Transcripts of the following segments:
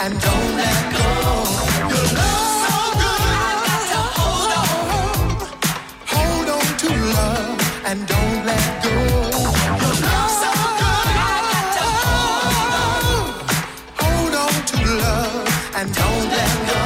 and don't let go. Your love's so good, I got to hold on. Hold on to love and don't let go. Your love's so good, I got to hold on. Hold on to love and don't let go.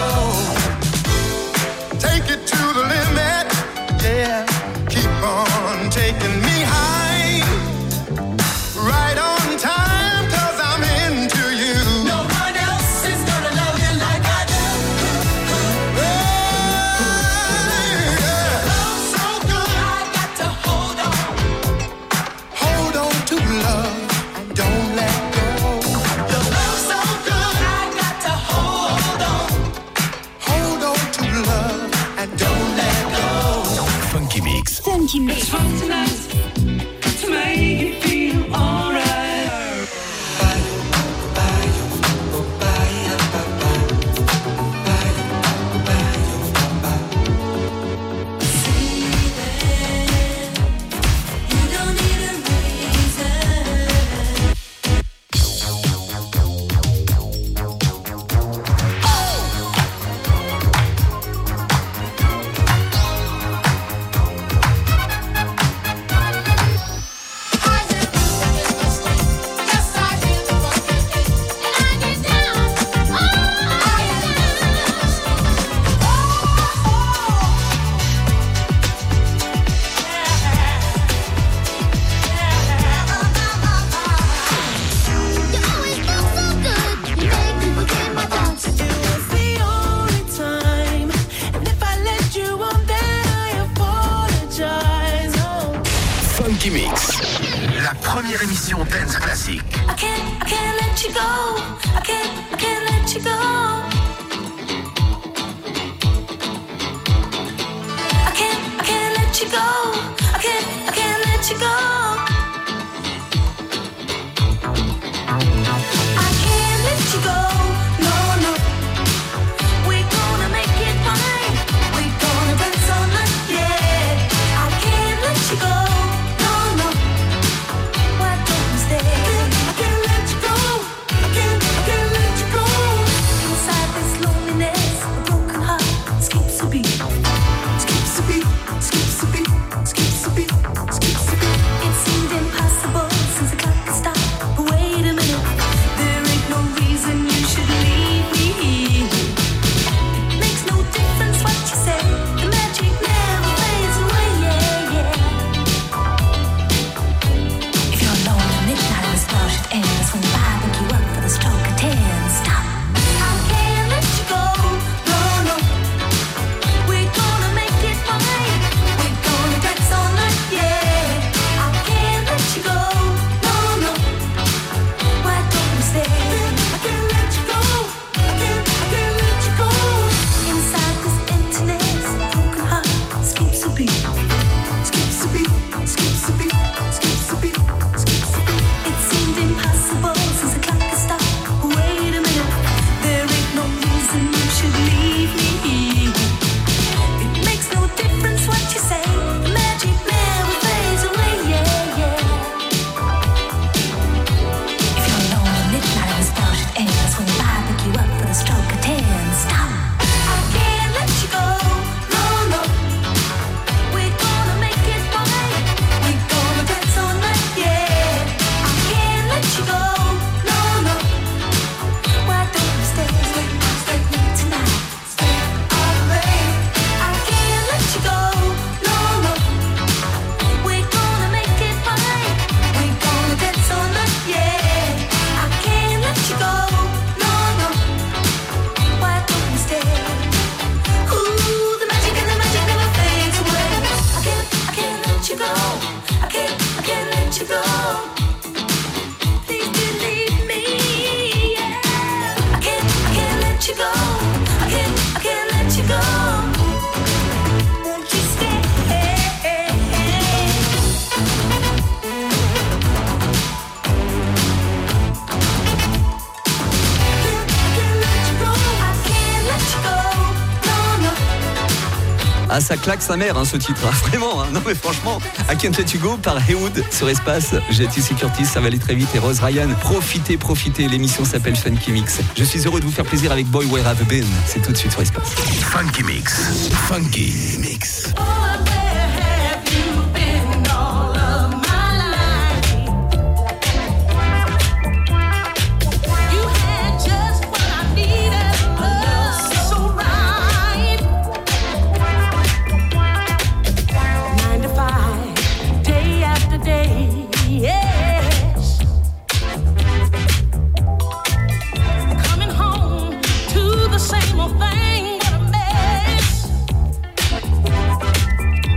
Take it to the limit, yeah. Keep on taking me high. Right on time, 'cause I'm into you. No one else is gonna love you like I do. Hey, yeah. Love's so good, I got to hold on. Hold on to love and don't let go. Your love's so good, I got to hold on. Hold on to love and don't let go. Funky Mix. Funky Mix. It's fun tonight to make you feel alright. Funky Mix. La première émission dance classique. I can't let you go. I can't let you go. I can't let you go. I can't let you go. I can't let you go. No, no. We're gonna make it fine. We're gonna dance all night, yeah. I can't let you go. No, no. Why don't we stay? I can't let you go. I can't let you go. Inside this loneliness, a broken heart skips a beat. Skips a beat. Skips a beat. Ah, ça claque sa mère, ce titre. Vraiment, non mais franchement, I Can't Let You Go par Ehud sur Espace. J'ai Tissy Curtis, ça va aller très vite. Et Rose Ryan, profitez. L'émission s'appelle Funky Mix. Je suis heureux de vous faire plaisir avec Boy Where Have Been. C'est tout de suite sur Espace. Funky Mix. Funky Mix. Same old thing, what a mess.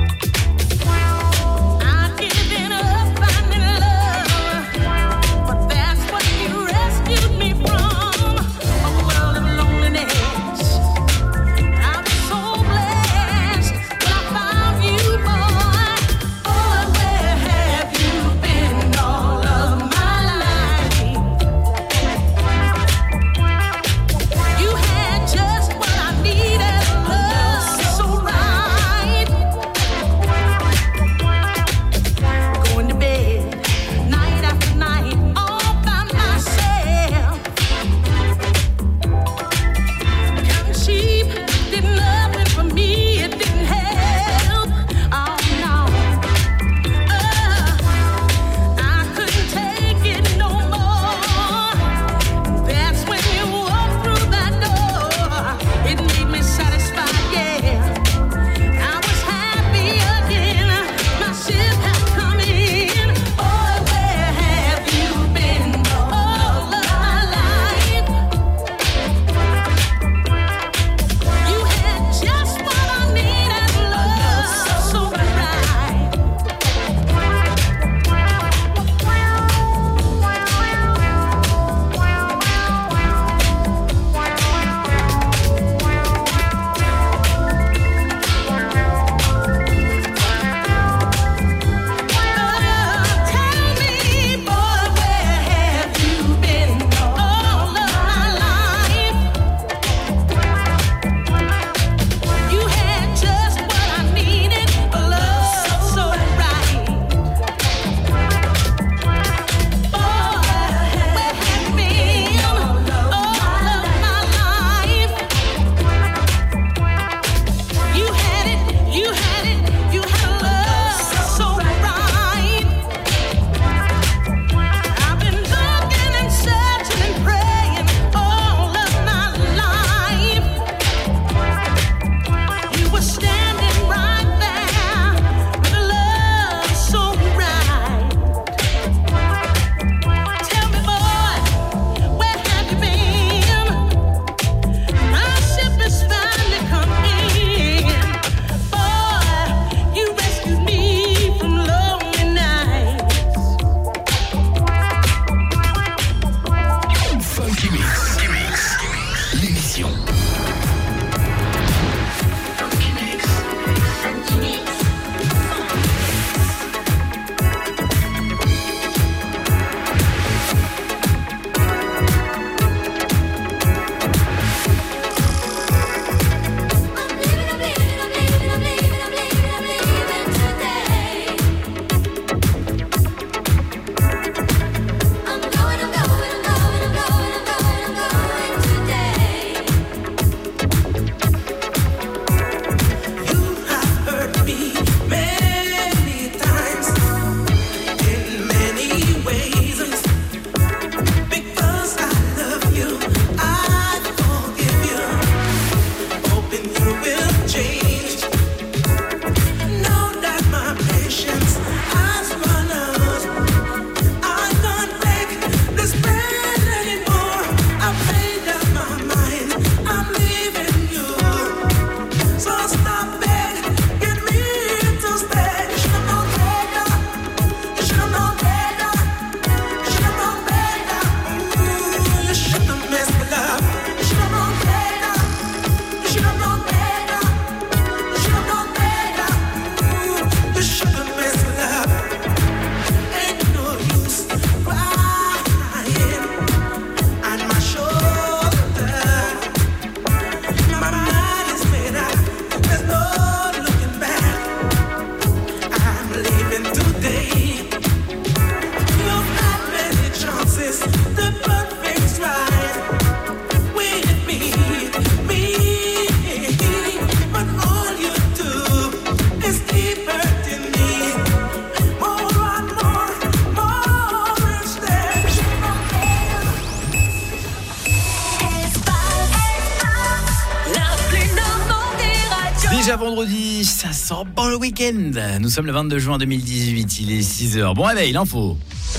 Déjà vendredi, ça sent bon le week-end. Nous sommes le 22 juin 2018, il est 6h. Bon réveil, l'info.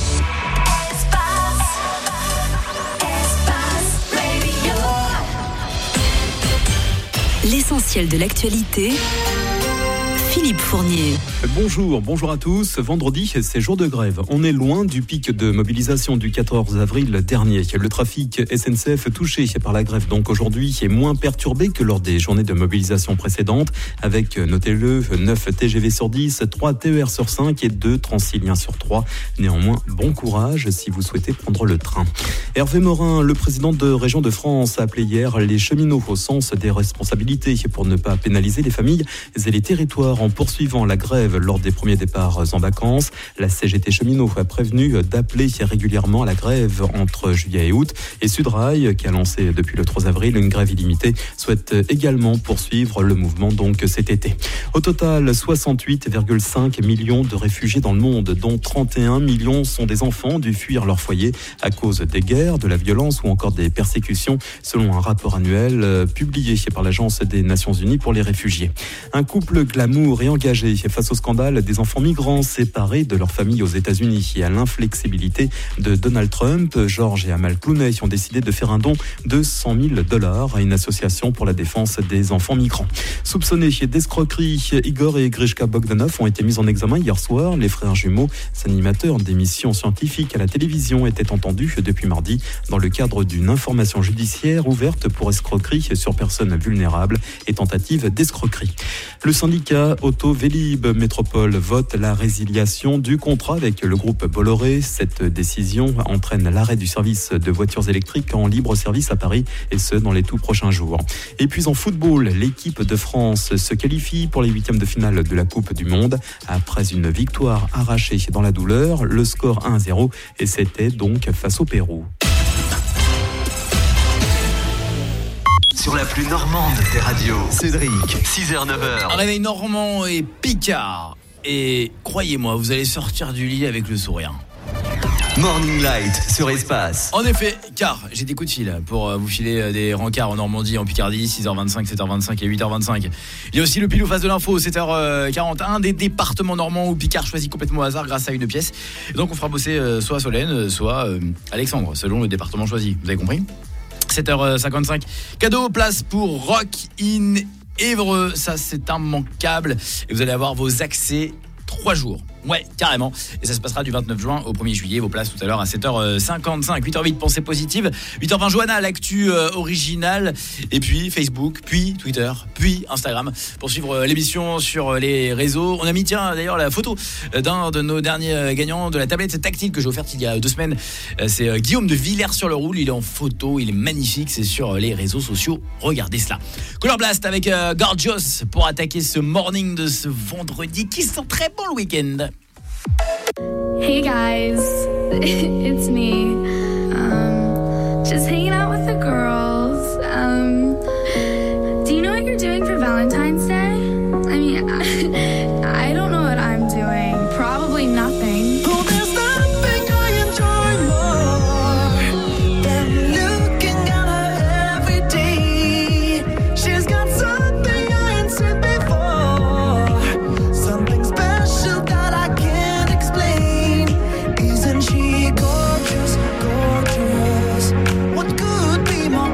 L'essentiel de l'actualité, Philippe Fournier. Bonjour à tous. Vendredi, c'est jour de grève. On est loin du pic de mobilisation du 14 avril dernier. Le trafic SNCF touché par la grève donc aujourd'hui est moins perturbé que lors des journées de mobilisation précédentes avec, notez-le, 9 TGV sur 10, 3 TER sur 5 et 2 Transiliens sur 3. Néanmoins, bon courage si vous souhaitez prendre le train. Hervé Morin, le président de Région de France, a appelé hier les cheminots au sens des responsabilités pour ne pas pénaliser les familles et les territoires en poursuivant la grève lors des premiers départs en vacances. La CGT cheminot a prévenu d'appeler régulièrement à la grève entre juillet et août. Et Sudrail, qui a lancé depuis le 3 avril une grève illimitée, souhaite également poursuivre le mouvement donc cet été. Au total, 68,5 millions de réfugiés dans le monde, dont 31 millions sont des enfants dû fuir leur foyer à cause des guerres, de la violence ou encore des persécutions, selon un rapport annuel publié par l'Agence des Nations Unies pour les réfugiés. Un couple glamour et engagé face au scandale des enfants migrants séparés de leur famille aux États-Unis et à l'inflexibilité de Donald Trump. George et Amal Clooney ont décidé de faire un don de $100 000 à une association pour la défense des enfants migrants. Soupçonnés d'escroquerie, Igor et Grishka Bogdanov ont été mis en examen hier soir. Les frères jumeaux, animateurs d'émissions scientifiques à la télévision, étaient entendus depuis mardi dans le cadre d'une information judiciaire ouverte pour escroquerie sur personnes vulnérables et tentative d'escroquerie. Le syndicat Auto-Vélib Métropole vote la résiliation du contrat avec le groupe Bolloré. Cette décision entraîne l'arrêt du service de voitures électriques en libre service à Paris, et ce dans les tout prochains jours. Et puis en football, l'équipe de France se qualifie pour les huitièmes de finale de la Coupe du Monde après une victoire arrachée dans la douleur. Le score 1-0 et c'était donc face au Pérou. Sur la plus normande des radios, Cédric, 6h-9h. Un réveil normand et Picard. Et croyez-moi, vous allez sortir du lit avec le sourire. Morning Light sur Espace. En effet, car j'ai des coups de fil pour vous filer des rencarts en Normandie, en Picardie, 6h25, 7h25 et 8h25. Il y a aussi le pile ou face de l'info, 7h41, des départements normands où Picard choisit complètement au hasard grâce à une pièce. Et donc on fera bosser soit Solène, soit Alexandre, selon le département choisi. Vous avez compris ? 7h55, cadeau, place pour Rock in Évreux, ça c'est immanquable et vous allez avoir vos accès 3 jours. Ouais, carrément. Et ça se passera du 29 juin au 1er juillet. Vos places tout à l'heure à 7h55. 8h08, pensée positive. 8h20, Johanna, l'actu originale. Et puis Facebook, puis Twitter, puis Instagram. Pour suivre l'émission sur les réseaux. On a mis, tiens, d'ailleurs, la photo d'un de nos derniers gagnants de la tablette tactile que j'ai offerte il y a 2 semaines. C'est Guillaume de Villers-sur-le-Roule. Il est en photo, il est magnifique. C'est sur les réseaux sociaux. Regardez cela. Color Blast avec Gorgeous pour attaquer ce morning de ce vendredi qui sent très bon le week-end. Hey guys, it's me. Just hanging out with the girls. Do you know what you're doing for Valentine's Day? I mean, I don't know what I'm doing. Probably nothing. Oh, there's nothing I enjoy more than looking at her every day. She's got something I ain't seen before, something special that I can't explain. Isn't she gorgeous, gorgeous? What could be more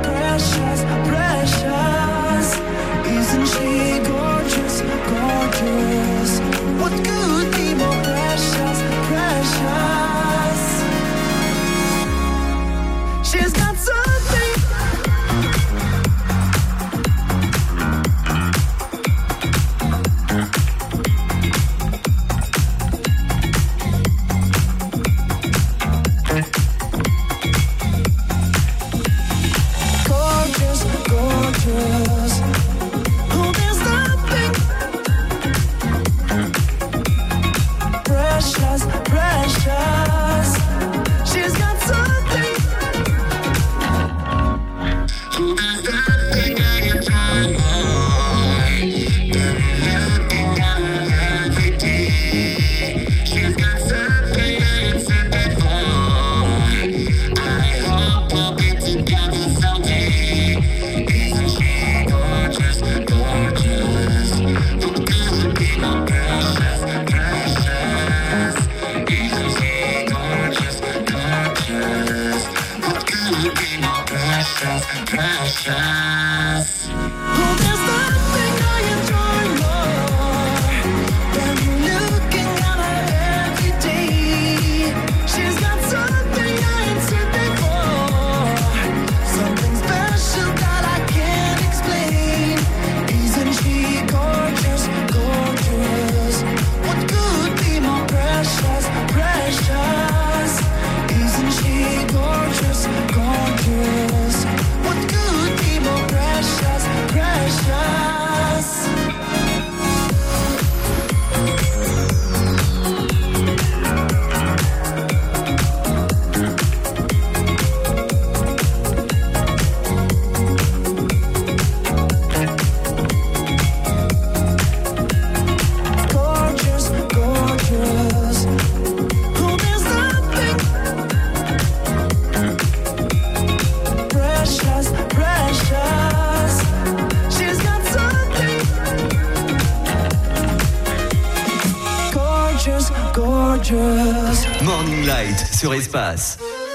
be more precious, precious. Oh, there's nothing I enjoy more than looking at her every day. She's got something I ain't seen before, something special that I can't explain. Isn't she gorgeous, gorgeous? What could be more precious, precious? Isn't she gorgeous, gorgeous? What could be more precious, precious? Gorgeous, gorgeous. Oh, there's nothing precious, precious. She's got something gorgeous, gorgeous. Morning Light sur Espace.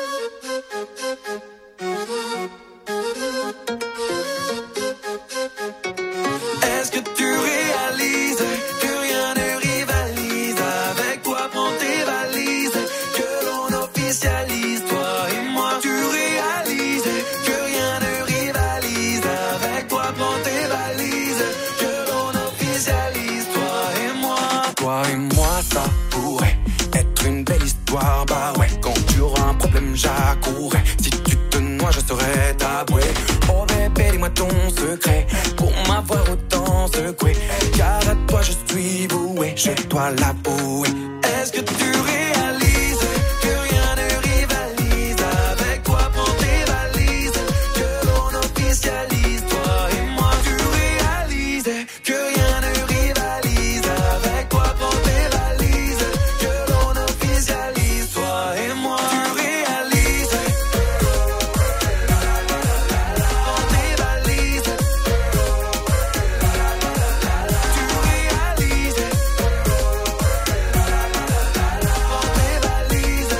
Est-ce que tu réalises que rien ne rivalise avec toi? Prends tes valises, que l'on officialise toi et moi. Tu réalises que rien ne rivalise avec toi? Prends tes valises, que l'on officialise toi et moi. Toi et moi, ça pourrait être une belle histoire. Bah ouais, quand tu auras un problème, j'accourrai. Si tu te noies, je serai ta bouée. Oh bébé, dis-moi ton secret pour m'avoir autant secoué. Car à toi je suis voué, je dois l'avouer. Est-ce que tu réalises que rien ne rivalise avec toi? Prends tes valises, que l'on officialise toi et moi. Tu réalises que rien ne rivalise avec toi? Prends tes valises, que l'on officialise toi et moi. Tu réalises, prends tes valises, tu réalises, prends tes valises.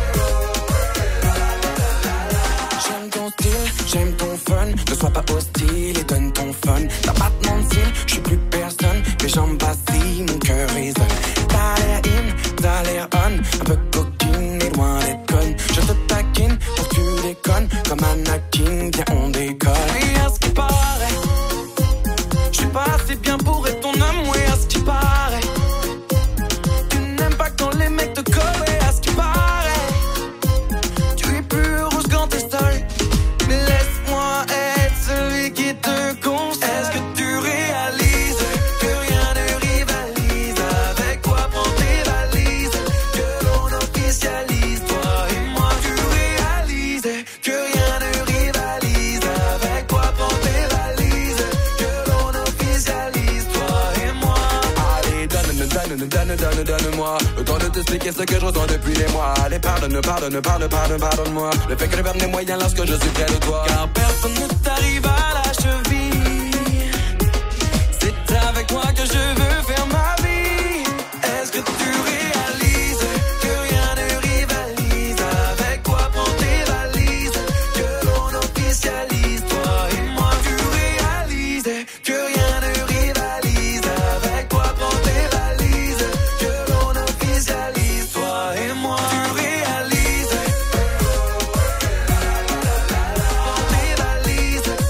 J'aime ton style, j'aime ton fun. Ne sois pas hostile et donne ton fun. T'as pas de mentir, je suis plus personne. Mes jambes vacillent, mon cœur résonne. T'as l'air in, t'as l'air on. Un peu coquine et loin d'être conne. Je te taquine pour que tu déconnes. Comme Anakin, viens on décolle. Et à ce qui paraît, je suis pas assez bien pour être ton homme. Ouais, à ce qui paraît, tu n'aimes pas quand les mecs te collent. Ouais, à ce qui paraît, tu es plus rouge quand t'es seul. Mais laisse-moi être celui qui te conseille. Est-ce que tu réalises que rien ne rivalise avec toi? Prends tes valises, que l'on officialise toi et moi. Tu réalises que rien ne rivalise avec toi? Prends tes valises, que l'on officialise toi et moi. Allez, donne-moi le temps de t'expliquer ce que je ressens depuis des mois. Allez, pardonne-moi le fait que je perde mes moyens lorsque je suis près de toi. Car personne ne t'arrive à la cheville. C'est avec toi que je veux faire ma vie. Est-ce que tu réalises que rien ne rivalise avec toi? Prends tes valises, que l'on officialise toi et moi. Tu réalises que rien ne rivalise avec toi? Prends tes valises, que l'on officialise toi et moi. Tu réalises, prends tes valises, tu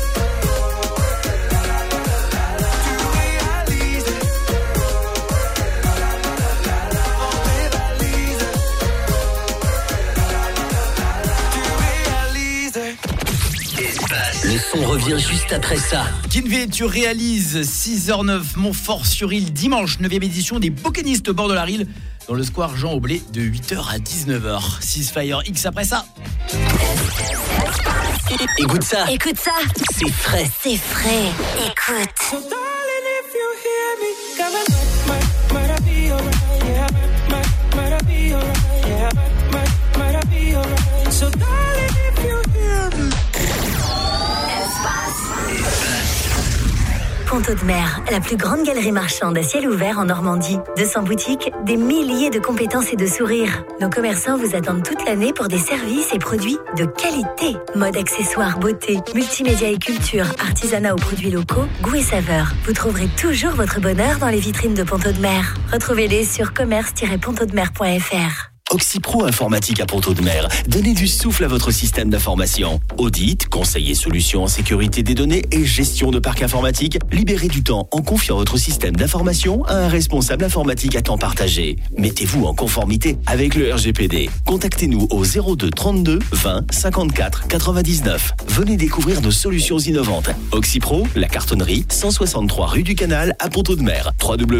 réalises, prends tes valises, tu réalises. Le son revient juste après ça. Kinvey, tu réalises 6h09, Montfort-sur-Île, dimanche 9e édition des bouquinistes au bord de la Rille, dans le square Jean Aublé de 8h à 19h. Ceasefire X après ça. Écoute ça. Écoute ça. C'est frais. C'est frais. Écoute. So darling, if you hear me, come and might I be alright, yeah, might I be alright, yeah, might I be alright. So darling, if you hear me. Pour Ponto de Mer, la plus grande galerie marchande à ciel ouvert en Normandie. 200 boutiques, des milliers de compétences et de sourires. Nos commerçants vous attendent toute l'année pour des services et produits de qualité. Mode, accessoires, beauté, multimédia et culture, artisanat aux produits locaux, goût et saveur. Vous trouverez toujours votre bonheur dans les vitrines de Ponto de Mer. Retrouvez-les sur commerce-pontodemer.fr. Oxypro Informatique à Ponto de Mer. Donnez du souffle à votre système d'information. Audit, conseil et solutions en sécurité des données et gestion de parc informatique. Libérez du temps en confiant votre système d'information à un responsable informatique à temps partagé. Mettez-vous en conformité avec le RGPD. Contactez-nous au 02 32 20 54 99. Venez découvrir nos solutions innovantes. Oxypro, la cartonnerie, 163 rue du Canal à Ponto de Mer.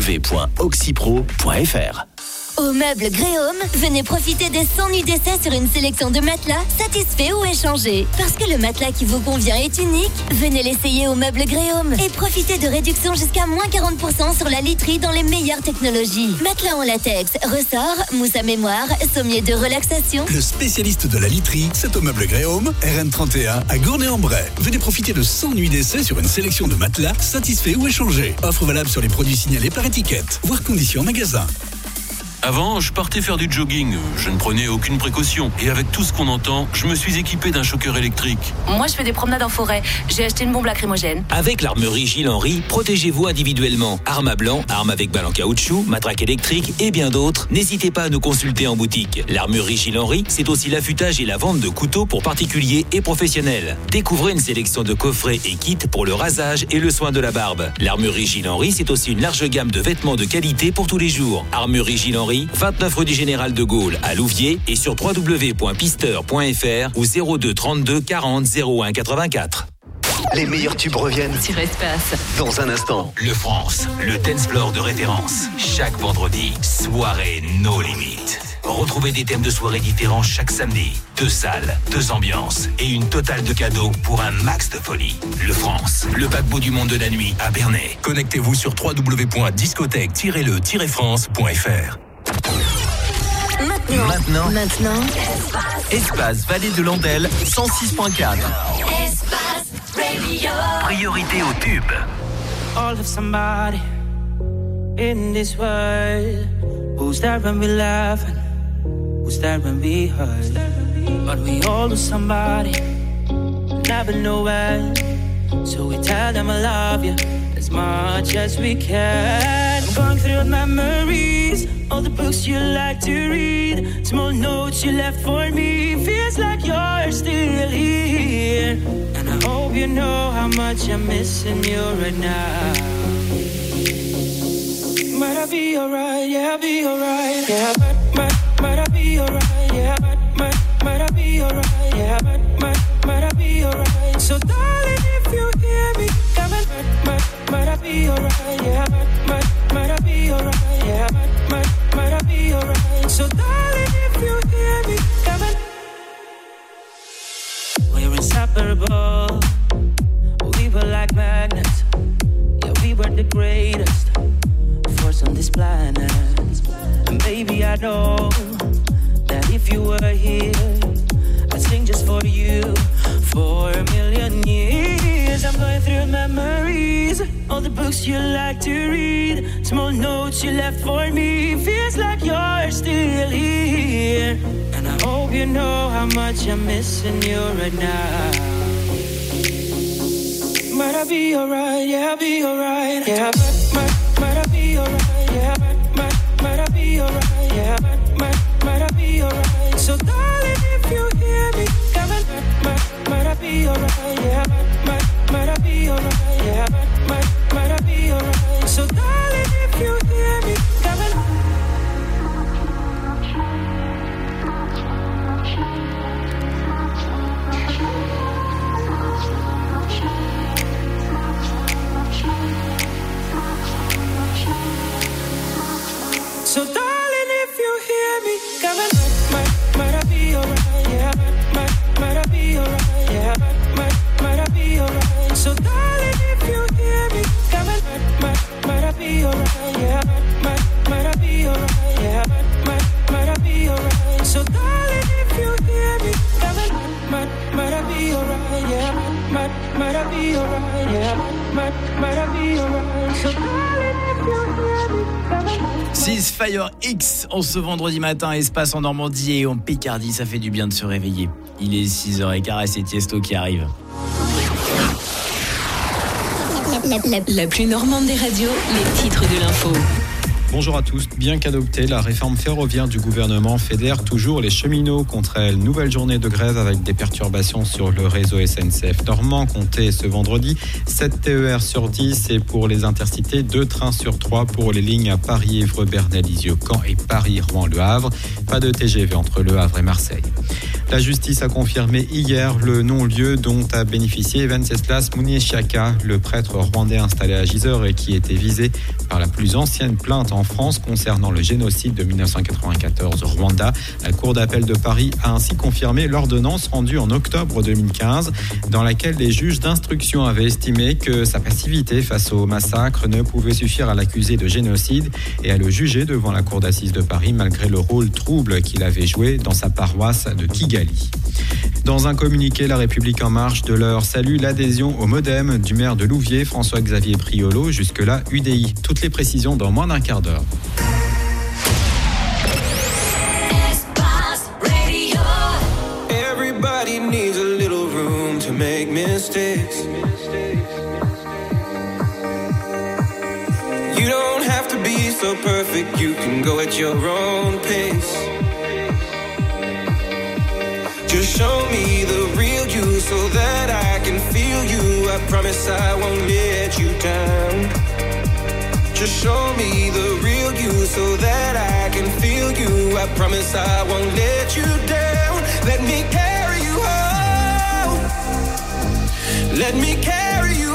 www.oxypro.fr. Au meuble Gréaume, venez profiter des 100 nuits d'essai sur une sélection de matelas satisfaits ou échangés. Parce que le matelas qui vous convient est unique, venez l'essayer au meuble Gréaume et profitez de réductions jusqu'à moins 40% sur la literie dans les meilleures technologies. Matelas en latex, ressort, mousse à mémoire, sommier de relaxation. Le spécialiste de la literie, c'est au meuble Gréaume, RN31 à Gournay-en-Bray. Venez profiter de 100 nuits d'essai sur une sélection de matelas satisfaits ou échangés. Offre valable sur les produits signalés par étiquette. Voir conditions en magasin. Avant, je partais faire du jogging. Je ne prenais aucune précaution. Et avec tout ce qu'on entend, je me suis équipé d'un choqueur électrique. Moi, je fais des promenades en forêt. J'ai acheté une bombe lacrymogène. Avec l'armerie Gilles Henry, protégez-vous individuellement. Arme à blanc, arme avec balle en caoutchouc, matraque électrique et bien d'autres. N'hésitez pas à nous consulter en boutique. L'armerie Gilles Henry, c'est aussi l'affûtage et la vente de couteaux pour particuliers et professionnels. Découvrez une sélection de coffrets et kits pour le rasage et le soin de la barbe. L'armerie Gilles Henry, c'est aussi une large gamme de vêtements de qualité pour tous les jours. Armerie Gilles Henry, 29 rue du Général de Gaulle à Louviers et sur www.pisteur.fr ou 02 32 40 01 84. Les meilleurs tubes reviennent Sur Espace. dans un instant. Le France, le dance floor de référence. Chaque vendredi, soirée no limites. Retrouvez des thèmes de soirée différents chaque samedi. 2 salles, 2 ambiances et une totale de cadeaux pour un max de folie. Le France, le paquebot du monde de la nuit à Bernay. Connectez-vous sur www.discothèque-le-france.fr. Maintenant, Espace Vallée de Landelle 106.4. Espace Radio. Priorité au tube. All of somebody in this world. Who's there when we laugh and who's there when we hurt? But we all lose somebody, never know when. So we tell them I love you as much as we can. I'm going through memories, all the books you like to read, small notes you left for me. Feels like you're still here, and I hope you know how much I'm missing you right now. Might I be alright? Yeah, I'll be alright. Yeah, might I be alright? Yeah, might I be alright? Yeah, might I be alright? So darling, if you hear me coming, might I be alright? Yeah, might I be alright? Yeah, might I be alright? So darling, if you hear me coming, we're inseparable. We were like magnets. Yeah, we were the greatest force on this planet. And baby, I know that if you were here, I'd sing just for you for a million years. I'm going through memories, all the books you like to read, small notes you left for me. Feels like you're still here, and I hope you know how much I'm missing you right now. Might I be alright? Yeah, I'll be alright. Yeah, might I be alright? Yeah, might I be alright? Yeah, might I be alright? So darling, if you hear me coming, might I be alright? Yeah, might I be alright? Yeah, might I be alright? So darling, if you hear me coming. So darling, if you hear me coming, might I be alright? Yeah, might I be alright? Yeah, alright, yeah. Might I be alright, yeah. Might I be alright. So call it if you hear me. Ceasefire X en ce vendredi matin, espace en Normandie et en Picardie, ça fait du bien de se réveiller. Il est 6h15 et c'est Tiesto qui arrive. La plus normande des radios, les titres de l'info. Bonjour à tous. Bien qu'adoptée, la réforme ferroviaire du gouvernement fédère toujours les cheminots contre elle. Nouvelle journée de grève avec des perturbations sur le réseau SNCF normand. Comptez ce vendredi 7 TER sur 10 et pour les intercités 2 trains sur 3 pour les lignes à Paris, Évreux, Bernay, Lisieux, Caen et Paris, Rouen, Le Havre. Pas de TGV entre Le Havre et Marseille. La justice a confirmé hier le non-lieu dont a bénéficié Venceslas Munyeshaka, le prêtre rwandais installé à Gisors et qui était visé par la plus ancienne plainte en France concernant le génocide de 1994 au Rwanda. La Cour d'appel de Paris a ainsi confirmé l'ordonnance rendue en octobre 2015 dans laquelle les juges d'instruction avaient estimé que sa passivité face au massacre ne pouvait suffire à l'accuser de génocide et à le juger devant la Cour d'assises de Paris malgré le rôle trouble qu'il avait joué dans sa paroisse de Kigali. Dans un communiqué, La République En Marche de l'heure salue l'adhésion au MoDem du maire de Louviers, François-Xavier Priolo, jusque-là UDI. Toutes les précisions dans moins d'un quart d'heure. Everybody needs a little room to make mistakes. You don't have to be so perfect, you can go at your own pace. Just show me the real you so that I can feel you. I promise I won't let you down. Just show me the real you so that I can feel you. I promise I won't let you down. Let me carry you home. Let me carry you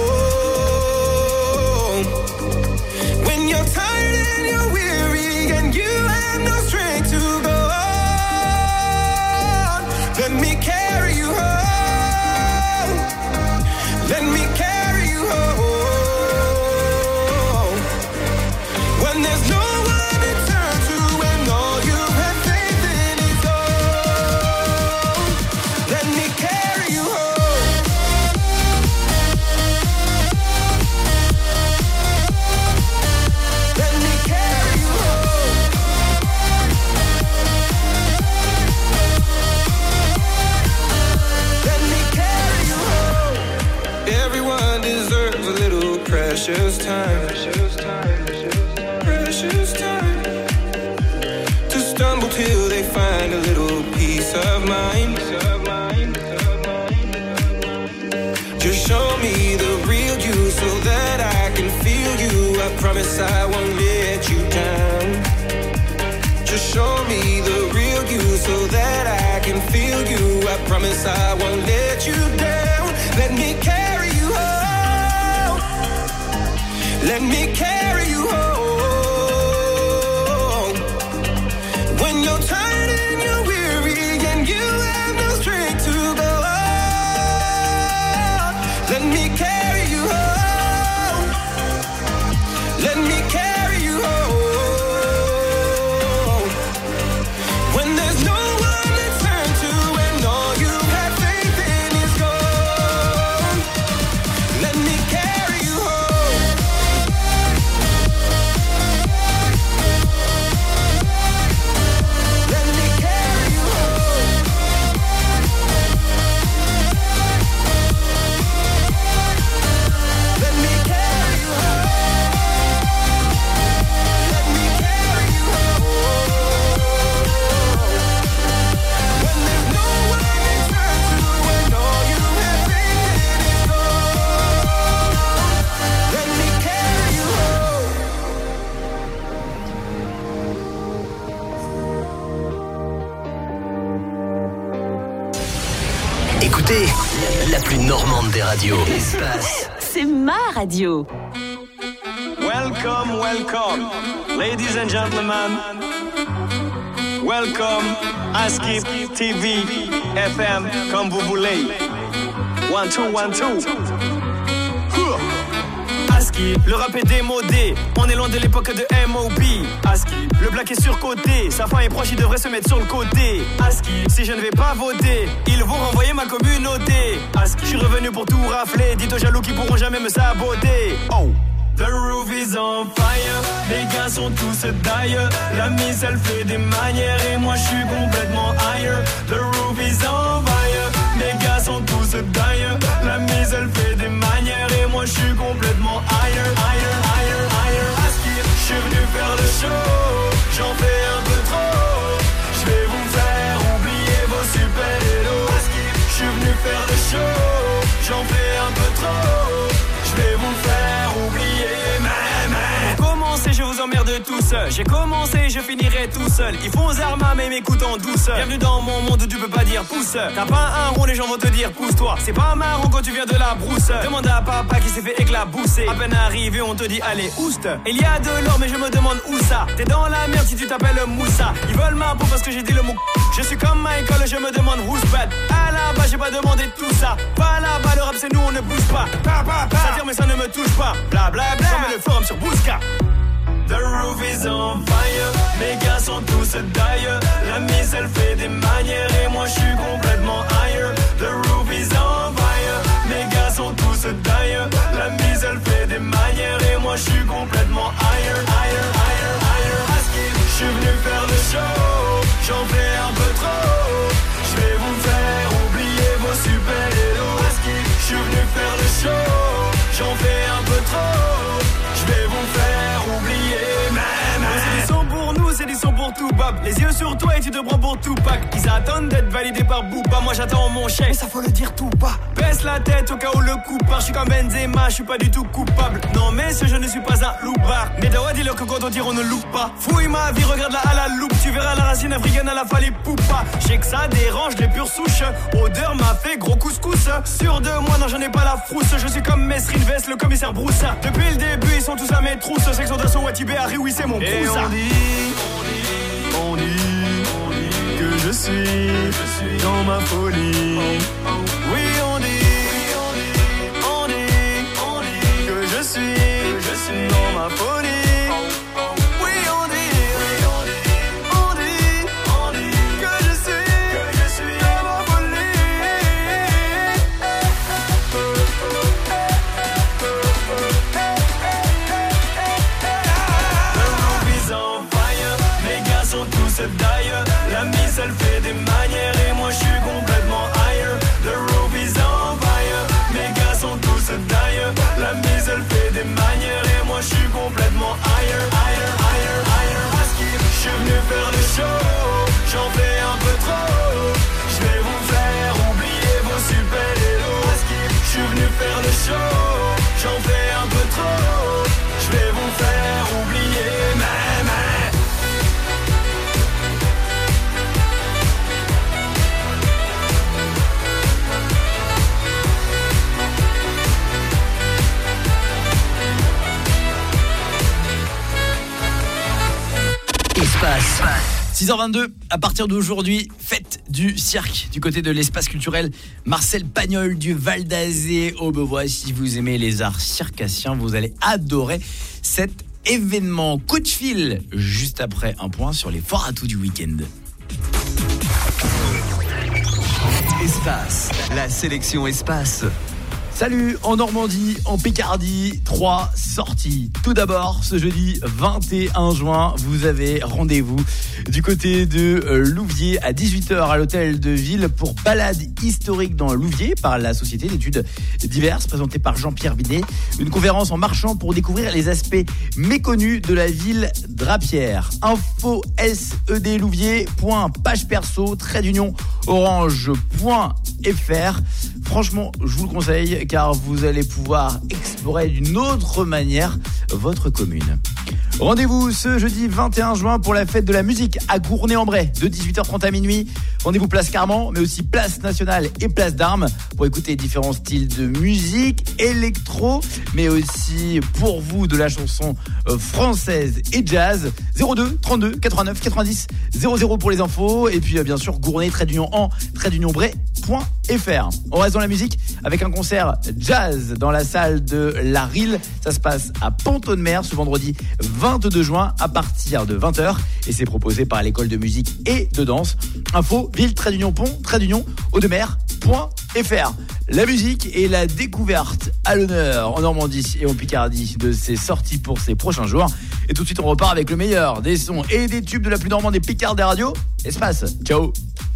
home. When you're tired and you're weary and you have no strength to go. Let me carry you home. Let me carry you home. When there's no one to turn to and all you have faith in is gone. Let me carry you home. Let me carry you home. Everyone deserves a little precious time. Precious time. To stumble till they find a little peace of mind. Just show me the real you so that I can feel you. I promise I won't let you down. Just show me the real you so that I can feel you. I promise I won't let you down. Let me carry you home. Let me carry you home. When you're tired and you're weary and you have no strength to go on. Let me carry you home. Let me carry you home. When there's no one to turn to and all you have faith in is gone. Let me carry you home. Let me carry you home. Let me carry you home. Let me carry you home. When there's no one to turn to and all you have faith in is gone. Let me carry you home. Écoutez, la plus normande des radios. Espace. C'est ma radio. Welcome, welcome, ladies and gentlemen. Welcome à Skip TV FM comme vous voulez. 1, 2, 1, 2. Aski, le rap est démodé, on est loin de l'époque de M.O.B. Aski, le black est surcoté, sa fin est proche, il devrait se mettre sur le côté. Aski, si je ne vais pas voter, ils vont renvoyer ma communauté. Aski, je suis revenu pour tout rafler, dites aux jaloux qui pourront jamais me saboter. Oh, the roof is on fire, les gars sont tous d'ailleurs. La mise elle fait des manières et moi je suis complètement higher. The roof is on fire, les gars sont tous d'ailleurs. La mise elle fait des manières et moi je suis complètement higher, higher, higher, higher. Aski, je suis venu faire le show, j'en fais un peu trop. Je vais vous faire oublier vos super-héros. Aski, je suis venu faire le show, j'en fais un peu trop. Je vais vous faire oublier. Pour commencer, je vous emmerde tous. J'ai commencé, je finirai tout seul. Ils font aux armes, mais m'écoutent en douce. Bienvenue dans mon monde où tu peux pas dire pouce. T'as pas un rond, les gens vont te dire pousse-toi. C'est pas marrant quand tu viens de la brousse. Demande à papa qui s'est fait éclabousser. À peine arrivé, on te dit allez, ouste. Il y a de l'or, mais je me demande où ça. T'es dans la merde si tu t'appelles Moussa. Ils veulent ma peau parce que j'ai dit le mot. Je suis comme Michael, je me demande who's bad. À la base, j'ai pas demandé tout ça. Pas là-bas, le rap c'est nous, on ne bouge pas. Ça tire, mais ça ne me touche pas. Bla bla bla, comme le forum sur Bousca. The roof is on fire, mes gars sont tous d'ailleurs. La mise elle fait des manières et moi je suis complètement higher. The roof is on fire, mes gars sont tous d'ailleurs. La mise elle fait des manières et moi je suis complètement higher, higher, higher, higher. Aski, je suis venu faire le show, j'en fais un peu trop. Je vais vous faire oublier vos super-héros. Aski, je suis venu faire le show, j'en fais un peu trop. Je vais vous faire oublier. C'est du son pour nous, c'est du son pour tout Bob. Les yeux sur toi et tu te prends pour Tupac. Ils attendent d'être validés par Booba. Moi j'attends mon chèque, mais ça faut le dire tout bas. Baisse la tête au cas où le coup part. Je suis comme Benzema, je suis pas du tout coupable. Non messieurs, je ne suis pas un loupard. Mais Dawa dis-leur que quand on tire on ne loupe pas. Fouille ma vie, regarde-la à la loupe. Tu verras la racine africaine à la Fali Poupa. Je sais que ça dérange les pures souches. Odeur m'a fait gros couscous. Sûr de moi, non j'en ai pas la frousse. Je suis comme Mesrine Vest, le commissaire Broussard. Depuis le début ils sont tous à mes trousses. Section d'assaut Watibé, Harry, oui c'est mon cousin. On dit que je suis dans ma folie. Oui, on dit que je suis dans ma folie. Oui, on dit que je suis dans ma folie. The roof is on fire, mes gars sont tous d'ailleurs. La mise elle fait des manières et moi je suis complètement higher. The roof is on fire, mes gars sont tous d'ailleurs. La mise elle fait des manières et moi je suis complètement higher, higher, higher, higher. Aski, je suis venu faire le show, j'en fais un peu trop. Je vais vous faire oublier vos super-héros. Aski, je suis venu faire le show, j'en fais un peu trop. Je vais vous faire oublier, Espace. 6h22, à partir d'aujourd'hui, fête du cirque du côté de l'espace culturel Marcel Pagnol du Val d'Azé au Beauvois. Si vous aimez les arts circassiens, vous allez adorer cet événement. Coup de fil juste après un point sur les forts atouts du week-end. Espace, la sélection Espace. Salut, en Normandie, en Picardie, 3 sorties. Tout d'abord, ce jeudi 21 juin, vous avez rendez-vous du côté de Louviers à 18h à l'hôtel de ville pour balade historique dans Louviers par la Société d'études diverses présentée par Jean-Pierre Binet. Une conférence en marchant pour découvrir les aspects méconnus de la ville drapière. Info sedlouviers.pageperso-orange.fr. Franchement, je vous le conseille car vous allez pouvoir explorer d'une autre manière votre commune. Rendez-vous ce jeudi 21 juin pour la fête de la musique à Gournay-en-Bray de 18h30 à minuit. Rendez-vous place Carman, mais aussi place Nationale et place d'Armes pour écouter différents styles de musique, électro, mais aussi pour vous de la chanson française et jazz. 02 32 89 90 00 pour les infos. Et puis bien sûr Gournay _Bray.fr. On reste dans la musique avec un concert jazz dans la salle de la Rille. Ça se passe à Pont-de-Mer ce vendredi 22 juin à partir de 20h et c'est proposé par l'école de musique et de danse. Info ville-pont-audemer.fr. La musique et la découverte à l'honneur en Normandie et en Picardie de ces sorties pour ces prochains jours. Et tout de suite on repart avec le meilleur des sons et des tubes de la plus normande des Picards des radios. Espace, ciao.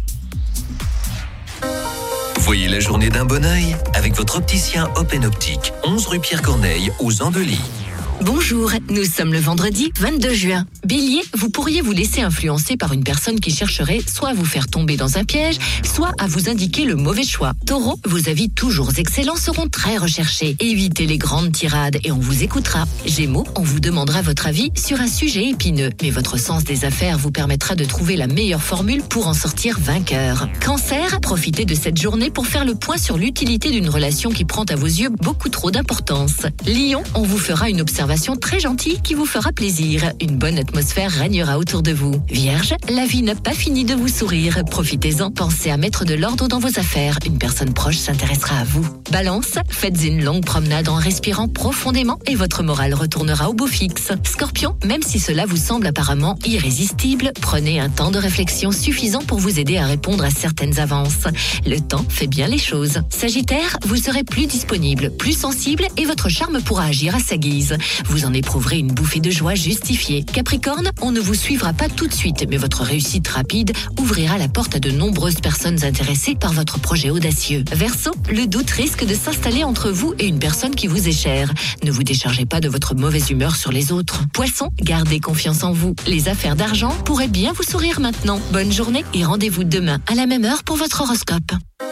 Voyez la journée d'un bon œil avec votre opticien Open Optique, 11 rue Pierre Corneille aux Andelys. Bonjour, nous sommes le vendredi 22 juin. Bélier, vous pourriez vous laisser influencer par une personne qui chercherait soit à vous faire tomber dans un piège, soit à vous indiquer le mauvais choix. Taureau, vos avis toujours excellents seront très recherchés. Évitez les grandes tirades et on vous écoutera. Gémeaux, on vous demandera votre avis sur un sujet épineux, mais votre sens des affaires vous permettra de trouver la meilleure formule pour en sortir vainqueur. Cancer, profitez de cette journée pour faire le point sur l'utilité d'une relation qui prend à vos yeux beaucoup trop d'importance. Lion, on vous fera une observation très gentille qui vous fera plaisir. Une bonne atmosphère régnera autour de vous. Vierge, la vie n'a pas fini de vous sourire. Profitez-en, pensez à mettre de l'ordre dans vos affaires. Une personne proche s'intéressera à vous. Balance, faites une longue promenade en respirant profondément et votre morale retournera au beau fixe. Scorpion, même si cela vous semble apparemment irrésistible, prenez un temps de réflexion suffisant pour vous aider à répondre à certaines avances. Le temps fait bien les choses. Sagittaire, vous serez plus disponible, plus sensible et votre charme pourra agir à sa guise. Vous en éprouverez une bouffée de joie justifiée. Capricorne, on ne vous suivra pas tout de suite, mais votre réussite rapide ouvrira la porte à de nombreuses personnes intéressées par votre projet audacieux. Verseau, le doute risque de s'installer entre vous et une personne qui vous est chère. Ne vous déchargez pas de votre mauvaise humeur sur les autres. Poisson, gardez confiance en vous. Les affaires d'argent pourraient bien vous sourire maintenant. Bonne journée et rendez-vous demain à la même heure pour votre horoscope.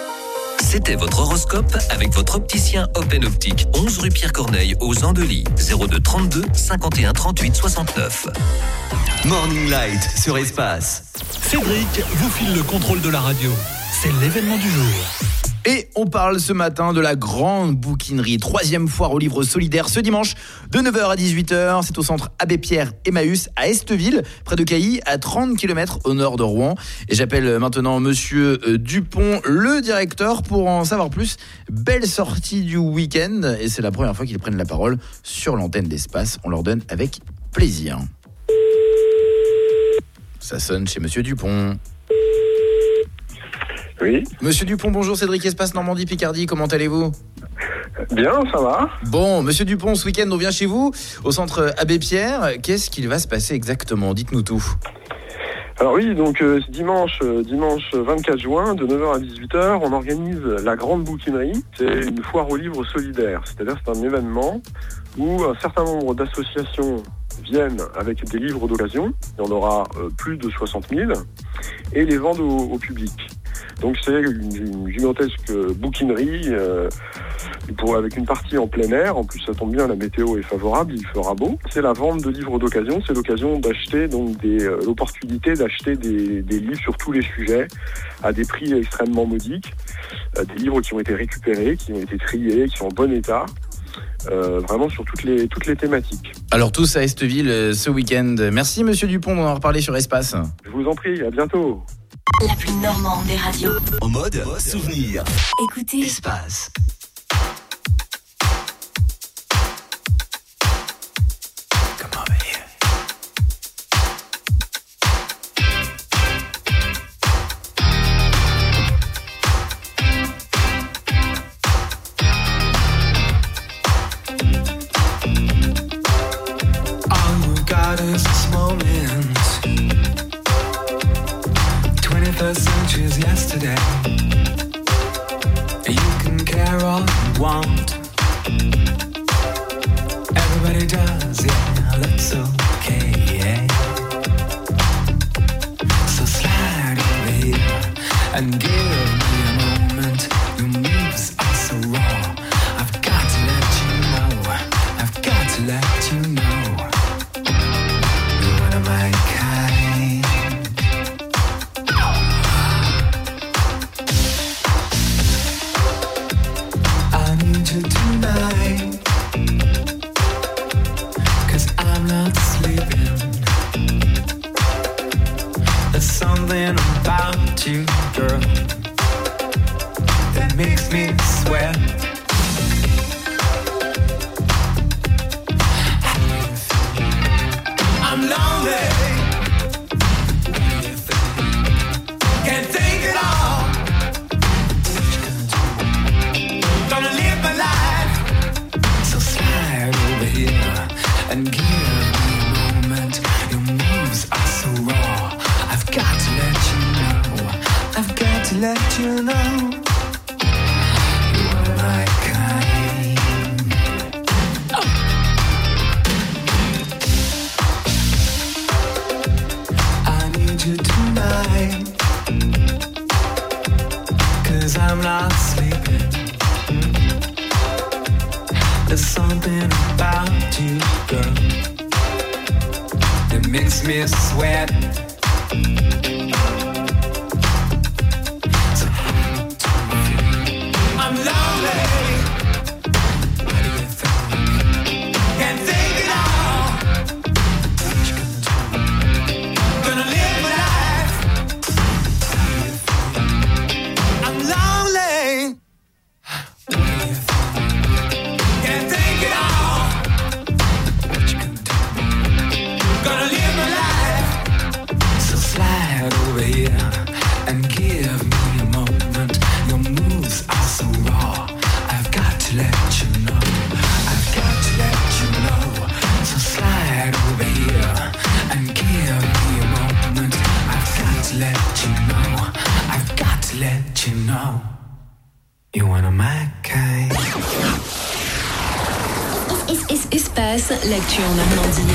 C'était votre horoscope avec votre opticien Open Optique, 11 rue Pierre Corneille aux Andelys. 02 32 51 38 69. Morning Light sur Espace. Cédric vous file le contrôle de la radio. C'est l'événement du jour. Et on parle ce matin de la grande bouquinerie, 3e foire au livre solidaire ce dimanche de 9h à 18h. C'est au centre Abbé Pierre Emmaüs à Esteville, près de Cailly, à 30 km au nord de Rouen. Et j'appelle maintenant monsieur Dupont, le directeur, pour en savoir plus. Belle sortie du week-end et c'est la première fois qu'ils prennent la parole sur l'antenne d'Espace. On leur donne avec plaisir. Ça sonne chez monsieur Dupont. Oui. Monsieur Dupont, bonjour, Cédric Espace Normandie Picardie, comment allez-vous ? Bien, ça va. Bon, monsieur Dupont, ce week-end on vient chez vous, au centre Abbé Pierre. Qu'est-ce qu'il va se passer exactement ? Dites-nous tout. Alors oui, donc dimanche 24 juin, de 9h à 18h, on organise la grande bouquinerie. C'est une foire aux livres solidaires, c'est-à-dire c'est un événement où un certain nombre d'associations viennent avec des livres d'occasion. Il y en aura plus de 60 000 et les vendent au public. Donc c'est une gigantesque bouquinerie avec une partie en plein air. En plus ça tombe bien, la météo est favorable, il fera beau. C'est la vente de livres d'occasion, c'est l'occasion d'acheter donc l'opportunité d'acheter des livres sur tous les sujets à des prix extrêmement modiques, des livres qui ont été récupérés, qui ont été triés, qui sont en bon état. Vraiment sur toutes les thématiques. Alors tous à Esteville ce week-end. Merci monsieur Dupont d'en reparler sur Espace. Je vous en prie, à bientôt. La plus normande des radios. En mode souvenir. Écoutez Espace. Centuries yesterday. You can care all you want. Everybody does, yeah, that's okay, yeah. So slide over here and give me a moment. Your moves are so raw. I've got to let you know. I've got to let you know. You're one of my kind. There's something about you, girl, that makes me sweat. So I'm lonely. What do you think? Can't think it all. What you gonna do? Gonna live my life. I'm lonely. What do you think? Can't think it all. What you gonna do? Gonna live my life. So slide over here and give me a moment. Your moves are so raw. I've got to let you know. I've got to let you know. So slide over here and give me a moment. I've got to let you know. I've got to let you know. You wanna my kind. Espace, l'actu en Normandie.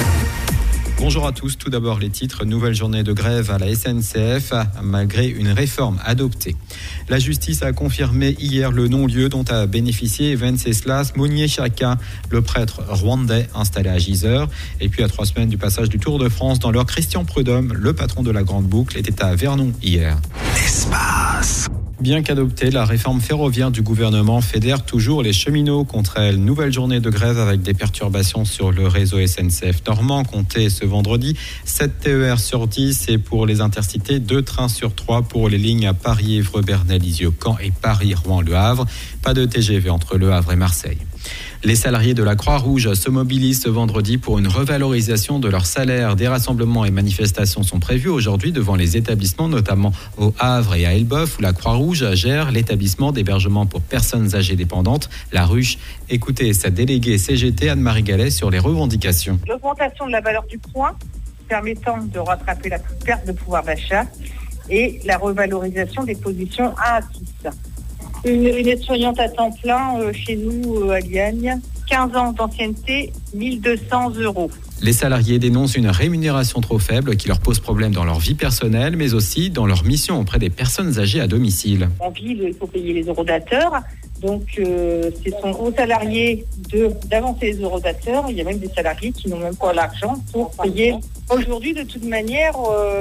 Bonjour à tous. Tout d'abord les titres. Nouvelle journée de grève à la SNCF malgré une réforme adoptée. La justice a confirmé hier le non-lieu dont a bénéficié Venceslas Muniechaka, le prêtre rwandais installé à Gisors. Et puis à 3 semaines du passage du Tour de France dans l'heure, Christian Prudhomme, le patron de la Grande Boucle, était à Vernon hier. L'espace. Bien qu'adoptée, la réforme ferroviaire du gouvernement fédère toujours les cheminots contre elle. Nouvelle journée de grève avec des perturbations sur le réseau SNCF normand. Comptez ce vendredi 7 TER sur 10 et pour les intercités 2 trains sur 3 pour les lignes à Paris, Évreux, Bernay, Lisieux, Caen et Paris, Rouen, Le Havre. Pas de TGV entre Le Havre et Marseille. Les salariés de la Croix-Rouge se mobilisent ce vendredi pour une revalorisation de leur salaire. Des rassemblements et manifestations sont prévus aujourd'hui devant les établissements, notamment au Havre et à Elbeuf, où la Croix-Rouge gère l'établissement d'hébergement pour personnes âgées dépendantes, la Ruche. Écoutez sa déléguée CGT, Anne-Marie Gallet, sur les revendications. L'augmentation de la valeur du point permettant de rattraper la perte de pouvoir d'achat et la revalorisation des positions 1 à 6. Une aide-soignante à temps plein chez nous à Liagne, 15 ans d'ancienneté, 1 200 €. Les salariés dénoncent une rémunération trop faible qui leur pose problème dans leur vie personnelle, mais aussi dans leur mission auprès des personnes âgées à domicile. En ville, il faut payer les eurodateurs. Donc, ce sont aux salariés d'avancer les eurodateurs. Il y a même des salariés qui n'ont même pas l'argent pour payer. Aujourd'hui, de toute manière,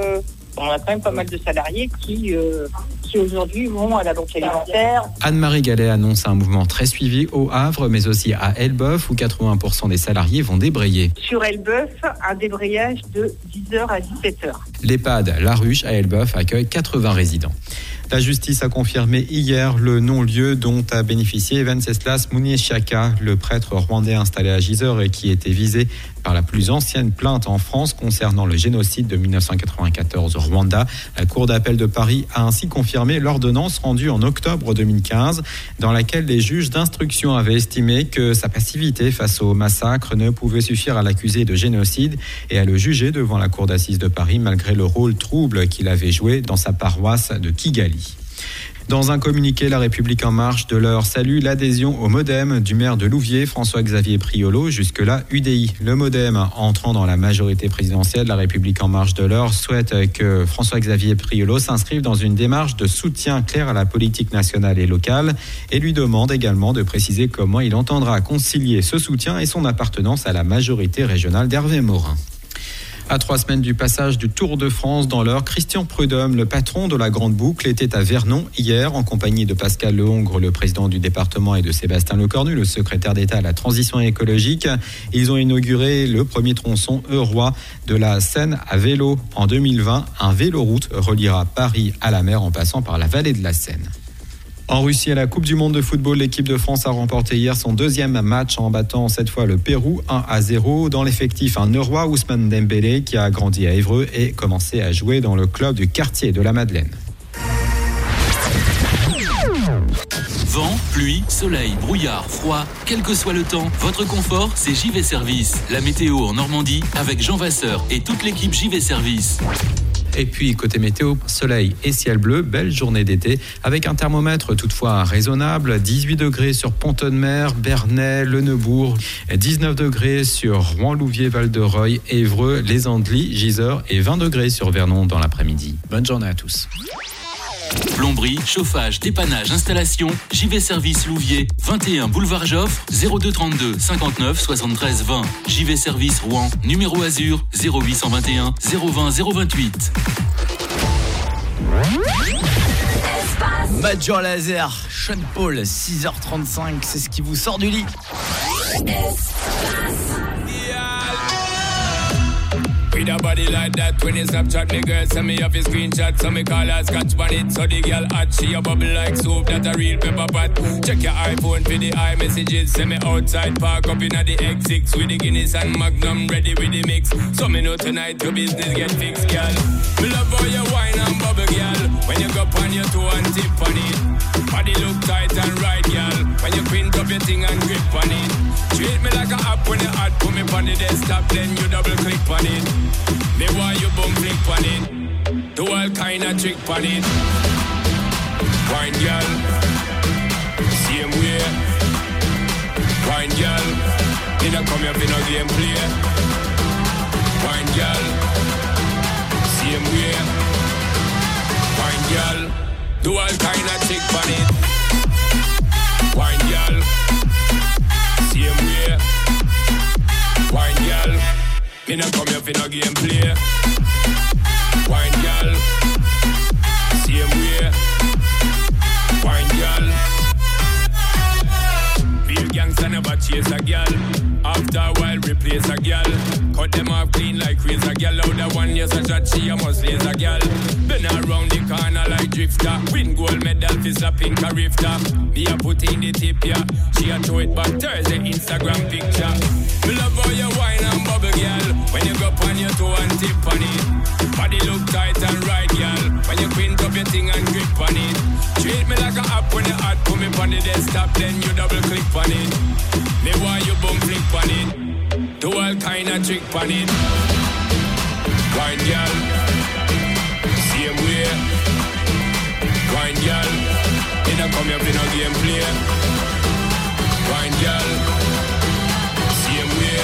on a quand même pas mal de salariés qui aujourd'hui vont à la banque alimentaire. Anne-Marie Gallet annonce un mouvement très suivi au Havre, mais aussi à Elbeuf, où 80% des salariés vont débrayer. Sur Elbeuf, un débrayage de 10h à 17h. L'EHPAD La Ruche à Elbeuf accueille 80 résidents. La justice a confirmé hier le non-lieu dont a bénéficié Venceslas Muniechaka, le prêtre rwandais installé à Gisors et qui était visé par la plus ancienne plainte en France concernant le génocide de 1994 au Rwanda. La Cour d'appel de Paris a ainsi confirmé l'ordonnance rendue en octobre 2015 dans laquelle les juges d'instruction avaient estimé que sa passivité face au massacre ne pouvait suffire à l'accuser de génocide et à le juger devant la Cour d'assises de Paris malgré le rôle trouble qu'il avait joué dans sa paroisse de Kigali. Dans un communiqué, La République En Marche de l'heure salue l'adhésion au MoDem du maire de Louviers, François-Xavier Priolo, jusque-là UDI. Le MoDem, entrant dans la majorité présidentielle, La République En Marche de l'heure souhaite que François-Xavier Priolo s'inscrive dans une démarche de soutien clair à la politique nationale et locale et lui demande également de préciser comment il entendra concilier ce soutien et son appartenance à la majorité régionale d'Hervé Morin. À 3 semaines du passage du Tour de France dans l'heure, Christian Prudhomme, le patron de la Grande Boucle, était à Vernon hier en compagnie de Pascal Lehongre, le président du département, et de Sébastien Lecornu, le secrétaire d'État à la transition écologique. Ils ont inauguré le premier tronçon eurrois de la Seine à vélo. En 2020, un véloroute reliera Paris à la mer en passant par la vallée de la Seine. En Russie, à la Coupe du Monde de football, l'équipe de France a remporté hier son 2e match en battant cette fois le Pérou 1-0. Dans l'effectif, un Eurrois, Ousmane Dembélé, qui a grandi à Évreux et commencé à jouer dans le club du quartier de la Madeleine. Vent, pluie, soleil, brouillard, froid, quel que soit le temps, votre confort, c'est JV Service. La météo en Normandie avec Jean Vasseur et toute l'équipe JV Service. Et puis, côté météo, soleil et ciel bleu, belle journée d'été, avec un thermomètre toutefois raisonnable, 18 degrés sur Pont-de-Mer, Bernay, Le Neubourg, 19 degrés sur Rouen-Louviers, Val-de-Reuil, Évreux, Les Andelys, Gisors et 20 degrés sur Vernon dans l'après-midi. Bonne journée à tous. Plomberie, chauffage, dépannage, installation, JV Service Louviers, 21 boulevard Joffre, 02 32 59 73 20. JV Service Rouen, numéro Azur, 0821 020 028. Major Laser, Sean Paul, 6h35, c'est ce qui vous sort du lit. With a body like that, when you Snapchat me girl, send me off your screenshot, so me call her scotch bonnet, so the girl hot, she a bubble like soup, that a real pepper pot. Check your iPhone for the iMessages, send me outside, park up inna the X6 with the Guinness and Magnum, ready with the mix. So me know tonight your business get fixed, girl. Me love how you wine and bubble, girl. When you go on your toe and tip on it, body look tight and right, girl. When you print up your thing and grip on it, treat me like a app when you hot, put me on the desktop, then you double click on it. Me want you bum flick on it, do all kind of trick on it. Wine girl, same way. Wine girl, didn't come here for no game play. Wine girl, same way. Wine girl, do all kind of trick on it. Wine girl, same way. Wine girl, me not come here for no game play. Wine girl, same way. Wine girl, real gangsta never chase a girl. After a while replace a girl. Cut them off clean like razor girl. Out the one yes a shot she a must laser a girl. Been around the corner like drifter. Win gold medal for slapping a rifter. Me a put in the tip yeah. She a throw it back Thursday Instagram picture. Me love how you wine and bubble girl. When you go on your toe and tip on it. Body look tight and right girl. When you print up your thing and grip on it. Treat me like a app when you hot. Put me on the desktop then you double click on it. Me want you bum flick on it. Do all kind of trick on it. Wine girl, same way. Wine girl, you don't come here for no game play. Wine girl, same way.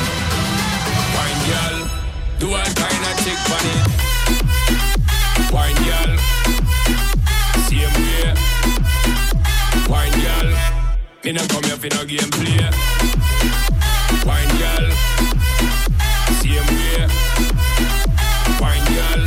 Wine girl, do all kind of trick on it. Wine girl, same way. Wine girl, you don't come here for no game play. Wine girl, same way. Wine girl,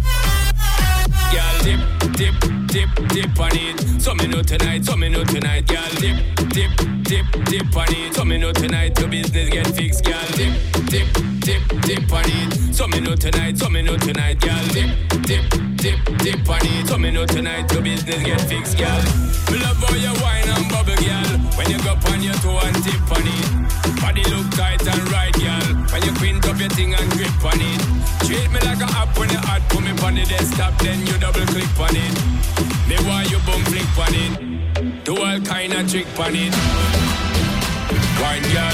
girl dip, dip, dip, dip on it. So me know tonight, girl dip, dip, dip, dip on it. So me know tonight your business get fixed, girl dip, dip, dip, dip on it. So me know tonight, girl dip, dip, dip, dip on it. So me know tonight your business get fixed, girl. Me love how you wine and bubble, girl. When you go on your toe and tip on it. Body look tight and right, girl. When you print up your thing and grip on it. Treat me like a app when you hot. Put me on the desktop, then you double click on it. Me want you bum flick on it. Do all kind of trick on it. Wine girl,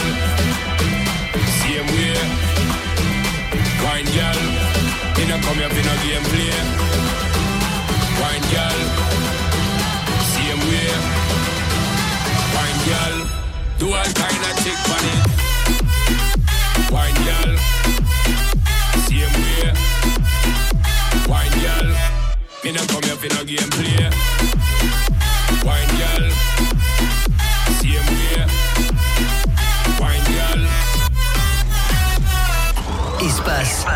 same way. Wine girl, you don't come here for no game play. Wine girl, same way. Wine girl, do all kind of trick on it. Wine girl, same way. Wine girl, me not come here for no game play. Wine girl, same way. Wine girl. Espace.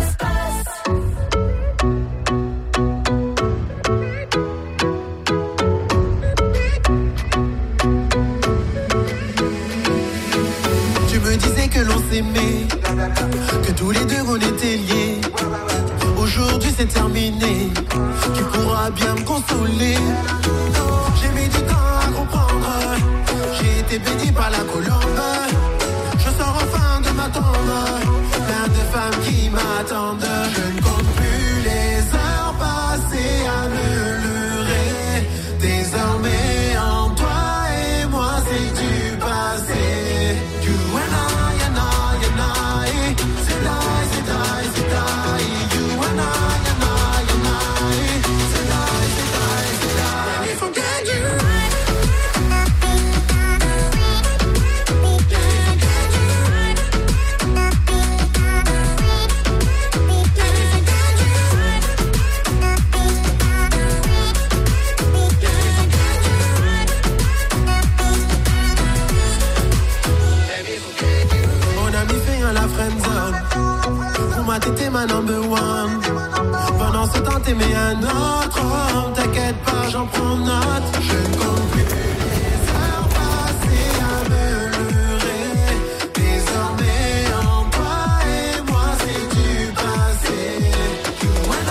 Tu me disais que l'on s'aimait, que tous les deux on était liés. Aujourd'hui c'est terminé, tu pourras bien me consoler. J'ai mis du temps à comprendre, j'ai été béni par la colombe. Je sors enfin de ma tombe, plein de femmes qui m'attendent. Je ne compte plus les heures passées à murmurer. Désormais en toi et moi c'est du passé. You and I, c'est die, c'est die, c'est die. You and I, c'est die, c'est die, c'est die. If I get you right. ma number one. Pendant ce temps t'aimais un autre homme. T'inquiète pas, j'en prends note. Je ne compte plus les heures passées à me leurrer. Désormais en toi et moi c'est du passé. You and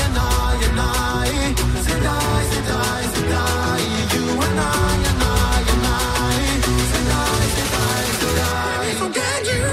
I, c'est die, c'est die, c'est die. You and I, c'est die, c'est die, c'est die. Forget you.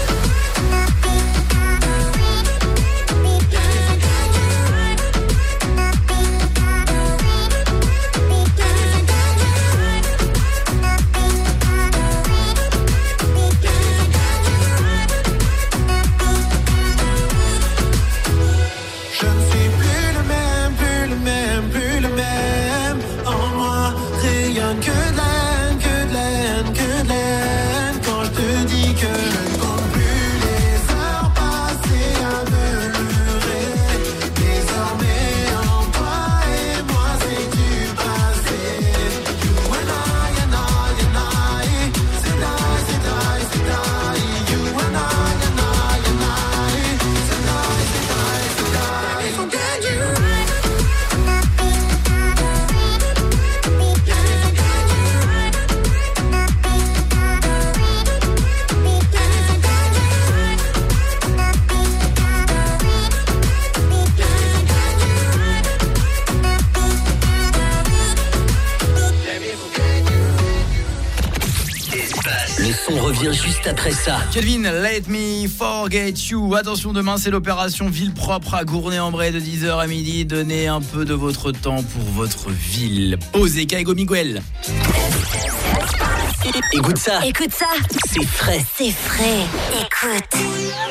Revient juste après ça. Kelvin, Let Me Forget You. Attention, demain c'est l'opération Ville Propre à Gournay-en-Bray de 10h à midi. Donnez un peu de votre temps pour votre ville. Posez Kaigo Miguel. Écoute ça. Écoute ça. C'est frais. C'est frais. Écoute.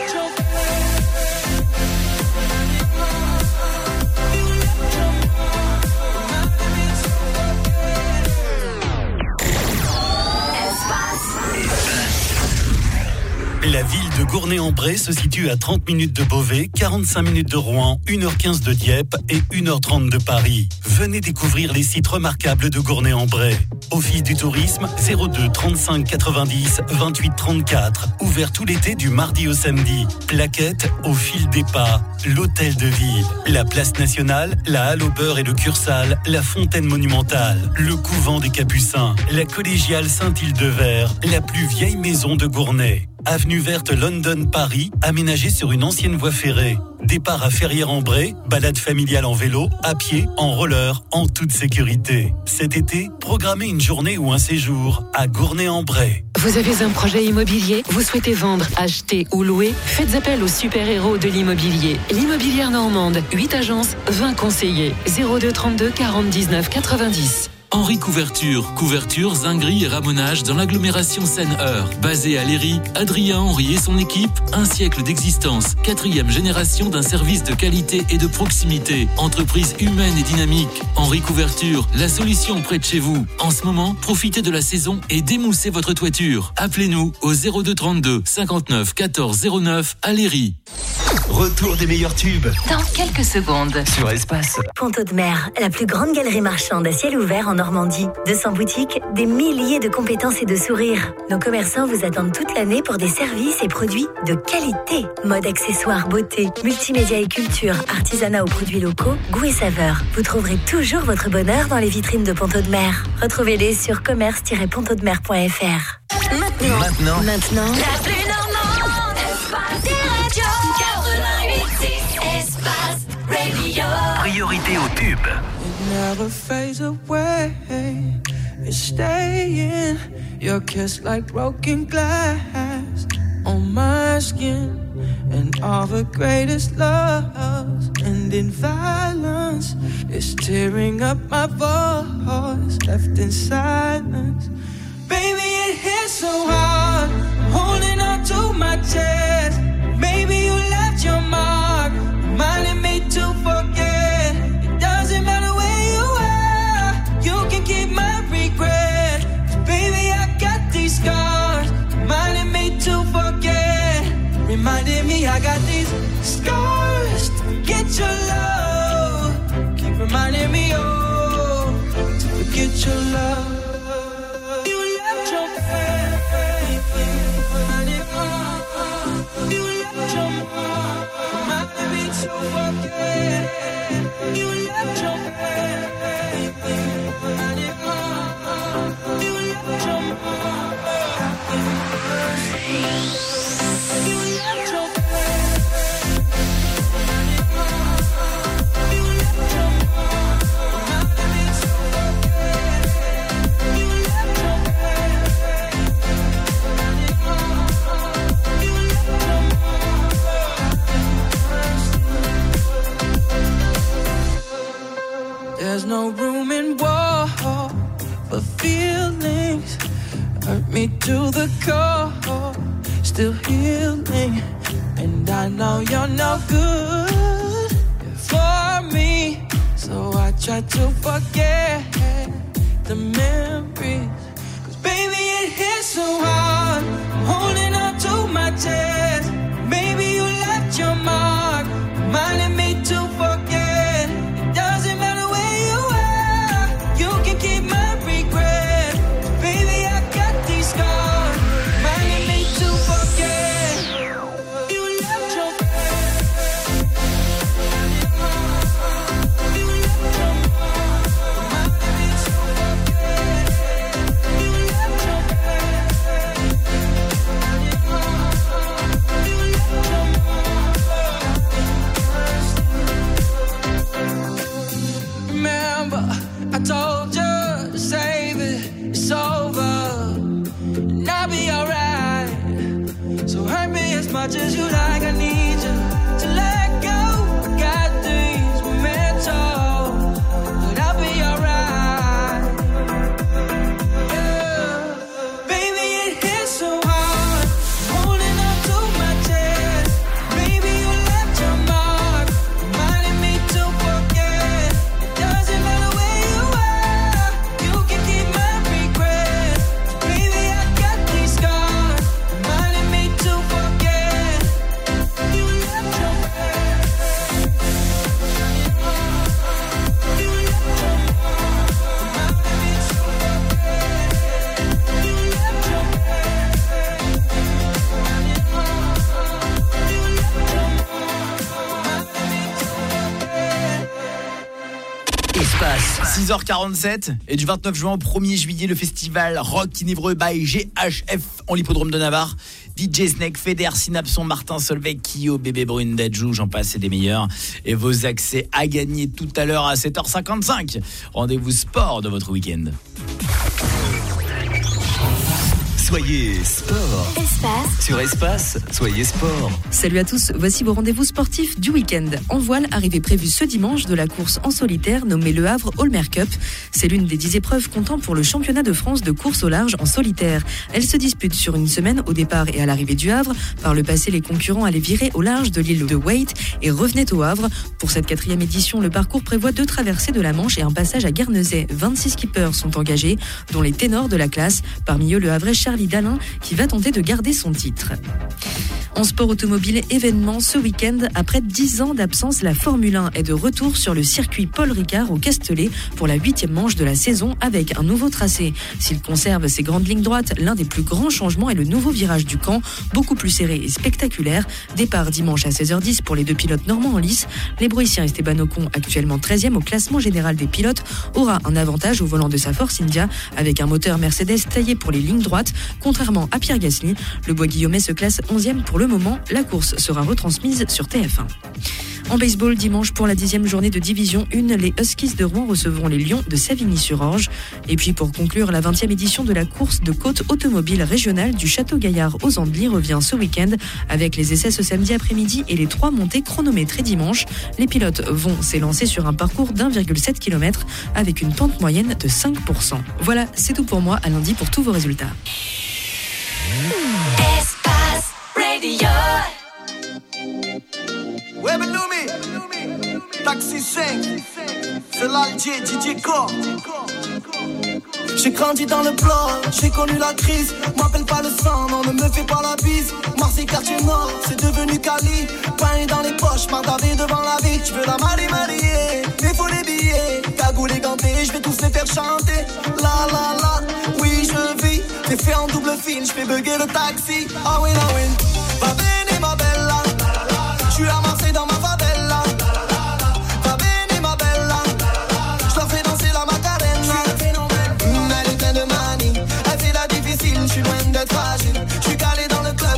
La ville de Gournay-en-Bray se situe à 30 minutes de Beauvais, 45 minutes de Rouen, 1h15 de Dieppe et 1h30 de Paris. Venez découvrir les sites remarquables de Gournay-en-Bray. Office du tourisme 02 35 90 28 34. Ouvert tout l'été du mardi au samedi. Plaquettes au fil des pas. L'hôtel de ville. La place nationale, la halle au beurre et le Cursal, la fontaine monumentale, le couvent des Capucins, la collégiale Saint-Hildeverre, la plus vieille maison de Gournay. Avenue verte London Paris, aménagée sur une ancienne voie ferrée. Départ à Ferrières-en-Bray, balade familiale en vélo, à pied, en roller, en toute sécurité. Cet été, programmez une journée ou un séjour à Gournay-en-Bray. Vous avez un projet immobilier, vous souhaitez vendre, acheter ou louer? Faites appel aux super-héros de l'immobilier. L'Immobilière Normande, 8 agences, 20 conseillers. 02 32 40 19 90. Henri Couverture, couverture, zinguerie et ramonage dans l'agglomération Seine-Eure. Basé à Léry, Adrien Henry et son équipe, un siècle d'existence, 4e génération d'un service de qualité et de proximité. Entreprise humaine et dynamique. Henri Couverture, la solution près de chez vous. En ce moment, profitez de la saison et démoussez votre toiture. Appelez-nous au 02 32 59 14 09 à Léry. Retour des meilleurs tubes. Dans quelques secondes. Sur Espace. Ponto de Mer, la plus grande galerie marchande à ciel ouvert en Normandie. 200 boutiques, des milliers de compétences et de sourires. Nos commerçants vous attendent toute l'année pour des services et produits de qualité. Mode, accessoires, beauté, multimédia et culture, artisanat aux produits locaux, goût et saveur. Vous trouverez toujours votre bonheur dans les vitrines de Ponto de Mer. Retrouvez-les sur commerce-pontodemer.fr. Maintenant. La plus normande, Espace Radio 88.6, Espace Radio. Priorité au tube. Never fades away. It's staying. Your kiss like broken glass on my skin. And all the greatest loves end in violence. It's tearing up my voice, left in silence. Baby, it hits so hard. I'm holding on to my chest. Maybe you left your mark, reminding me to forget. It doesn't matter where you are, you can keep my regret. 'Cause baby, I got these scars, reminding me to forget. Reminding me I got these scars to forget your love. Keep reminding me, oh, to forget your love. You left your face, you left your mark. There's no room in war for feelings. Hurt me to the core, still healing. And I know you're no good for me, so I try to forget the memories. 'Cause baby it hits so hard, I'm holding on to my chest. Baby you left your mark, reminding me to forget. It doesn't matter where you are, you can keep my regret. Baby I got these scars, reminding me to forget. You left your Remember, I told you to save it, it's over, and I'll be alright. So hurt me as much as you like, I need you to let go. I got things we're meant to, but I'll be alright. Yeah. Baby, it hits so hard, holding on to my chest. Baby, you left your mark, reminding me to forget. It doesn't matter where you are, you can keep my regret. Baby, I got these scars, reminding me to forget. You left your Espace 6h47 et du 29 juin au 1er juillet le festival Rock Inévreux by GHF en l'hippodrome de Navarre. DJ Snake, Feder, Synapson, Martin Solveig, Kyo, Bébé Brune, Dajou, j'en passe et des meilleurs. Et vos accès à gagner tout à l'heure à 7h55. Rendez-vous sport de votre week-end. Soyez sport. Espace. Sur Espace, soyez sport. Salut à tous, voici vos rendez-vous sportifs du week-end. En voile, arrivée prévue ce dimanche de la course en solitaire nommée Le Havre All-Mer Cup. C'est l'une des 10 épreuves comptant pour le championnat de France de course au large en solitaire. Elle se dispute sur une semaine au départ et à l'arrivée du Havre. Par le passé, les concurrents allaient virer au large de l'île de Waite et revenaient au Havre. Pour cette 4e édition, le parcours prévoit 2 traversées de la Manche et un passage à Guernesey. 26 skippers sont engagés, dont les ténors de la classe. Parmi eux, le Havrais Charlie Dalin, qui va tenter de garder son titre. En sport automobile, événement ce week-end, après 10 ans d'absence, la Formule 1 est de retour sur le circuit Paul Ricard au Castellet pour la 8e manche de la saison avec un nouveau tracé. S'il conserve ses grandes lignes droites, l'un des plus grands changements est le nouveau virage du camp, beaucoup plus serré et spectaculaire. Départ dimanche à 16h10 pour les 2 pilotes normands en lice. L'hébroïcien Esteban Ocon, actuellement 13e au classement général des pilotes, aura un avantage au volant de sa Force India avec un moteur Mercedes taillé pour les lignes droites. Contrairement à Pierre Gasly, le Bois-Guillaumet se classe 11e pour le moment. La course sera retransmise sur TF1. En baseball, dimanche, pour la 10e journée de Division 1, les Huskies de Rouen recevront les Lions de Savigny-sur-Orge. Et puis pour conclure, la 20e édition de la course de côte automobile régionale du Château-Gaillard aux Andelys revient ce week-end avec les essais ce samedi après-midi et les 3 montées chronométrées dimanche. Les pilotes vont s'élancer sur un parcours d'1,7 km avec une pente moyenne de 5%. Voilà, c'est tout pour moi. À lundi pour tous vos résultats. Espace Radio. Ouais, mais Taxi 5, c'est l'Alger, DJ Core. J'ai grandi dans le bloc, j'ai connu la crise. M'appelle pas le sang, non, ne me fais pas la bise. Marseille, quartier nord, c'est devenu Cali. Pain dans les poches, mardavé devant la vie. Tu veux la marier, mais faut les billets. Cagoule et ganté, je vais tous les faire chanter. La la la, oui je vis. T'es fait en double fil, je fais bugger le taxi. Ah oui, ah oui. Va bene ma bella, je suis à Marseille dans ma favela. Va bene ma bella, je leur fais danser la Macarena. Elle est pleine de manie, elle fait la difficile, je suis loin d'être fragile. Je suis calé dans le club.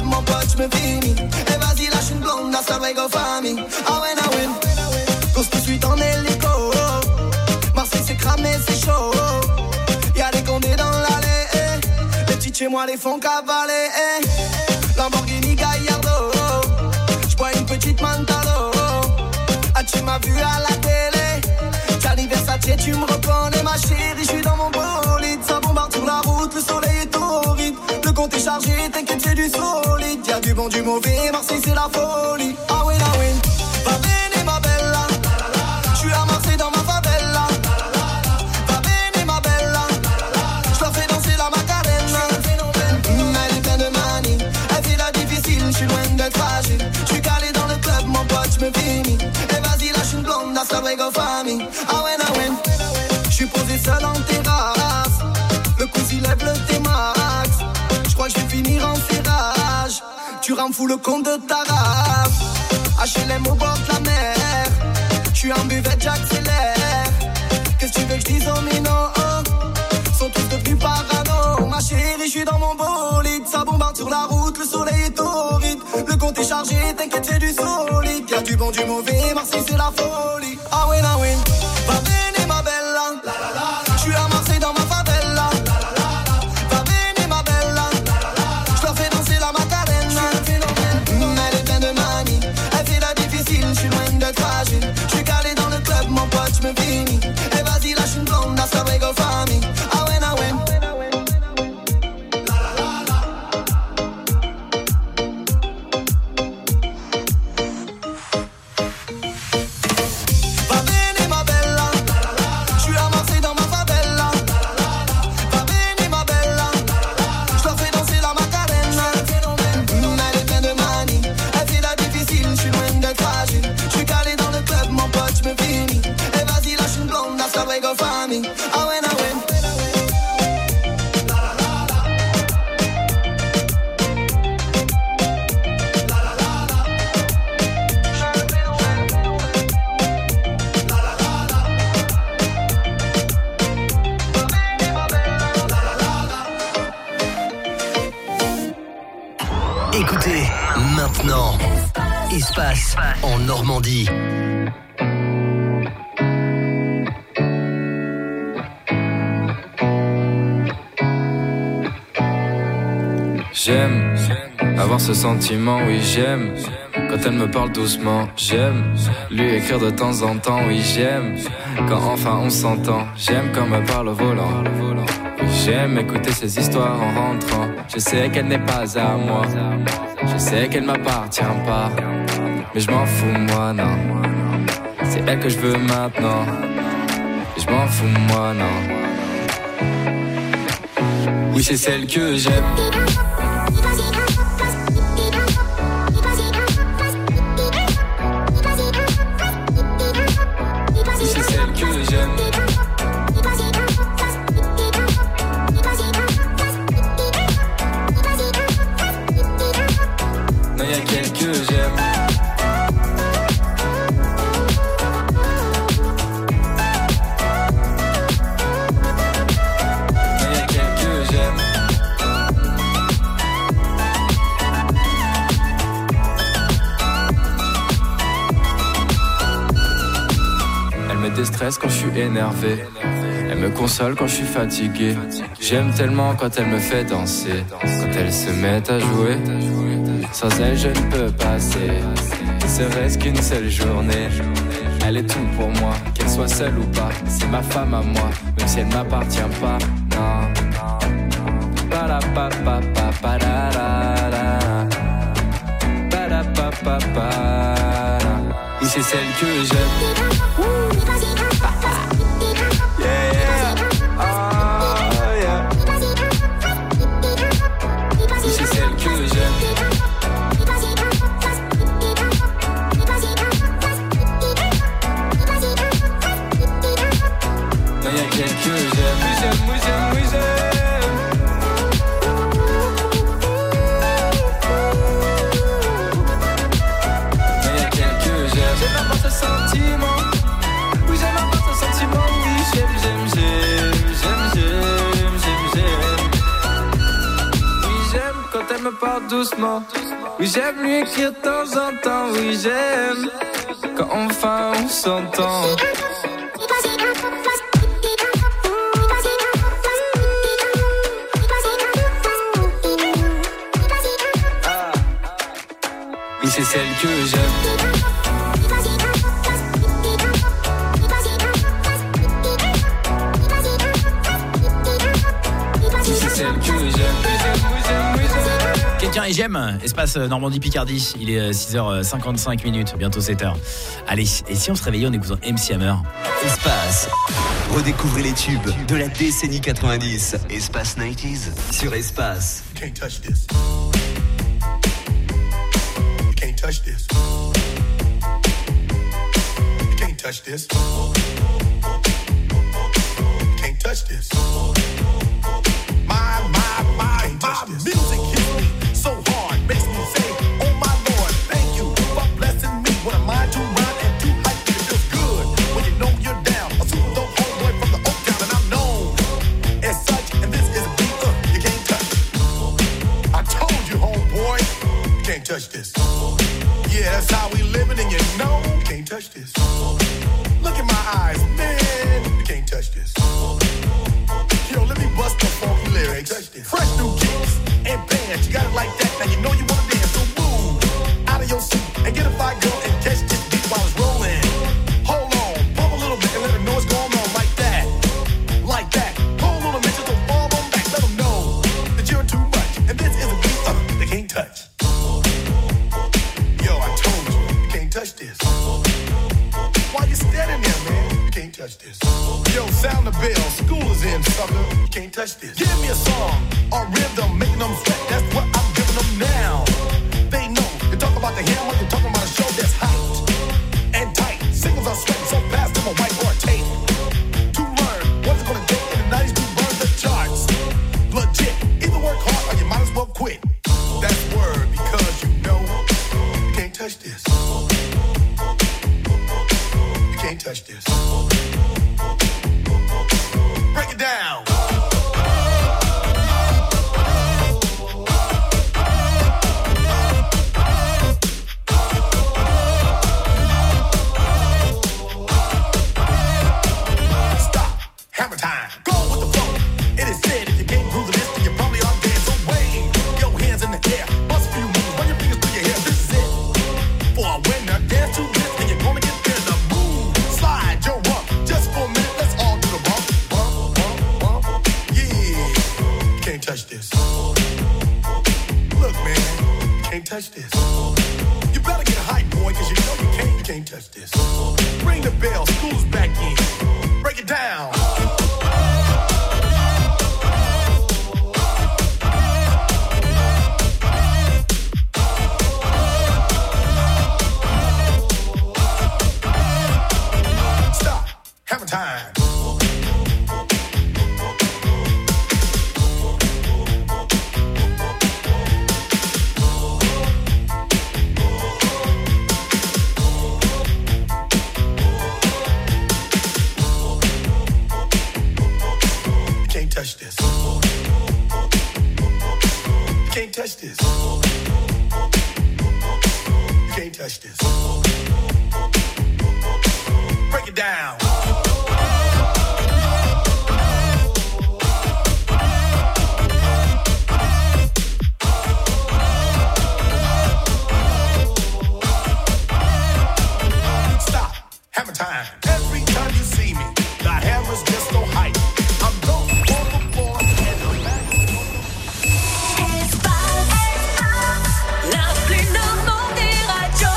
me finis. Et vas-y, lâche une blonde, hasta luego, famille. Ah ouais, ah ouais. Course poursuite en hélico. Marseille c'est cramé, c'est chaud. Y'a des condés dans l'allée. Les petits chez moi les font cavaler. Lamborghini Gallardo. J'bois une petite Mantalo. Ah tu m'as vu à la télé. Gianni Versace tu me reconnais ma chérie. J'suis dans mon bolide. Ça bombarde sur la route, le soleil est horrible. Le compte est chargé, t'inquiète c'est du solide. Y'a du bon, du mauvais, Marseille c'est la folie. Ah oui, ah oui. Va bene ma bella. J'suis à Marseille dans ma favela. Va bene ma bella. J'la fais danser la Macarena. Elle est pleine de manie. Elle fait la difficile, j'suis loin d'être fragile. J'suis calé dans le club, mon pote, j'me finis. Et vas-y, lâche une blonde, hasta luego, famille. Ah ouais, ah ouais. J'suis posé seul en terrasse. Le cousin lève le T-Max. J'crois que j'vais finir en serrage. Tu rends fou le compte de ta race. HLM au bord de la mer. J'suis en buvette, j'accélère. Qu'est-ce que tu veux que j'dise aux minots? Sont tous devenus parano. Ma chérie, j'suis dans mon bolide. Ça bombarde sur la route, le soleil est torride. Le compte est chargé, t'inquiète c'est du solide. Y'a du bon, du mauvais, Marseille c'est la folie. Ah oui, ah oui. Va bene ma bella. J'suis à Marseille dans ma favela. Va bene ma bella. J'la fais danser la Macarena. Elle est pleine de manie. Elle fait la difficile, j'suis loin d'être fragile. J'suis calé dans le club, mon pote, j'me finis. Et vas-y, lâche une blonde, hasta luego, famille. Ah ouais, ah ouais. Ah ouais, ah ouais. Écoutez, maintenant, Espace en Normandie. J'aime avoir ce sentiment, oui j'aime. Quand elle me parle doucement, j'aime lui écrire de temps en temps, oui j'aime. Quand enfin on s'entend, j'aime quand me parle au volant. Oui, j'aime écouter ses histoires en rentrant. Je sais qu'elle n'est pas à moi, je sais qu'elle m'appartient pas, mais je m'en fous moi non. C'est elle que je veux maintenant, et je m'en fous moi non. Oui c'est celle que j'aime. Déstresse quand je suis énervé, elle me console quand je suis fatigué. J'aime tellement quand elle me fait danser, quand elle se met à jouer. Sans elle je ne peux passer, ne serait-ce qu'une seule journée. Elle est tout pour moi, qu'elle soit seule ou pas, c'est ma femme à moi, même si elle m'appartient pas. Non. Oui c'est celle que j'aime. Doucement, Oui, j'aime lui écrire de temps en temps. Oui, j'aime quand enfin on s'entend. Oui, c'est celle que j'aime. Oui, c'est celle que j'aime. Quelqu'un et j'aime, espace Normandie Picardie. Il est 6h55 minutes, bientôt 7h. Allez, et si on se réveillait en écoutant MC Hammer? Espace. Redécouvrez les tubes de la décennie 90. Espace 90s sur Espace. You can't touch this. You can't touch this. You can't touch this. You can't touch this. My music hits me so hard, makes me say, oh my Lord, thank you for blessing me. What a mind to run and to hype, it feels good when you know you're down. A super dope homeboy from the Oak Town, and I'm known as such. And this is a beat you can't touch. I told you, homeboy, you can't touch this. Yeah, that's how we living, and you know you can't touch this. Look in my eyes, man, you can't touch this. Yo, let me bust the funky lyrics. Fresh new kicks and bands, you got it like that. Now you know you wanna dance, so move out of your seat and get a fire girl and catch this beat while it's rolling. Hold on, pump a little bit and let them know what's going on like that, like that. Hold on a minute, just don't fall on back. Let them know that you're too much, and this is a beat they can't touch. Yo, I told you, you can't touch this. Why you standing there, man? You can't touch this. Yo, sound the bell, school is in, sucker. You can't touch this. Give me a song or rhythm, making them sweat. That's what I'm giving them now. They know. You talk about the hammer, you're talking about a show that's hyped and tight. Singles are sweating so fast, I'm a whiteboard tape. To learn what it's gonna take in the 90s to burn the charts. Legit. Either work hard or you might as well quit. That's word because you know you can't touch this. You can't touch this. Break it down. Stop. Hammer time. Go with the flow. It is said if you can't groove the list, then you probably are dead. So wave your hands in the air. Bust a few moves. Run your fingers through your hair. This is it. For a winner, dance to this, and you're gonna get there. The move. Slide your rump. Just for a minute, let's all do the bump. Bump, bump, bump. Yeah. You can't touch this. Look, man. You can't touch this. You better get hype, boy, cause you know you can't touch this. Ring the bell, school's back in. Break it down. Stop. Hammer time. You can't touch this. You can't touch this. You can't touch this. Break it down. Stop. Hammer time. Every time you see me, the hammer's just so hype. I'm going on the floor and I'm back. La plus Normandie radio.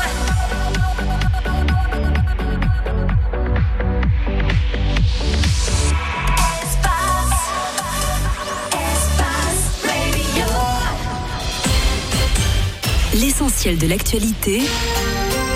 Espace Radio. L'essentiel de l'actualité,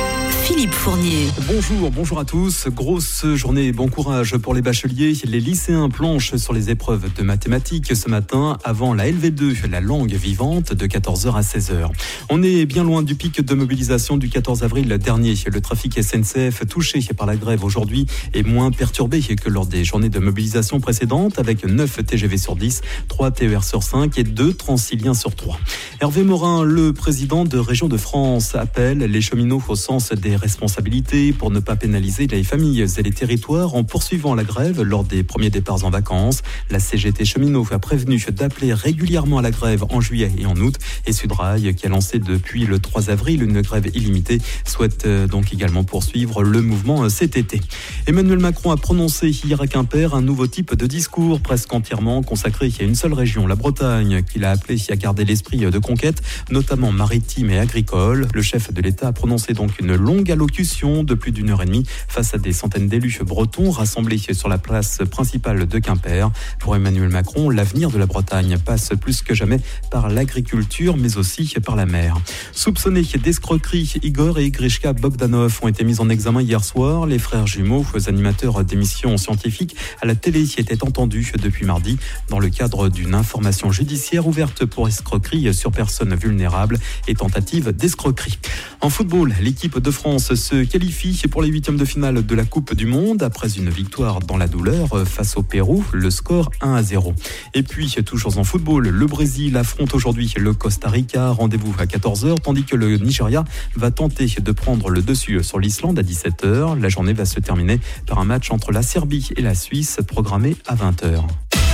Philippe Fournier. Bonjour à tous. Grosse journée et bon courage pour les bacheliers. Les lycéens planchent sur les épreuves de mathématiques ce matin avant la LV2, la langue vivante, de 14h à 16h. On est bien loin du pic de mobilisation du 14 avril dernier. Le trafic SNCF touché par la grève aujourd'hui est moins perturbé que lors des journées de mobilisation précédentes, avec 9 TGV sur 10, 3 TER sur 5 et 2 Transiliens sur 3. Hervé Morin, le président de Région de France, appelle les cheminots au sens des responsabilités pour ne pas pénaliser les familles et les territoires en poursuivant la grève lors des premiers départs en vacances. La CGT Cheminots a prévenu d'appeler régulièrement à la grève en juillet et en août, et Sudrail, qui a lancé depuis le 3 avril une grève illimitée, souhaite donc également poursuivre le mouvement cet été. Emmanuel Macron a prononcé hier à Quimper un nouveau type de discours presque entièrement consacré à une seule région, la Bretagne, qu'il a appelé à garder l'esprit de conquête, notamment maritime et agricole. Le chef de l'État a prononcé donc une longue allocution de plus d'1 heure et demie face à des centaines d'élus bretons rassemblés sur la place principale de Quimper. Pour Emmanuel Macron, l'avenir de la Bretagne passe plus que jamais par l'agriculture, mais aussi par la mer. Soupçonnés d'escroquerie, Igor et Grishka Bogdanov ont été mis en examen hier soir. Les frères jumeaux, animateurs d'émissions scientifiques à la télé, étaient entendus depuis mardi dans le cadre d'une information judiciaire ouverte pour escroquerie sur personnes vulnérables et tentative d'escroquerie. En football, l'équipe de France se qualifie pour les 8e de finale de la Coupe du Monde après une victoire dans la douleur face au Pérou, le score 1-0. Et puis, toujours en football, le Brésil affronte aujourd'hui le Costa Rica, rendez-vous à 14h, tandis que le Nigeria va tenter de prendre le dessus sur l'Islande à 17h. La journée va se terminer par un match entre la Serbie et la Suisse, programmé à 20h.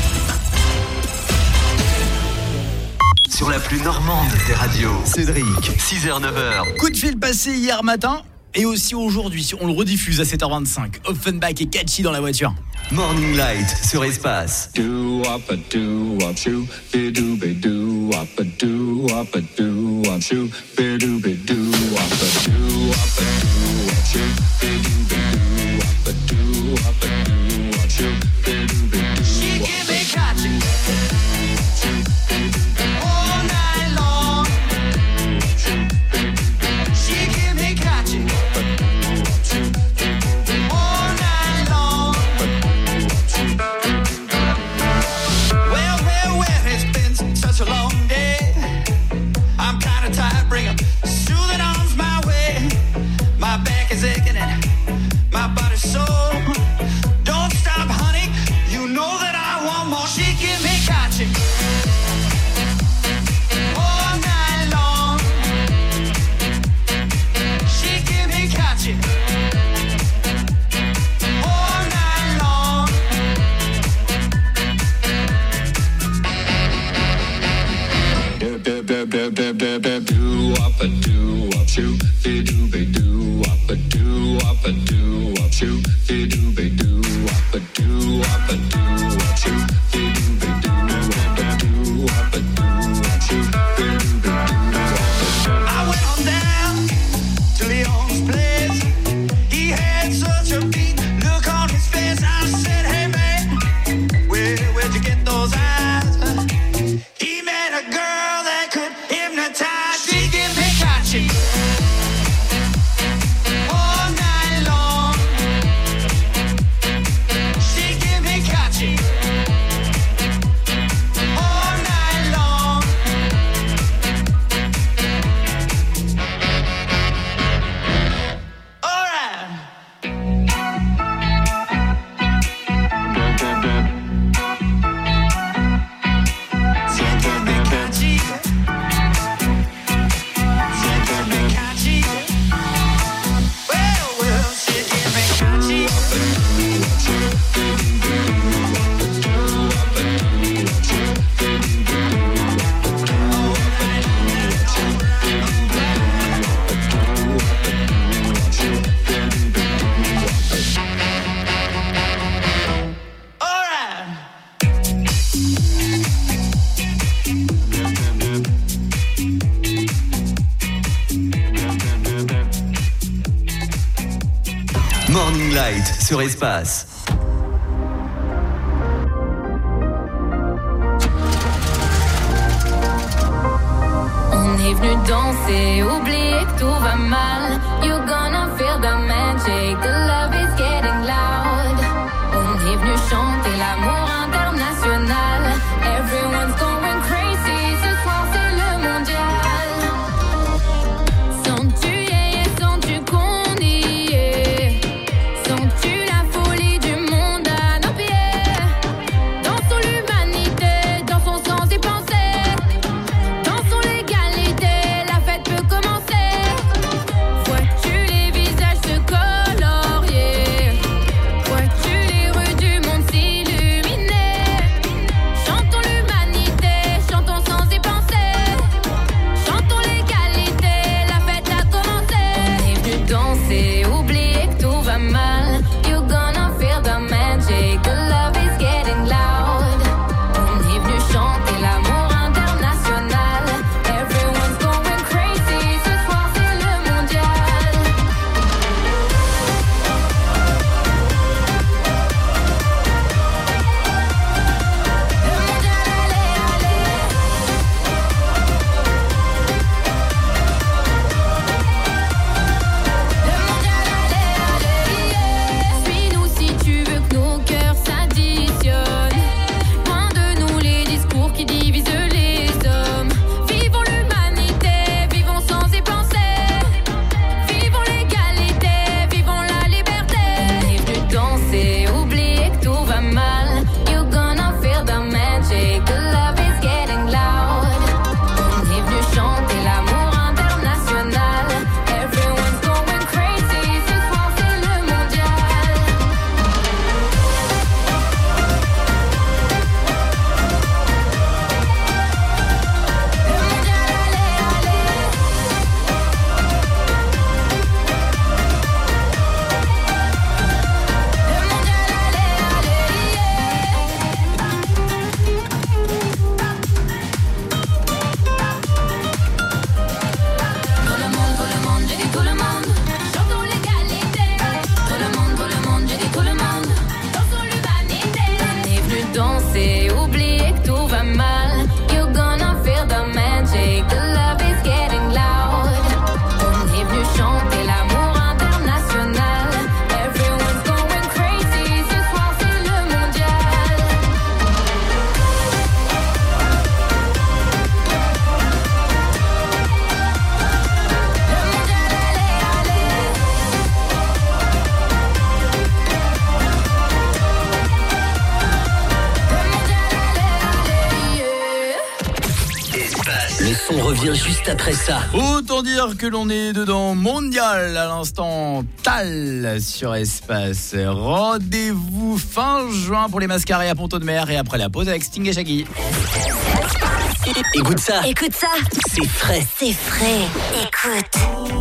Sur la plus normande des radios, Cédric, 6h-9h. Coup de fil passé hier matin et aussi aujourd'hui. On le rediffuse à 7h25. Offenbach et Catchy dans la voiture. Morning Light sur Espace. Morning Light sur Espace. On est venu danser, oublier que tout va mal. You're gonna feel magic, the love is getting loud. On est venu chanter l'amour international. Everyone's going crazy, ce soir c'est le mondial. Sens-tu sens-tu qu'on y est? Sens-tu la folie du monde à nos pieds? Dansons l'humanité, dansons sans y penser. Dansons l'égalité, la fête peut commencer. Vois-tu les visages se colorier? Vois-tu les rues du monde s'illuminer? Chantons l'humanité, chantons sans y penser. Chantons l'égalité, la fête a commencé. On est venu danser, oublier que tout va mal. You're gonna feel the magic, the love is getting loud. On est venu chanter l'amour international. Everyone's going crazy, ce soir c'est le mondial. Suis-nous si tu veux que nos cœurs s'additionnent. Loin de nous les discours qui divisent les hommes. Vivons l'humanité, vivons sans y penser. Vivons l'égalité, vivons la liberté. On est venu danser, oublier que tout va mal. You're gonna feel the magic, the love is getting loud. On est venu chanter l'amour international. Everyone's going crazy, ce soir c'est le mondial. Tout le monde, j'ai dit tout le monde. Chantons l'égalité. Tout le monde, j'ai dit tout le monde. Dansons l'humanité. On est venu danser, oublier que tout va mal. You're gonna feel the magic, the love is getting loud. On est venu chanter l'amour international. Everyone's going crazy, ce soir c'est le mondial. Le son revient juste après ça. Autant dire que l'on est dedans mondial à l'instant. Tal sur Espace. Rendez-vous fin juin pour les mascarés à Ponto de Mer et après la pause avec Sting et Shaggy. Écoute ça. Écoute ça. C'est frais. C'est frais. Écoute.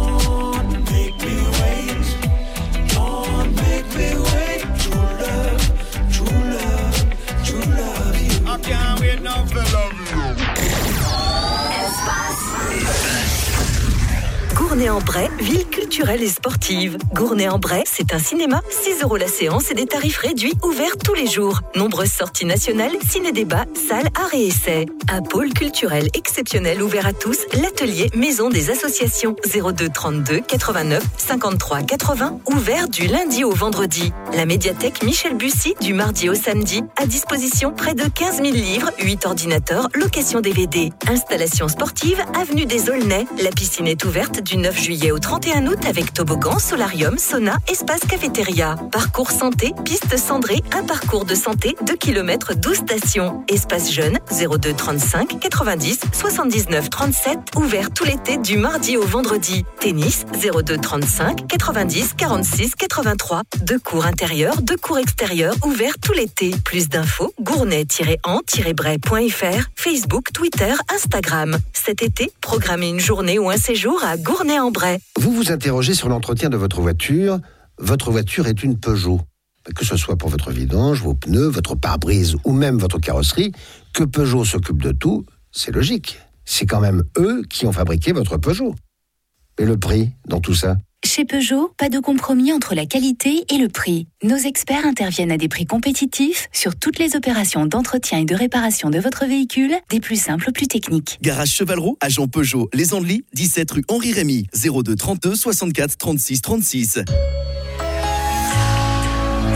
Gournay-en-Bray, ville culturelle et sportive. Gournay-en-Bray, c'est un cinéma, 6 € la séance et des tarifs réduits ouverts tous les jours. Nombreuses sorties nationales, ciné-débat, salles, arts et essais. Un pôle culturel exceptionnel ouvert à tous, l'atelier Maison des associations 02 32 89 53 80, ouvert du lundi au vendredi. La médiathèque Michel Bussy du mardi au samedi, à disposition près de 15 000 livres, 8 ordinateurs, location DVD. Installation sportive, avenue des Aulnay. La piscine est ouverte du 9 juillet au 31 août avec toboggan, solarium, sauna, espace cafétéria. Parcours santé, piste cendrée, un parcours de santé, 2 km, 12 stations. Espace jeune, 02 35 90 79 37, ouvert tout l'été du mardi au vendredi. Tennis, 02 35 90 46 83. 2 cours intérieurs, 2 cours extérieurs, ouverts tout l'été. Plus d'infos, gournay-en-bray.fr, Facebook, Twitter, Instagram. Cet été, programmez une journée ou un séjour à Gournay-en-Bray. Vous vous interrogez sur l'entretien de votre voiture. Votre voiture est une Peugeot. Que ce soit pour votre vidange, vos pneus, votre pare-brise ou même votre carrosserie, que Peugeot s'occupe de tout, c'est logique. C'est quand même eux qui ont fabriqué votre Peugeot. Et le prix dans tout ça ? Chez Peugeot, pas de compromis entre la qualité et le prix. Nos experts interviennent à des prix compétitifs sur toutes les opérations d'entretien et de réparation de votre véhicule, des plus simples aux plus techniques. Garage Chevalreau, agent Peugeot, Les Andelys, 17 rue Henri Rémy, 02 32 64 36 36.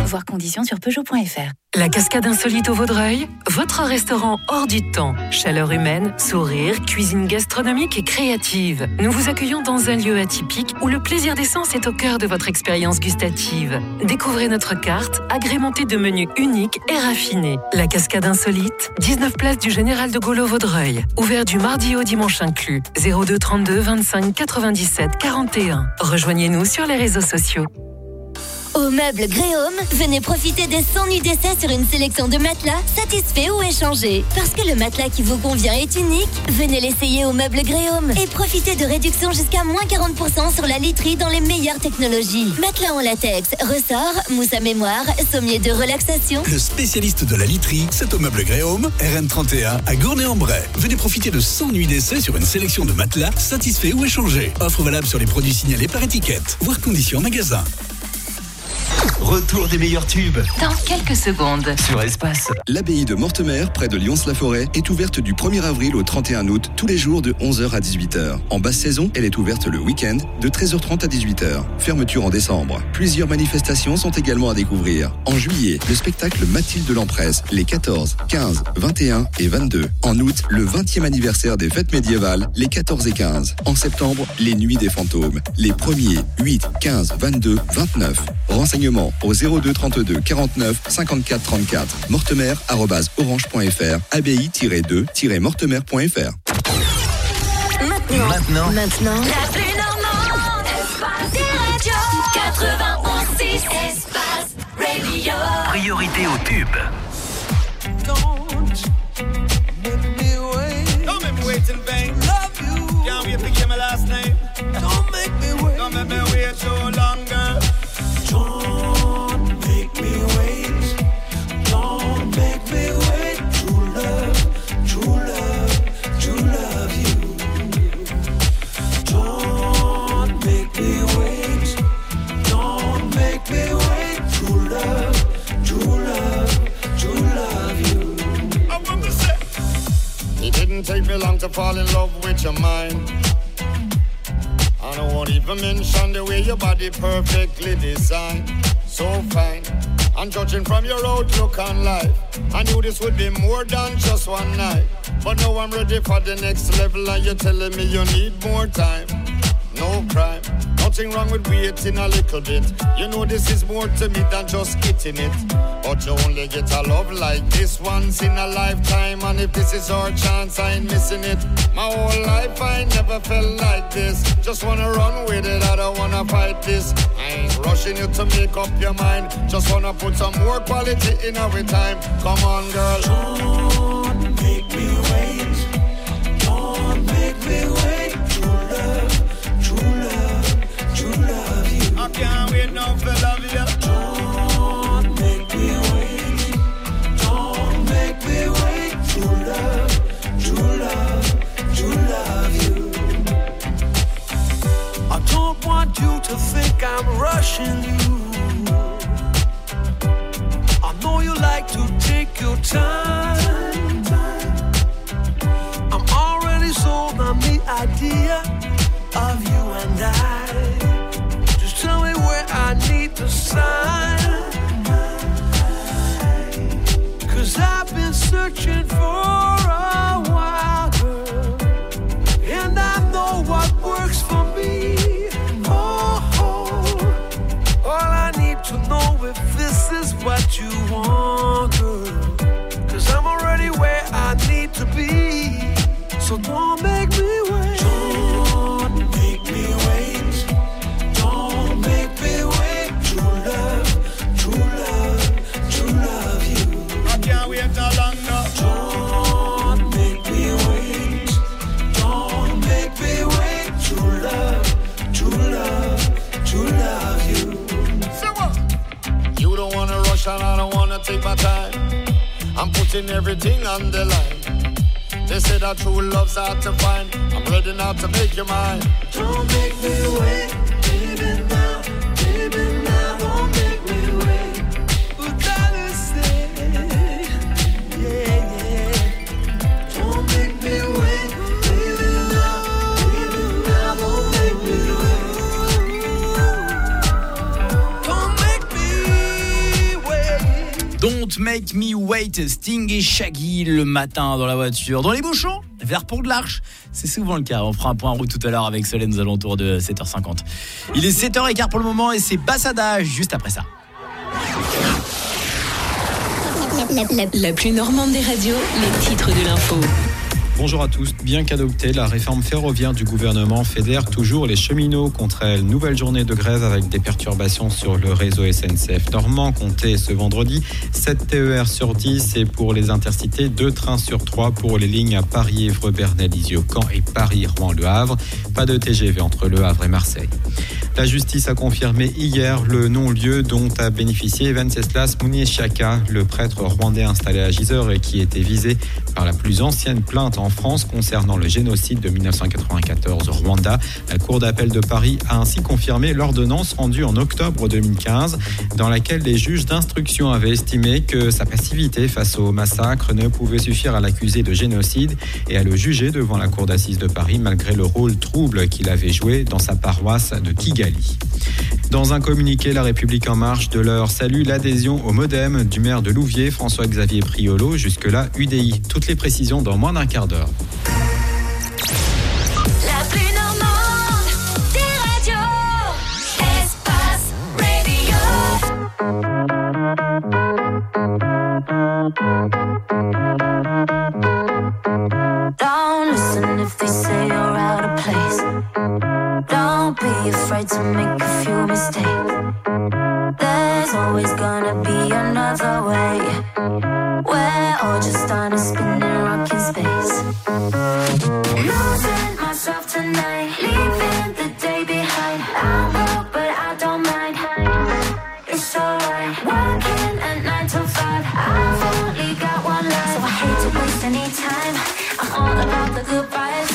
Voir conditions sur Peugeot.fr. La Cascade Insolite au Vaudreuil, votre restaurant hors du temps. Chaleur humaine, sourire, cuisine gastronomique et créative. Nous vous accueillons dans un lieu atypique où le plaisir des sens est au cœur de votre expérience gustative. Découvrez notre carte, agrémentée de menus uniques et raffinés. La Cascade Insolite, 19 place du Général de Gaulle au Vaudreuil. Ouvert du mardi au dimanche inclus. 02 32 25 97 41. Rejoignez-nous sur les réseaux sociaux. Au meuble Gréhome, venez profiter des 100 nuits d'essai sur une sélection de matelas satisfaits ou échangés. Parce que le matelas qui vous convient est unique, venez l'essayer au meuble Gréhome et profitez de réductions jusqu'à moins 40% sur la literie dans les meilleures technologies. Matelas en latex, ressort, mousse à mémoire, sommier de relaxation. Le spécialiste de la literie, c'est au meuble Gréhome, RN31 à Gournay-en-Bray. Venez profiter de 100 nuits d'essai sur une sélection de matelas satisfaits ou échangés. Offre valable sur les produits signalés par étiquette. Voir conditions en magasin. Retour des meilleurs tubes Dans quelques secondes. sur Espace. L'abbaye de Mortemer, près de Lyons-la-Forêt, est ouverte du 1er avril au 31 août, tous les jours de 11h à 18h. En basse saison, elle est ouverte le week-end de 13h30 à 18h. Fermeture en décembre. Plusieurs manifestations sont également à découvrir. En juillet, le spectacle Mathilde Lempresse, les 14, 15, 21 et 22. En août, le 20e anniversaire des fêtes médiévales, les 14 et 15. En septembre, les nuits des fantômes, les 1er, 8, 15, 22, 29. Renseignements au 02 32 49 54 34. mortemer@orange.fr, abbaye-2-mortemer.fr. Maintenant. La plus normande, Espace Radio 91.6, Espace Radio. Priorité au tube. Don't make me wait in vain. Love you. Can't wait to get my last name. Don't make me wait. Don't make me wait so long, girl. Don't make me wait. Don't make me wait. True love, true love, true love you. Don't make me wait. Don't make me wait. True love, true love, true love you. I want to say. It didn't take me long to fall in love with your mind. I won't even mention the way your body perfectly designed. So fine. And judging from your outlook on life, I knew this would be more than just one night. But now I'm ready for the next level and you're telling me you need more time. No crime, nothing wrong with waiting a little bit. You know this is more to me than just getting it. But you only get a love like this once in a lifetime. And if this is our chance, I ain't missing it. My whole life I never felt like this. Just wanna run with it, I don't wanna fight this. I ain't rushing you to make up your mind. Just wanna put some more quality in our time. Come on, girl. Don't make me wait. Don't make me wait. True love, true love, true love you. I can't wait now for love you. Don't make me wait. Don't make me wait. True love, true love, true love you. I don't want you to think I'm rushing you. I know you like to take your time. I'm already sold on the idea of you and I. Just tell me where I need to sign. 'Cause I've been searching for a while, girl, and I know what works for me. All I need to know if this is what you want, girl. 'Cause I'm already where I need to be. So don't make me wait. Don't make me wait. Don't make me wait. True love, true love, true love you. I can't wait no longer. Don't make me wait. Don't make me wait. True love, true love, true love you. You don't wanna rush and I don't wanna take my time. I'm putting everything on the line. They say that true love's hard to find. I'm ready now to make you mine. Don't make me wait, baby now, don't make me wait. What gotta say, yeah, yeah. Don't make me wait, baby now, don't make me wait. Don't make me Make Me Wait, Sting et Shaggy le matin dans la voiture. Dans les bouchons, vers Pont de l'Arche, c'est souvent le cas. On fera un point en route tout à l'heure avec Solène aux alentours de 7h50. Il est 7h15 pour le moment et c'est Bassada juste après ça. La plus normande des radios, les titres de l'info. Bonjour à tous. Bien qu'adoptée, la réforme ferroviaire du gouvernement fédère toujours les cheminots contre elle. Nouvelle journée de grève avec des perturbations sur le réseau SNCF normand. Comptez ce vendredi 7 TER sur 10 et pour les intercités 2 trains sur 3 pour les lignes à Paris, Évreux, Bernay, Lisieux, Caen et Paris, Rouen, Le Havre. Pas de TGV entre Le Havre et Marseille. La justice a confirmé hier le non-lieu dont a bénéficié Venceslas Muniesiaka, le prêtre rwandais installé à Gisors et qui était visé par la plus ancienne plainte en France concernant le génocide de 1994 au Rwanda. La Cour d'appel de Paris a ainsi confirmé l'ordonnance rendue en octobre 2015 dans laquelle les juges d'instruction avaient estimé que sa passivité face au massacre ne pouvait suffire à l'accuser de génocide et à le juger devant la Cour d'assises de Paris malgré le rôle trouble qu'il avait joué dans sa paroisse de Kigali. Dans un communiqué, La République En Marche de leur salue l'adhésion au MoDem du maire de Louviers, François-Xavier Priolo, jusque-là UDI. Toutes les précisions dans moins d'un quart d'heure. La plus normande des radios, Espace Radio. Don't listen if they say you're out of place. Don't be afraid to make a few mistakes. There's always gonna be another way. We're all just on a spinning rock in space. Losing myself tonight, leaving the day behind. I'm broke, but I don't mind. It's alright. Working at 9 to 5. I've only got one life, so I hate to waste any time. I'm all about the good vibes.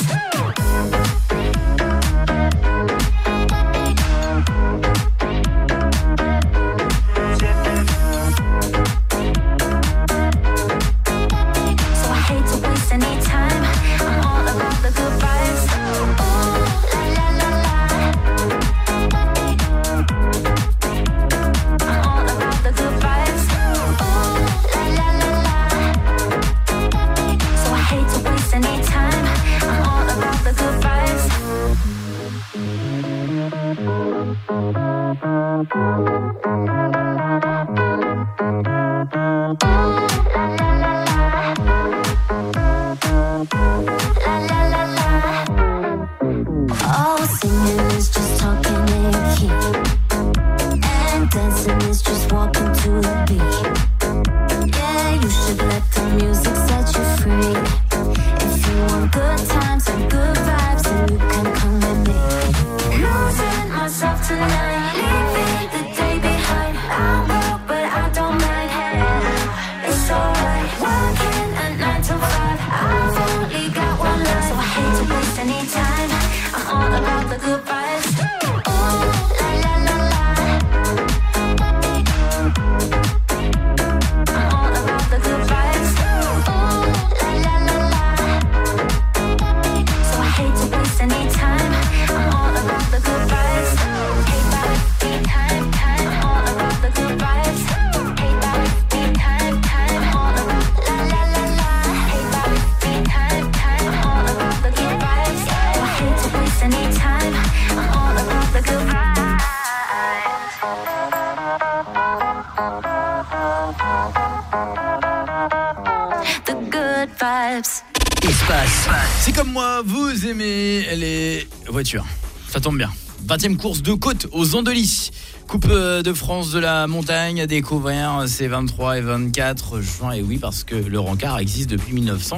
C'est comme moi, vous aimez les voitures. Ça tombe bien. 20e course de côte aux Andelys. Coupe de France de la montagne à découvrir ces 23 et 24 juin. Et oui, parce que le rencard existe depuis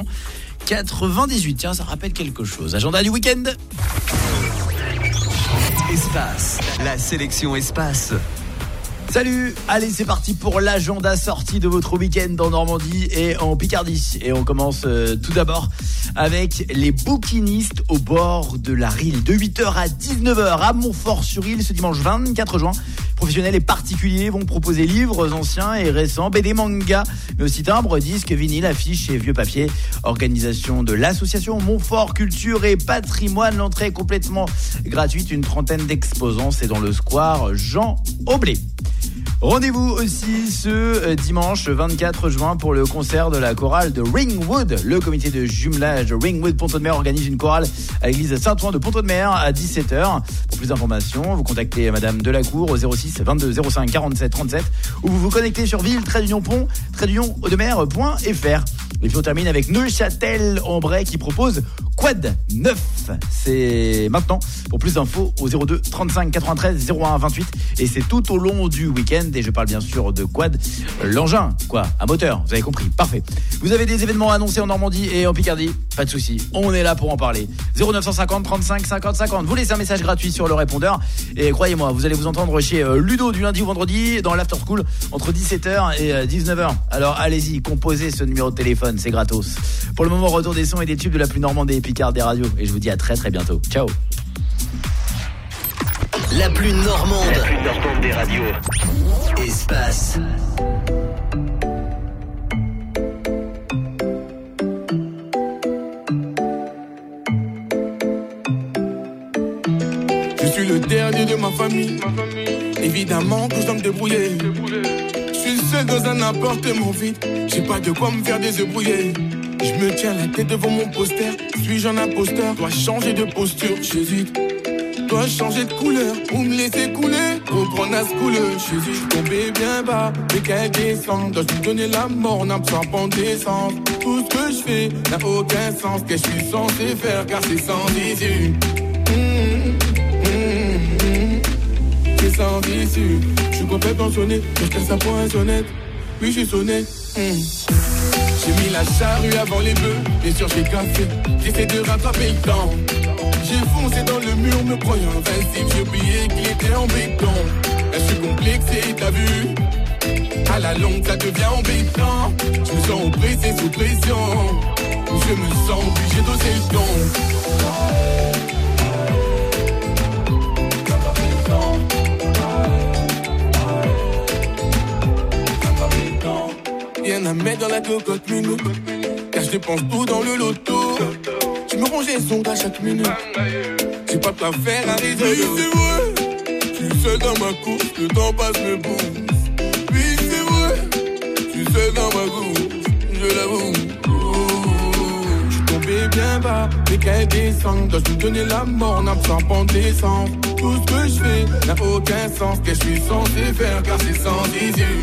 1998. Tiens, ça rappelle quelque chose. Agenda du week-end. Espace, la sélection Espace. Salut, allez c'est parti pour l'agenda sortie de votre week-end en Normandie et en Picardie. Et on commence tout d'abord avec les bouquinistes au bord de la Rille de 8h à 19h à Montfort-sur-Île ce dimanche 24 juin. Professionnels et particuliers vont proposer livres anciens et récents, BD, manga, mais aussi timbres, disques, vinyles, affiches et vieux papiers. Organisation de l'association Montfort Culture et Patrimoine. L'entrée est complètement gratuite, une trentaine d'exposants. C'est dans le square Jean Aublé. Rendez-vous aussi ce dimanche 24 juin pour le concert de la chorale de Ringwood. Le comité de jumelage de Ringwood Ponto-de-Mer organise une chorale à l'église Saint-Ouen de Ponto-de-Mer à 17h. Pour plus d'informations, vous contactez Madame Delacour au 06 22 05 47 37 ou vous vous connectez sur ville-pont-de-mer.fr. Et puis on termine avec Neuchâtel-en-Bray qui propose Quad 9. C'est maintenant. Pour plus d'infos au 02 35 93 01 28. Et c'est tout au long du week-end. Et je parle bien sûr de Quad, l'engin, quoi, à moteur. Vous avez compris, parfait. Vous avez des événements annoncés en Normandie et en Picardie? Pas de souci, on est là pour en parler. 0950 35 50 50. Vous laissez un message gratuit sur le répondeur. Et croyez-moi, vous allez vous entendre chez Ludo du lundi au vendredi dans l'After School entre 17h et 19h. Alors allez-y, composez ce numéro de téléphone, c'est gratos. Pour le moment, retour des sons et des tubes de la plus normande des Picards des radios. Et je vous dis à très très bientôt. Ciao. La plus normande des radios. Espace. Je suis le dernier de ma famille. Évidemment que je dois me débrouiller. Je suis seul dans un appartement vide. J'ai pas de quoi me faire des œufs brouillés. Je me tiens la tête devant mon poster. Suis-je un imposteur? Dois changer de posture, j'hésite. Dois changer de couleur ou me laisser couler. Reprendre à ce couleur, j'hésite. Tomber bien bas, mais qu'elle descende. Dois-je lui donner la mort, n'a pas en descente. Tout ce que je fais n'a aucun sens. Qu'est-ce que je suis censé faire car c'est sans issue. C'est sans issue. Je suis complètement sonné, je casse à poinçonnette. Oui, je suis sonné. J'ai mis la charrue avant les bœufs. Bien sûr, j'ai café. J'essaie de rattraper le temps. J'ai foncé dans le mur, me croyant invincible. J'ai oublié qu'il était en béton. Là, je suis complexé, t'as vu? À la longue, ça devient embêtant. Je me sens oppressé sous pression. Je me sens obligé d'oser le ton. Rien à mettre dans la cocotte minute, car je dépense tout dans le loto. Je me ronge les ongles à chaque minute. J'ai pas de quoi faire à résoudre. Oui, c'est vrai, je suis seul dans ma course. Le temps passe, me pousse. Oui, c'est vrai, je suis seul dans ma course. Je l'avoue. Je suis tombé bien bas, mais qu'elle descend. Dois-je me donner la mort, n'a pas en descente. Tout ce que je fais n'a aucun sens. Qu'est-ce que je suis censé faire, car c'est sans issue.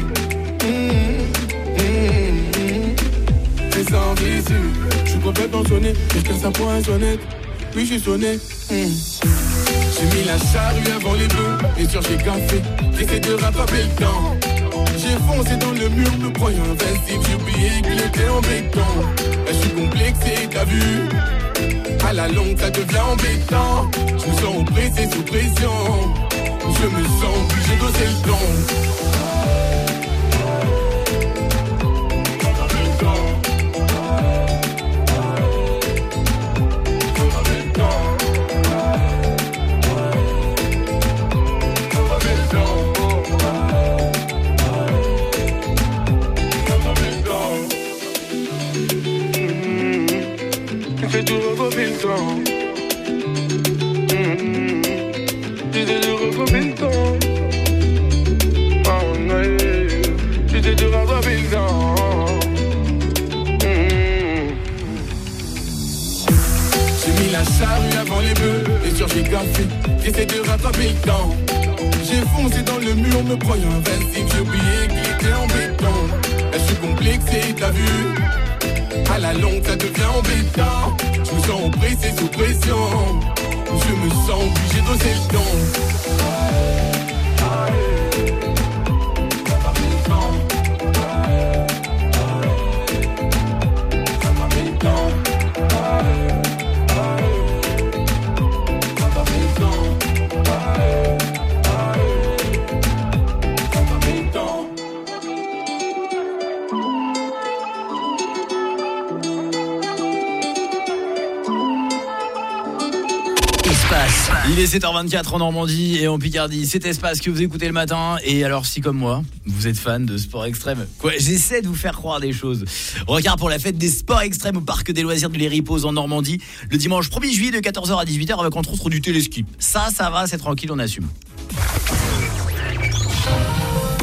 C'est sans issue. Je suis complètement sonné, je casse à poinçonnette. Oui, je suis sonné. J'ai mis la charrue avant les bœufs. Bien sûr, j'ai café. J'essaie de rattraper le temps. J'ai foncé dans le mur, me croyant invincible. J'ai oublié qu'il était en béton. Là, je suis complexé, t'as vu? À la longue, ça devient embêtant. Je me sens oppressé sous pression. Je me sens obligé d'oser le ton. J'ai tout recopié le temps. J'essaie de recopier le temps. Oh non, j'essaie de rattraper le temps. J'ai mis la charrue avant les bœufs. Et sur j'ai café, j'essaie de rattraper le temps. J'ai foncé dans le mur, me croyant invincible. J'ai oublié qu'il était en béton. Là, je suis complexé, t'as vu? À la longue, ça devient embêtant. Je me sens oppressé sous pression. Je me sens obligé d'oser le ton. Il est 7h24 en Normandie et en Picardie. C'est Espace que vous écoutez le matin. Et alors si comme moi, vous êtes fan de sport extrême, quoi, j'essaie de vous faire croire des choses. Regard pour la fête des sports extrêmes au parc des loisirs de l'Héripoz en Normandie, le dimanche 1er juillet de 14h à 18h avec entre autres du téléski. Ça va, c'est tranquille, on assume.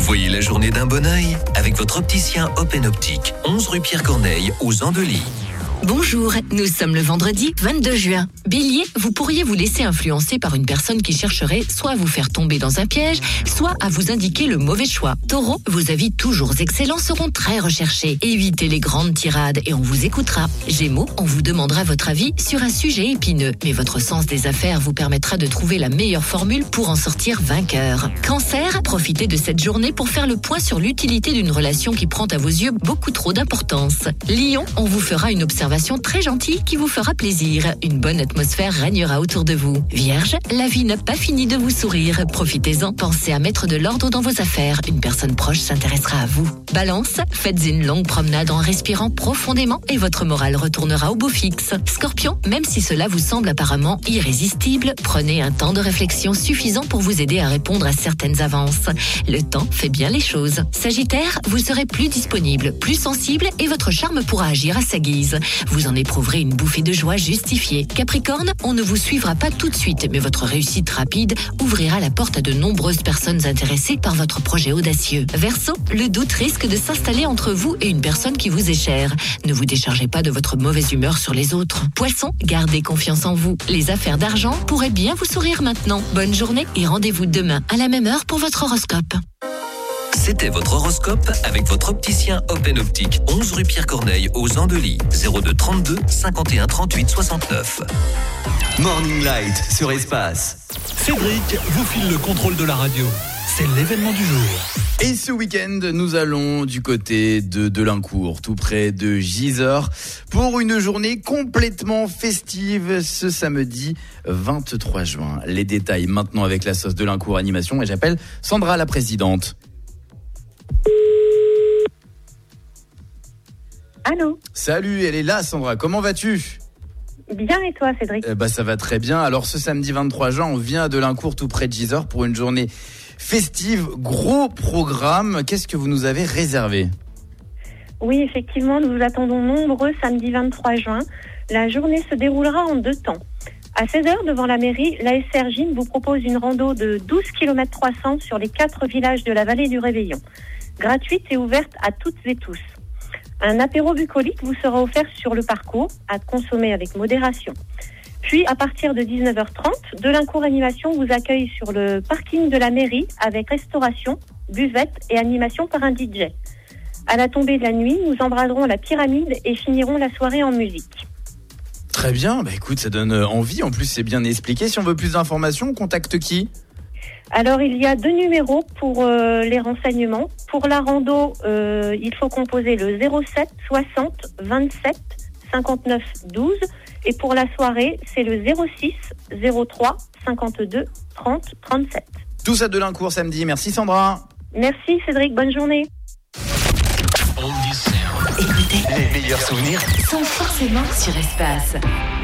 Voyez la journée d'un bon œil avec votre opticien Open Optique, 11 rue Pierre Corneille aux Andelys. Bonjour, nous sommes le vendredi 22 juin. Bélier, vous pourriez vous laisser influencer par une personne qui chercherait soit à vous faire tomber dans un piège, soit à vous indiquer le mauvais choix. Taureau, vos avis toujours excellents seront très recherchés. Évitez les grandes tirades et on vous écoutera. Gémeaux, on vous demandera votre avis sur un sujet épineux, mais votre sens des affaires vous permettra de trouver la meilleure formule pour en sortir vainqueur. Cancer, profitez de cette journée pour faire le point sur l'utilité d'une relation qui prend à vos yeux beaucoup trop d'importance. Lion, on vous fera une observation très gentille qui vous fera plaisir. Une bonne atmosphère régnera autour de vous. Vierge, la vie n'a pas fini de vous sourire. Profitez-en, pensez à mettre de l'ordre dans vos affaires. Une personne proche s'intéressera à vous. Balance, faites une longue promenade en respirant profondément et votre morale retournera au beau fixe. Scorpion, même si cela vous semble apparemment irrésistible, prenez un temps de réflexion suffisant pour vous aider à répondre à certaines avances. Le temps fait bien les choses. Sagittaire, vous serez plus disponible, plus sensible et votre charme pourra agir à sa guise. Vous en éprouverez une bouffée de joie justifiée. Capricorne, on ne vous suivra pas tout de suite, mais votre réussite rapide ouvrira la porte à de nombreuses personnes intéressées par votre projet audacieux. Verseau, le doute risque de s'installer entre vous et une personne qui vous est chère. Ne vous déchargez pas de votre mauvaise humeur sur les autres. Poisson, gardez confiance en vous. Les affaires d'argent pourraient bien vous sourire maintenant. Bonne journée et rendez-vous demain à la même heure pour votre horoscope. C'était votre horoscope avec votre opticien Open Optique, 11 rue Pierre Corneille aux Andelys, 02 32 51 38 69. Morning Light sur Espace. Cédric vous file le contrôle de la radio. C'est l'événement du jour. Et ce week-end, nous allons du côté de Delincourt, tout près de Gisors, pour une journée complètement festive ce samedi 23 juin. Les détails maintenant avec la sauce Delincourt Animation et j'appelle Sandra la présidente. Allô. Salut, elle est là Sandra, comment vas-tu ? Bien et toi Cédric ? Ça va très bien. Alors ce samedi 23 juin, on vient à Delincourt tout près de Gisors pour une journée festive, gros programme. Qu'est-ce que vous nous avez réservé ? Oui, effectivement, nous vous attendons nombreux samedi 23 juin. La journée se déroulera en 2 temps. À 16h, devant la mairie, l'ASR Gym vous propose une rando de 12 km 300 sur les 4 villages de la vallée du Réveillon. Gratuite et ouverte à toutes et tous. Un apéro bucolique vous sera offert sur le parcours, à consommer avec modération. Puis, à partir de 19h30, Delincourt Animation vous accueille sur le parking de la mairie avec restauration, buvette et animation par un DJ. À la tombée de la nuit, nous embraserons la pyramide et finirons la soirée en musique. Très bien, écoute, ça donne envie. En plus, c'est bien expliqué. Si on veut plus d'informations, on contacte qui ? Alors, il y a 2 numéros pour les renseignements. Pour la rando, il faut composer le 07 60 27 59 12. Et pour la soirée, c'est le 06 03 52 30 37. Tout ça de Delincourt samedi. Merci Sandra. Merci Cédric, bonne journée. Écoutez, Les meilleurs souvenirs sont forcément sur Espace.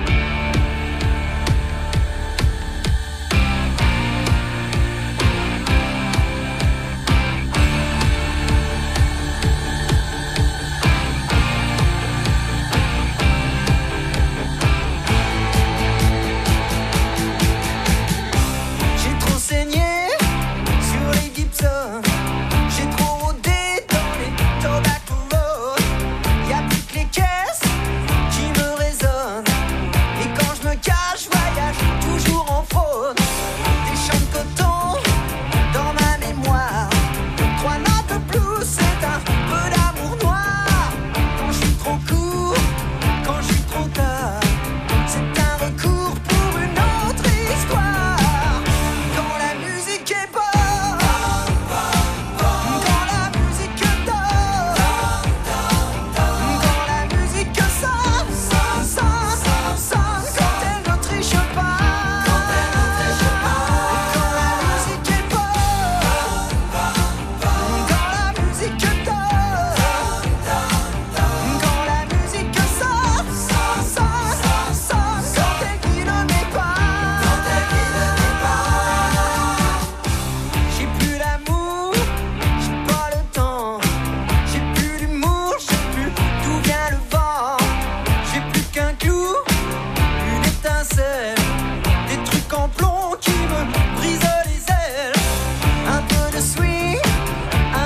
J'ai trop saigné sur les Gibson. J'ai trop rodé dans les Tobacco Road. Y'a plus que les caisses qui me résonnent. Et quand je me cache, je voyage toujours en faune. Des champs de coton dans ma mémoire. 3 notes de blues, c'est un peu d'amour noir. Quand je suis trop court, quand je suis trop tard, c'est un recours pour une autre histoire. Quand la musique est bonne, quand la musique dort, quand la musique sonne, quand elle ne triche pas, quand la musique est bonne, quand la musique dort, quand la musique sonne, quand elle qui ne met pas. J'ai plus l'amour, j'ai pas le temps. J'ai plus d'humour, je sais plus d'où vient le vent. J'ai plus qu'un clou, une étincelle. Des trucs en plomb qui me brisent les ailes. Un peu de swing,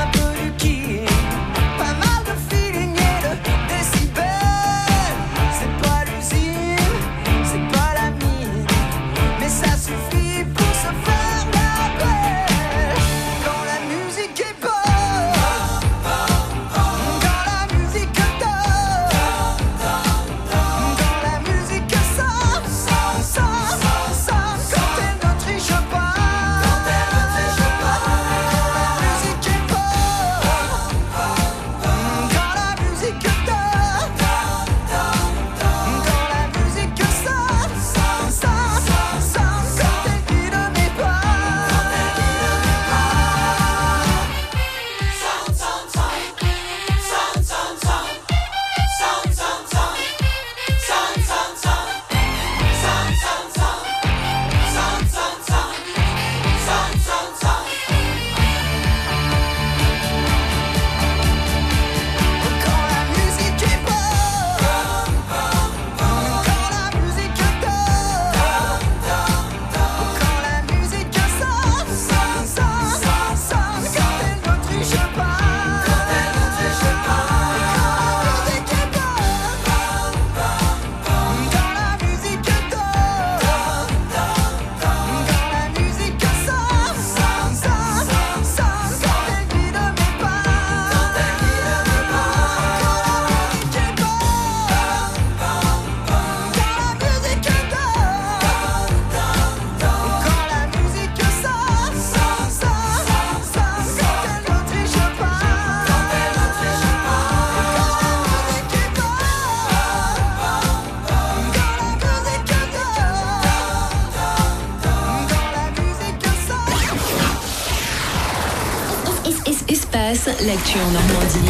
passe, l'actu en Normandie.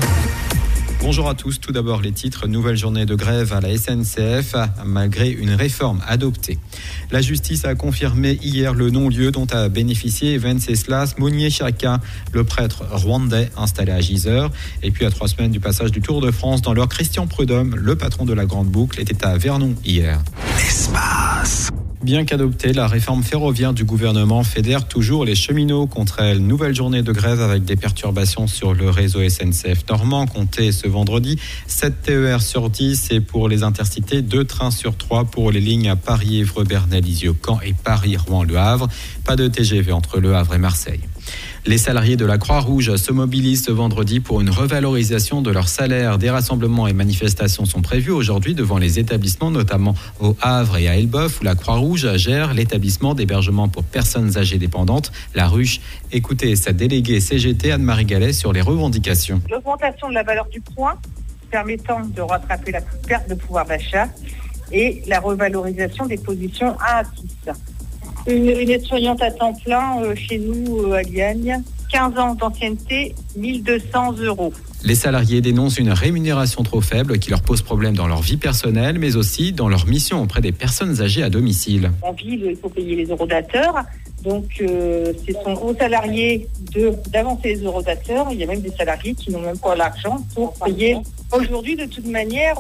Bonjour à tous. Tout d'abord, les titres. Nouvelle journée de grève à la SNCF, malgré une réforme adoptée. La justice a confirmé hier le non-lieu dont a bénéficié Venceslas Munyeshaka, le prêtre rwandais installé à Gisors. Et puis, à 3 semaines du passage du Tour de France, dans l'heure, Christian Prudhomme, le patron de la Grande Boucle, était à Vernon hier. L'espace. Bien qu'adoptée, la réforme ferroviaire du gouvernement fédère toujours les cheminots contre elle. Nouvelle journée de grève avec des perturbations sur le réseau SNCF normand. Comptez ce vendredi 7 TER sur 10 et pour les intercités 2 trains sur 3 pour les lignes à Paris, Évreux, Bernay, Lisieux, Caen et Paris, Rouen, Le Havre. Pas de TGV entre Le Havre et Marseille. Les salariés de la Croix-Rouge se mobilisent ce vendredi pour une revalorisation de leur salaire. Des rassemblements et manifestations sont prévus aujourd'hui devant les établissements, notamment au Havre et à Elbeuf, où la Croix-Rouge gère l'établissement d'hébergement pour personnes âgées dépendantes, la Ruche. Écoutez sa déléguée CGT Anne-Marie Gallet sur les revendications. L'augmentation de la valeur du point permettant de rattraper la perte de pouvoir d'achat et la revalorisation des positions 1 à 6. Une aide-soignante à temps plein chez nous à Liagne, 15 ans d'ancienneté, 1 200 €. Les salariés dénoncent une rémunération trop faible qui leur pose problème dans leur vie personnelle, mais aussi dans leur mission auprès des personnes âgées à domicile. En ville, il faut payer les eurodateurs. Donc, ce sont aux salariés d'avancer les eurodateurs. Il y a même des salariés qui n'ont même pas l'argent pour payer. Aujourd'hui, de toute manière,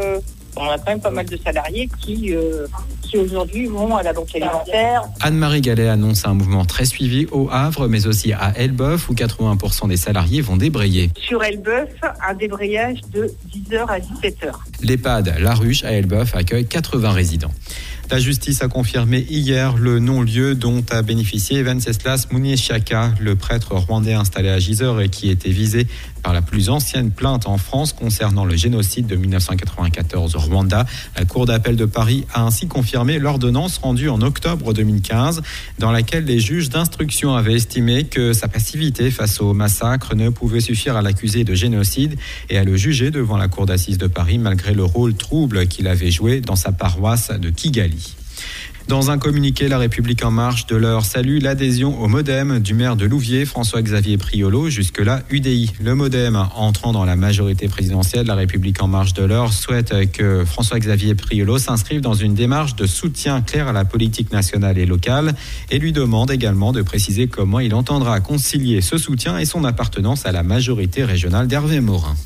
on a quand même pas mal de salariés qui aujourd'hui vont à la banque alimentaire. Anne-Marie Gallet annonce un mouvement très suivi au Havre, mais aussi à Elbeuf, où 80% des salariés vont débrayer. Sur Elbeuf, un débrayage de 10h à 17h. L'EHPAD La Ruche à Elbeuf accueille 80 résidents. La justice a confirmé hier le non-lieu dont a bénéficié Venceslas Munyeshaka, le prêtre rwandais installé à Gisors et qui était visé par la plus ancienne plainte en France concernant le génocide de 1994 au Rwanda. La Cour d'appel de Paris a ainsi confirmé l'ordonnance rendue en octobre 2015 dans laquelle les juges d'instruction avaient estimé que sa passivité face au massacre ne pouvait suffire à l'accuser de génocide et à le juger devant la Cour d'assises de Paris malgré le rôle trouble qu'il avait joué dans sa paroisse de Kigali. Dans un communiqué, La République En Marche de l'heure salue l'adhésion au MoDem du maire de Louviers, François-Xavier Priolo, jusque-là UDI. Le MoDem, entrant dans la majorité présidentielle, La République En Marche de l'heure souhaite que François-Xavier Priolo s'inscrive dans une démarche de soutien clair à la politique nationale et locale et lui demande également de préciser comment il entendra concilier ce soutien et son appartenance à la majorité régionale d'Hervé Morin.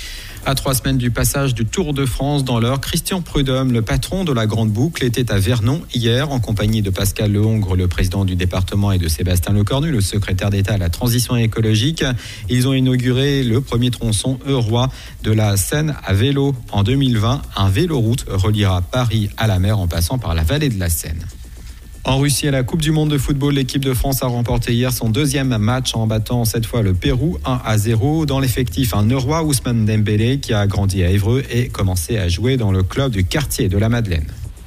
À 3 semaines du passage du Tour de France dans l'heure, Christian Prudhomme, le patron de la Grande Boucle, était à Vernon hier en compagnie de Pascal Lehongre, le président du département, et de Sébastien Lecornu, le secrétaire d'État à la transition écologique. Ils ont inauguré le premier tronçon Eurois de la Seine à vélo en 2020. Un véloroute reliera Paris à la mer en passant par la vallée de la Seine. En Russie, à la Coupe du Monde de football, l'équipe de France a remporté hier son 2e match en battant cette fois le Pérou 1-0. Dans l'effectif, un Eurois, Ousmane Dembélé, qui a grandi à Évreux et commencé à jouer dans le club du quartier de la Madeleine.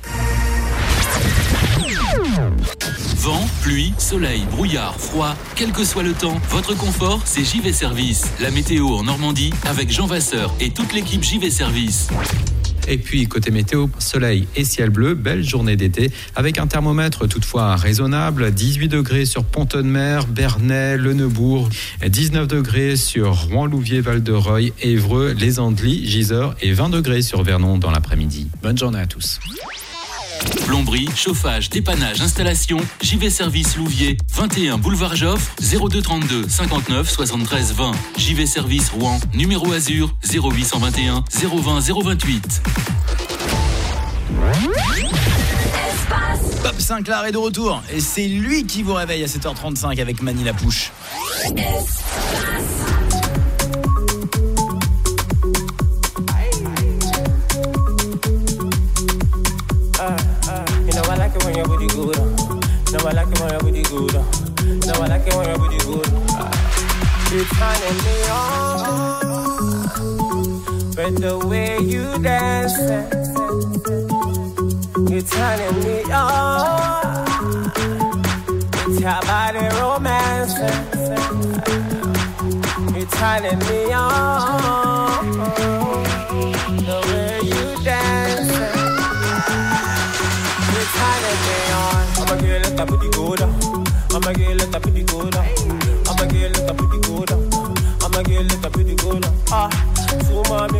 Vent, pluie, soleil, brouillard, froid, quel que soit le temps, votre confort, c'est JV Service. La météo en Normandie avec Jean Vasseur et toute l'équipe JV Service. Et puis, côté météo, soleil et ciel bleu, belle journée d'été, avec un thermomètre toutefois raisonnable, 18 degrés sur Pont-de-Mer, Bernay, Le Neubourg, 19 degrés sur Rouen-Louviers, Val-de-Reuil, Évreux, Les Andelys, Gisors et 20 degrés sur Vernon dans l'après-midi. Bonne journée à tous. Plomberie, chauffage, dépannage, installation, JV Service Louviers, 21 boulevard Joffre, 02 32 59 73 20. JV Service Rouen, numéro Azur, 0821 020 028. Bob Sinclair est de retour et c'est lui qui vous réveille à 7h35 avec Mani Lapouche. No, I like it when your booty good. No, I like it when your booty good. No, I like it when your booty good. You're turning me on, but the way you dance, you're turning me on. It's your body romance. You're turning me on, the way you dance. I'ma get let that booty go down. I'ma get let that booty go down. I'ma get let that booty go down. I'ma get lit up with the gold. So mommy,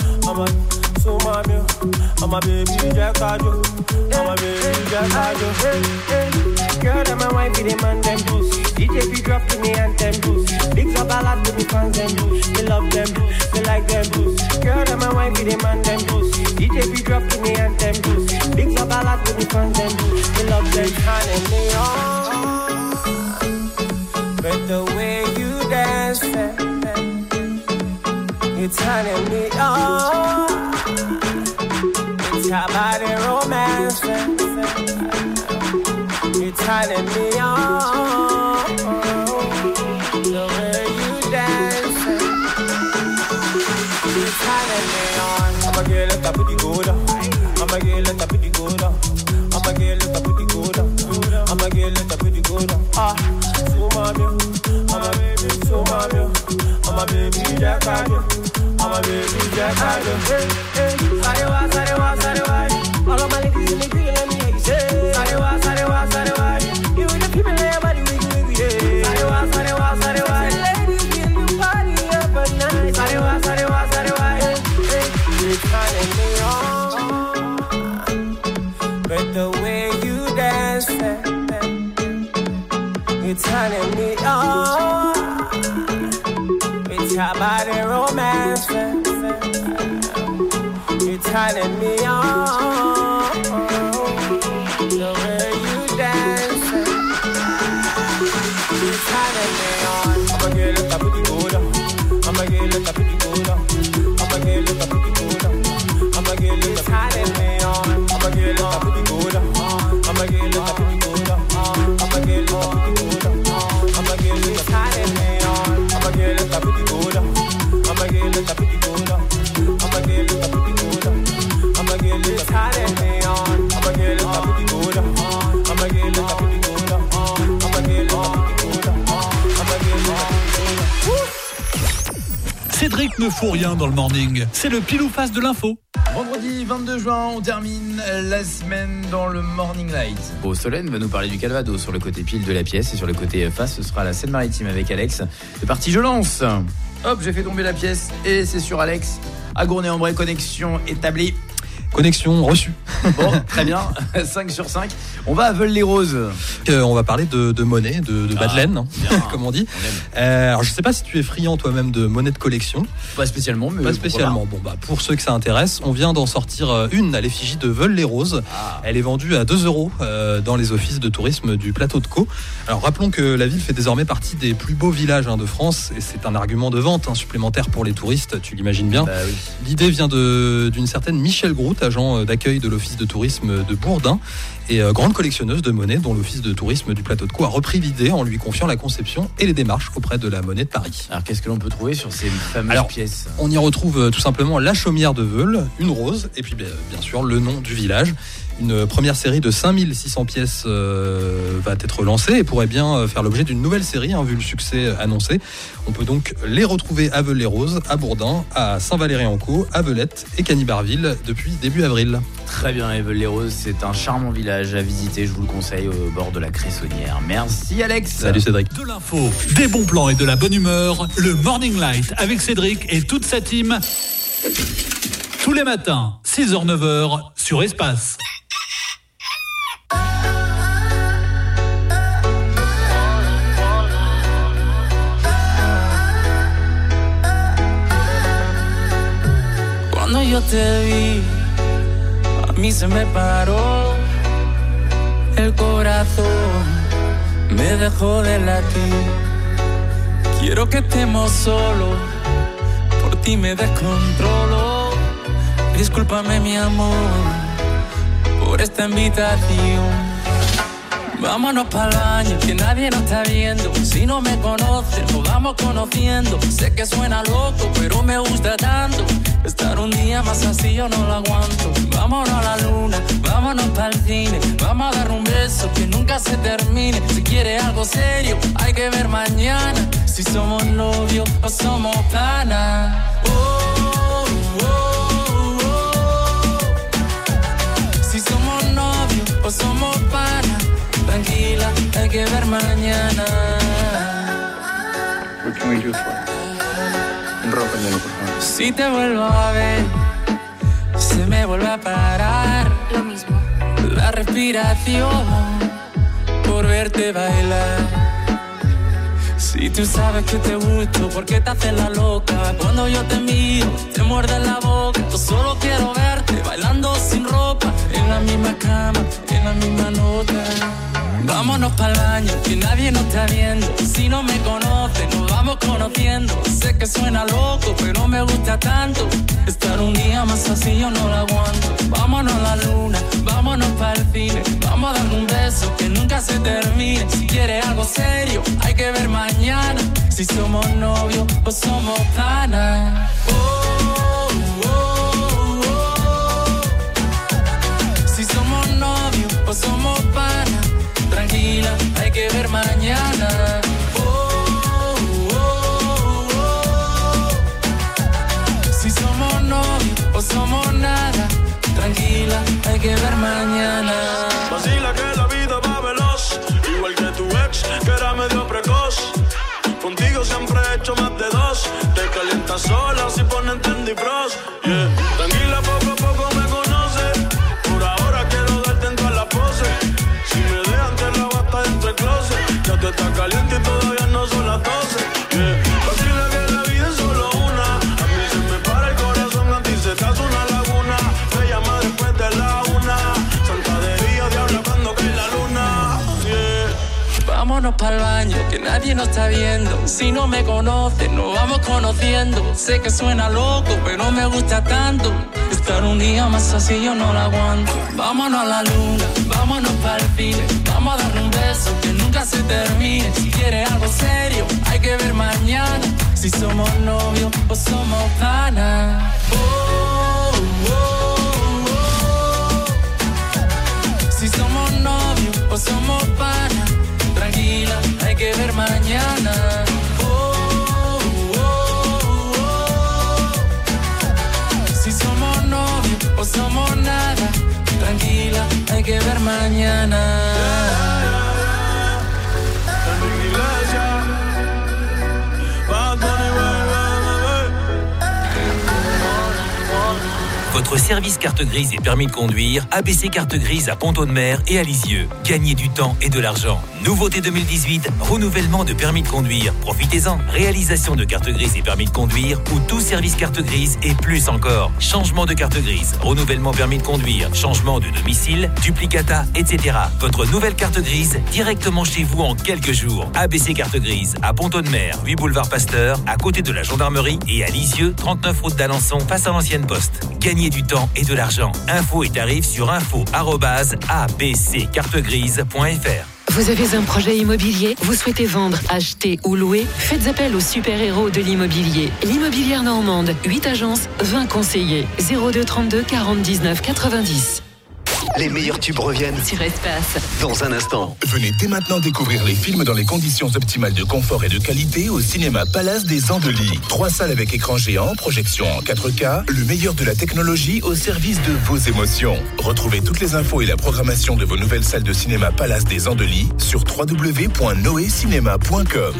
I'm a baby Jack Cardio. I'm a baby Jack Cardio. Girl, I'm a wife with the man them boost. DJ be drop to me and them boost. Big up a lot with me fans them boost. Me love them, me like them boost. Girl, I'm a wife with the man them boost. DJ be drop to me and them boost. Big up a lot with me fans them boost. Me love them, turning me on. But the way you dance, it's turning me on. It's your body romance, it's turning me on. The way you dance, it's turning me on. I'ma get lit up with the gold. I'ma get lit up with the gold. I'ma get lit up with the gold. I'ma get lit up with the gold. So mommy, I'm a baby, so mommy, I'm a baby Jack Cardio. I'm a baby Jack Cardio. Sarewa, sarewa, sarewa. All of my ladies in the green, let me hear you say. Sarewa, sarewa, sarewa. You and the people in your body, wiggle, wiggle, yeah. Sarewa, sarewa, sarewa. Ladies in the party up at night. Sarewa, sarewa, sarewa. It's turning me on. But the way you dance, it's turning me on. It's your body romance, it's turning me on. The way you dance, it's turning me on. I'ma get lit up with the gold. I'ma get lit up with the gold. I'ma get lit up with the gold. I'ma get lit up, turning me on. I'ma get lit up with the gold. I'ma get lit up with the gold. I'ma get lit up with the gold. I'ma get lit up, turning me on. I'ma get lit up with the gold. I'ma get lit up with the gold. I'ma get lit up with the gold. I'ma get lit up, turning me on. I'ma get lit up with the gold. I'ma get lit up with the gold. I'ma get lit up with the gold. I'ma get lit up with the gold. Cédric ne fout rien dans le morning. C'est le pile ou face de l'info. Vendredi 22 juin, on termine la semaine dans le Morning Light. Beau Solène va nous parler du Calvados sur le côté pile de la pièce et sur le côté face, ce sera la Seine-Maritime avec Alex. C'est parti, je lance. Hop, j'ai fait tomber la pièce et c'est sur Alex. À Gournay-en-Bray, connexion établie. Connexion reçue. Bon, très bien, 5 sur 5. On va à Veules-les-Roses. On va parler de monnaie, de Madeleine, comme on dit. Alors je sais pas si tu es friand toi-même de monnaie de collection. Pas spécialement, mais pas spécialement. Bon bah pour ceux que ça intéresse, on vient d'en sortir une à l'effigie de Veules-les-Roses. Elle est vendue à 2 € dans les offices de tourisme du plateau de Caux. Alors rappelons que la ville fait désormais partie des plus beaux villages de France et c'est un argument de vente supplémentaire pour les touristes, tu l'imagines bien. Bah oui. L'idée vient d'une certaine Michel Grout, agent d'accueil de l'office de tourisme de Bourdin et grande collectionneuse de monnaie dont l'office de tourisme du plateau de Caux a repris l'idée en lui confiant la conception et les démarches auprès de la monnaie de Paris. Alors qu'est-ce que l'on peut trouver sur ces fameuses pièces ? On y retrouve tout simplement la chaumière de Veules, une rose et puis bien sûr le nom du village. Une première série de 5600 pièces va être lancée et pourrait bien faire l'objet d'une nouvelle série vu le succès annoncé. On peut donc les retrouver à Veules-les-Roses, à Bourdin, à Saint-Valery-en-Caux, à Velette et Canibarville depuis début avril. Très bien, et Veules-les-Roses, c'est un charmant village à visiter, je vous le conseille, au bord de la Cressonnière. Merci Alex. Salut Cédric. De l'info, des bons plans et de la bonne humeur, le Morning Light avec Cédric et toute sa team. Tous les matins, 6h-9h sur Espace. Cuando yo te vi, a mí se me paró el corazón, me dejó de latir. Quiero que estemos solos, por ti me descontrolo. Discúlpame mi amor, por esta invitación. Vámonos pa'l baño, que nadie nos está viendo. Si no me conoces, nos vamos conociendo. Sé que suena loco, pero me gusta tanto. Estar un día más así yo no lo aguanto. Vámonos a la luna, vámonos pa'l cine. Vamos a dar un beso que nunca se termine. Si quieres algo serio, hay que ver mañana. Si somos novios o somos panas. Si somos novios o somos panas. Tranquila, hay que ver mañana. What can we do for you? Cámbialo, por favor. Si te vuelvo a ver, se me vuelve a parar Lo mismo. la respiración por verte bailar. Si tú sabes que te gusto, ¿por qué te haces la loca? Cuando yo te miro, te muerde la boca. Yo solo quiero verte bailando sin ropa, en la misma cama, en la misma nota. Vámonos pa'l baño, que nadie nos está viendo. Si no me conoces, nos vamos conociendo. Sé que suena loco, pero me gusta tanto. Estar un día más así yo no lo aguanto. Vámonos a la luna, vámonos pa'l cine. Vamos a darle un beso que nunca se termine. Si quieres algo serio, hay que ver mañana. Si somos novios o somos panas. Si somos novios o somos panas. Tranquila, hay que ver mañana. Si somos novios o somos nada. Tranquila, hay que ver mañana. Vacila que la vida va veloz, igual que tu ex, que era medio precoz. Contigo siempre he hecho más de dos. Te calientas sola si ponen Trendy Bros. Yeah. Tranquila, poco a poco me conoces. Por ahora quiero darte en todas las poses. Si me dejan te la basta dentro del closet. Ya tú estás caliente y todavía no son las 12. Yeah. Vacila que la vida es solo una. A mí se me para el corazón, a ti se te hace una laguna. Me llama después de la 1. Santa de día, diabla cuando cae la luna. Yeah. Vámonos pa'l baño, que nadie nos está viendo. Si no me conoces, nos vamos conociendo. Sé que suena loco, pero me gusta tanto. Estar un día más así yo no lo aguanto. Vámonos a la luna, vámonos pa'l cine. Vamos a darle un beso que nunca se termine. Si quieres algo serio, hay que ver mañana. Si somos novios o somos panas. Si somos novios o somos panas. Tranquila, hay que ver mañana. Si somos novios o somos nada. Tranquila, hay que ver mañana. Votre service carte grise et permis de conduire, ABC Carte Grise à Pont-de-Mer et à Lisieux. Gagnez du temps et de l'argent. Nouveauté 2018, renouvellement de permis de conduire. Profitez-en. Réalisation de carte grise et permis de conduire ou tout service carte grise et plus encore. Changement de carte grise, renouvellement permis de conduire, changement de domicile, duplicata, etc. Votre nouvelle carte grise directement chez vous en quelques jours. ABC Carte Grise à Pont-de-Mer, 8 boulevard Pasteur, à côté de la gendarmerie, et à Lisieux, 39 route d'Alençon, face à l'ancienne poste. Gagnez du temps et de l'argent. Infos et tarifs sur info@abccartegrise.fr. Vous avez un projet immobilier? Vous souhaitez vendre, acheter ou louer? Faites appel aux super-héros de l'immobilier. L'Immobilière Normande, 8 agences, 20 conseillers. 02 32 40 19 90. Les meilleurs tubes reviennent sur Espace. Dans un instant. Venez dès maintenant découvrir les films dans les conditions optimales de confort et de qualité au cinéma Palace des Andelys. 3 salles avec écran géant, projection en 4K, le meilleur de la technologie au service de vos émotions. Retrouvez toutes les infos et la programmation de vos nouvelles salles de cinéma Palace des Andelys sur www.noecinema.com.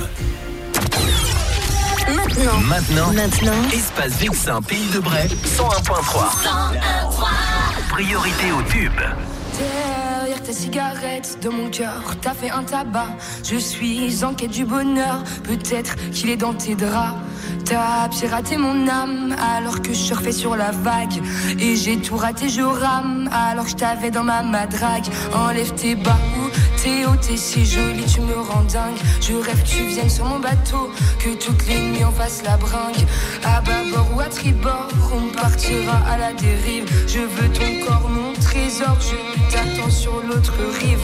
Maintenant, Espace Vexin, Pays de Bray, 101.3. Priorité au tube. Derrière ta cigarette, de mon cœur, t'as fait un tabac. Je suis en quête du bonheur, peut-être qu'il est dans tes draps. T'as piraté mon âme alors que je surfais sur la vague. Et j'ai tout raté, je rame alors que je t'avais dans ma madrague. Enlève tes bas ou tes hauts, t'es si jolie, tu me rends dingue. Je rêve que tu viennes sur mon bateau, que toutes les nuits on fasse la bringue. À bâbord ou à tribord, on partira à la dérive. Je veux ton corps, mon trésor, je t'attends sur l'autre rive.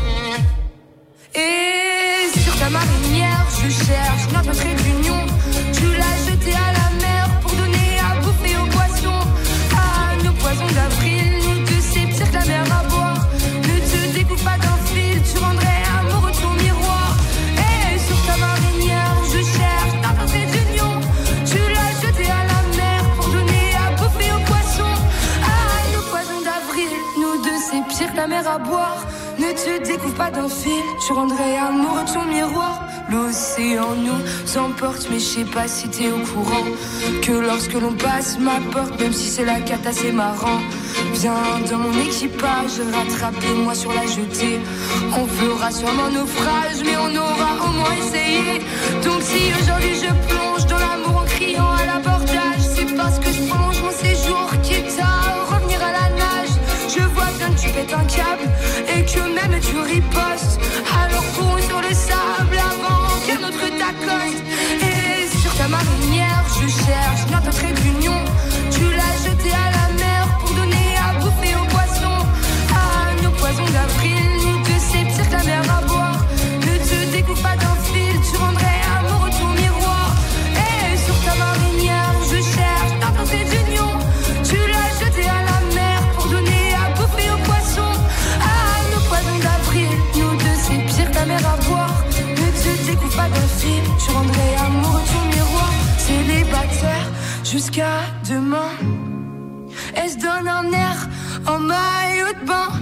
Et sur ta marinière, je cherche notre trait d'union. Tu l'as jeté à la mer pour donner à bouffer aux poissons. Ah, nos poissons d'avril, nous deux c'est pire que la mer à boire. Ne te découpe pas d'un fil, tu rendrais amoureux de ton miroir. Et sur ta marinière, je cherche notre trait d'union. Tu l'as jeté à la mer pour donner à bouffer aux poissons. Ah, nos poissons d'avril, nous deux c'est pire que la mer à boire. Ne te découvre pas d'un fil, tu rendrais amoureux de ton miroir. L'océan nous emporte, mais je sais pas si t'es au courant que lorsque l'on passe ma porte, même si c'est la cata, c'est marrant. Viens dans mon équipage, rattrapez-moi sur la jetée. On fera sûrement naufrage, mais on aura au moins essayé. Donc si aujourd'hui je plonge dans l'amour en criant à l'abordage, c'est parce que je prolonge mon séjour, quitte à revenir à la nage. Je vois bien que tu pètes un câble et que même tu ripostes. Alors cours sur le sable avant qu'un autre t'accoste. Et sur ta marinière, je cherche notre trait d'union. Tu l'as jeté à la mer pour donner à bouffer aux poissons. À nos poisons d'avril, nous deux c'est pire que la mer à boire. Ne te découvre pas d'un fil, tu rendrais amoureux de ton miroir. Et sur ta marinière, je cherche notre trait d'union. Tu l'as jeté à la mer pour donner à bouffer aux poissons. À nos poisons d'avril, nous deux c'est pire que la mer à boire. Ne te découvre pas d'un fil, tu rendrais amoureux de ton miroir. Célibataire jusqu'à demain. Elle se donne un air en maillot de bain.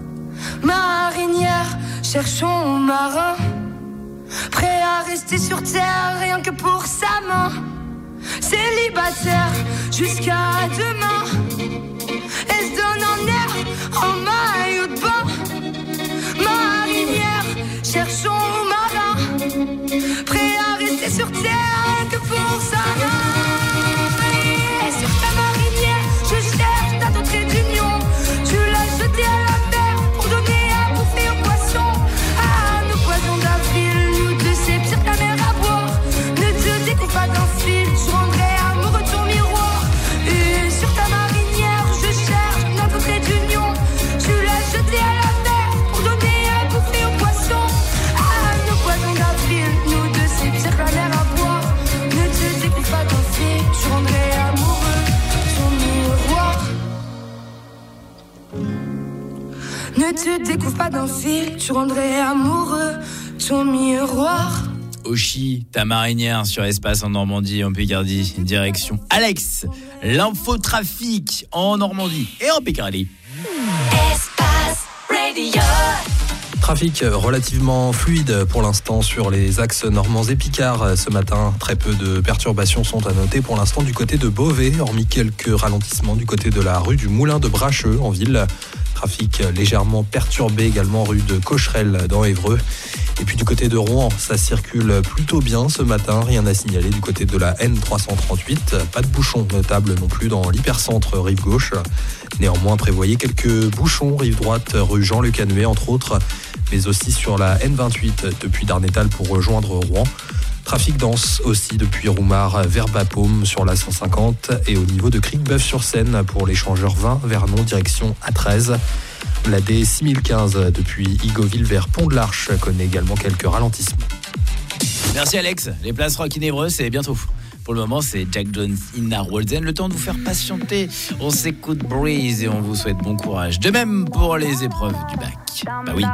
Marinière, cherchons marin, prêt à rester sur terre rien que pour sa main. Célibataire jusqu'à demain. Elle se donne un air en maillot de bain. Marinière, cherchons marin, prêt à rester sur terre rien que pour sa main. Et sur ta marinière, je cherche ta trait d'union. Tu l'as jeté à la mer pour donner à bouffer aux poissons. À nos poisons d'avril, nous deux c'est pire que la mer à boire. Ne te découvre pas d'un fil, je rendrais amoureux de ton miroir. Et sur ta marinière, je cherche notre trait d'union. Tu l'as jeté à la mer pour donner à bouffer aux poissons. À nos poisons d'avril, nous deux c'est pire que la mer à boire. Ne te découvre pas d'un fil, je rendrais amoureux de ton miroir. Ne te découvre pas d'un fil, tu rendrais amoureux ton miroir. Oshi, ta marinière sur Espace en Normandie, en Picardie, direction Alex, l'infotrafic en Normandie et en Picardie. Espace Radio. Trafic relativement fluide pour l'instant sur les axes normands et picards. Ce matin, très peu de perturbations sont à noter pour l'instant du côté de Beauvais, hormis quelques ralentissements du côté de la rue du Moulin de Bracheux en ville. Trafic légèrement perturbé également rue de Cocherel dans Évreux. Et puis du côté de Rouen, ça circule plutôt bien ce matin. Rien à signaler du côté de la N338. Pas de bouchons notables non plus dans l'hypercentre rive gauche. Néanmoins, prévoyez quelques bouchons rive droite rue Jean Le Canuet entre autres, mais aussi sur la N28 depuis Darnétal pour rejoindre Rouen. Trafic dense aussi depuis Roumar vers Bapaume sur la 150 et au niveau de Cricbeuf-sur-Seine pour l'échangeur 20 Vernon direction A13. La D6015 depuis Igoville vers Pont-de-l'Arche connaît également quelques ralentissements. Merci Alex, les places rock in Évreux c'est bientôt. Pour le moment c'est Jack Jones in Walden. Le temps de vous faire patienter, on s'écoute Breeze et on vous souhaite bon courage. De même pour les épreuves du bac. Bah oui.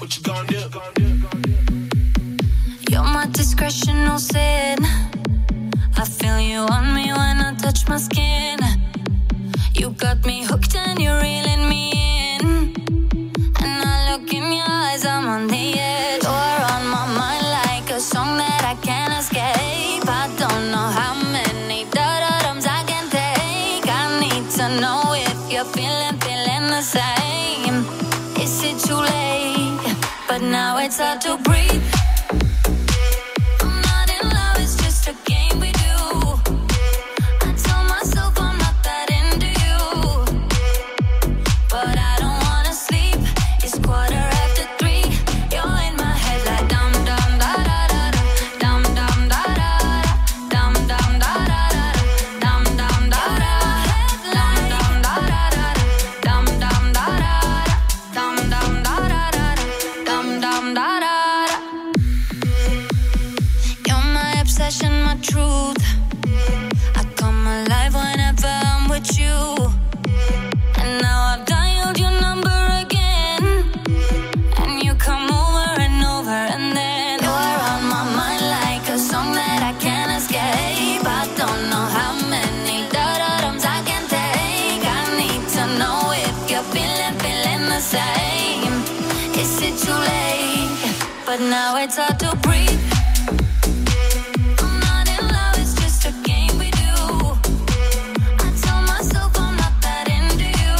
You're my discretion, no sin. I feel you on me when I touch my skin. You got me hooked and you're reeling me in. And I look in your eyes, I'm on the edge. You're on my mind like a song that I can't escape. I don't know how many da-da-dums I can take. I need to know if you're feeling the same. Is it too late? But now it's hard to breathe. but now it's hard to breathe. I'm not in love, it's just a game we do. I tell myself I'm not that into you,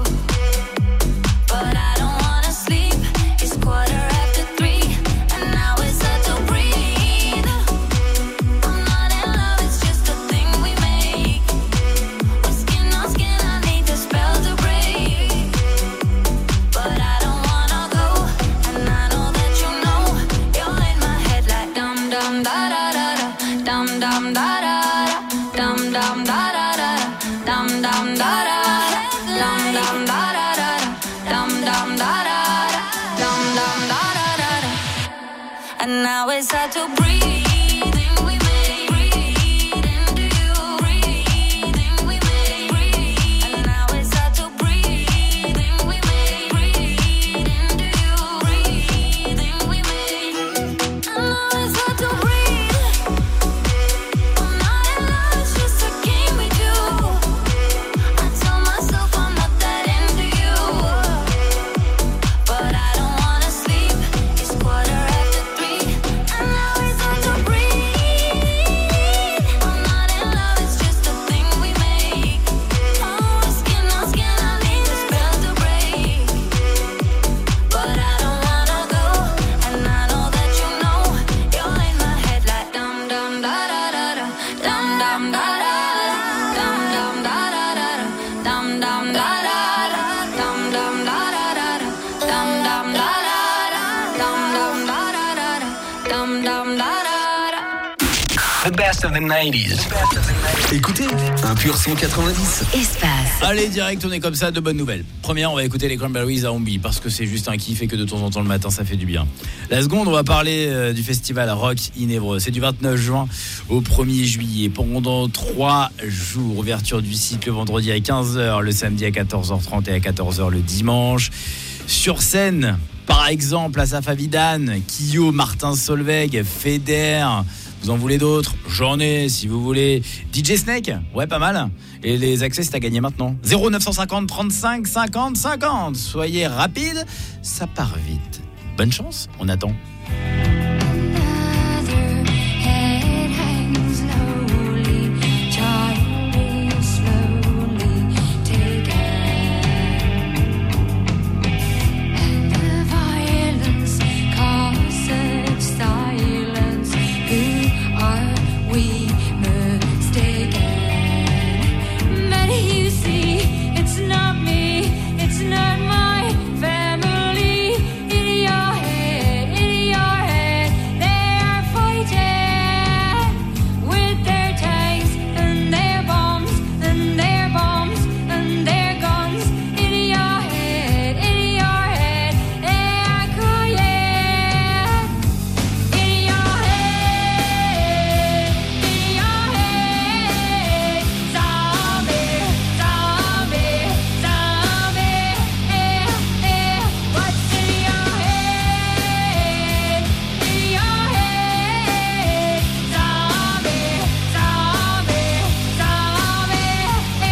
but I don't wanna sleep. It's 3:15, and now it's hard to breathe. I'm not in love, it's just a thing we make. We're skin on skin, I need the spell to break, but I don't wanna go, and I know that you know. You're in my head like dum dum da da da da, dum dum da da da, dum dum da da da, dum dum da da, dum dum da da da, dum dum da da, dum dum da da da, and now it's hard to breathe. We make breathe into you, breathing we make breathe, and now it's hard to breathe. We make breathe into you, breathing we make, and now it's hard to breathe. I'm not in love, it's just a game we do. I tell myself I'm not that into you, but I don't wanna sleep. It's 3:15, and now it's hard to breathe. I'm not in love, it's just a thing we make. Oh, skin on skin, I need the spell to break, but I don't wanna go, and I know that you know. You're in my head like dum dum da da da da, dum dum da da da, dum dum da da da da, dum dum da da da, dum dum da da da da, dum dum da da da, dum dum da da da da, dum dum da da da. The best of the 90s. Écoutez, un pur son 90. Espace. Allez, direct, on est comme ça, de bonnes nouvelles. Première, on va écouter les Cranberries à Ombi, parce que c'est juste un kiff et que de temps en temps le matin, ça fait du bien. La seconde, on va parler du festival Rock in Évreux. C'est du 29 juin au 1er juillet. Pendant 3 jours, ouverture du site le vendredi à 15h, le samedi à 14h30 et à 14h le dimanche. Sur scène, par exemple, Asaf Avidan, Kyo, Martin Solveig, Feder. Vous en voulez d'autres? J'en ai, si vous voulez. DJ Snake? Ouais, pas mal. Et les accès, c'est à gagner maintenant. 0950 35 50 50. Soyez rapide, ça part vite. Bonne chance, on attend. Head hangs slowly, child is slowly taken, and the violence causes silence. Who are we mistaken? Many you see, it's not me, it's not my family. In your head, they are fighting with their tanks and their bombs and their bombs and their guns. In your head, they are crying. In your head, zombie, zombie, zombie. What's in your head? In your head, zombie, zombie, zombie.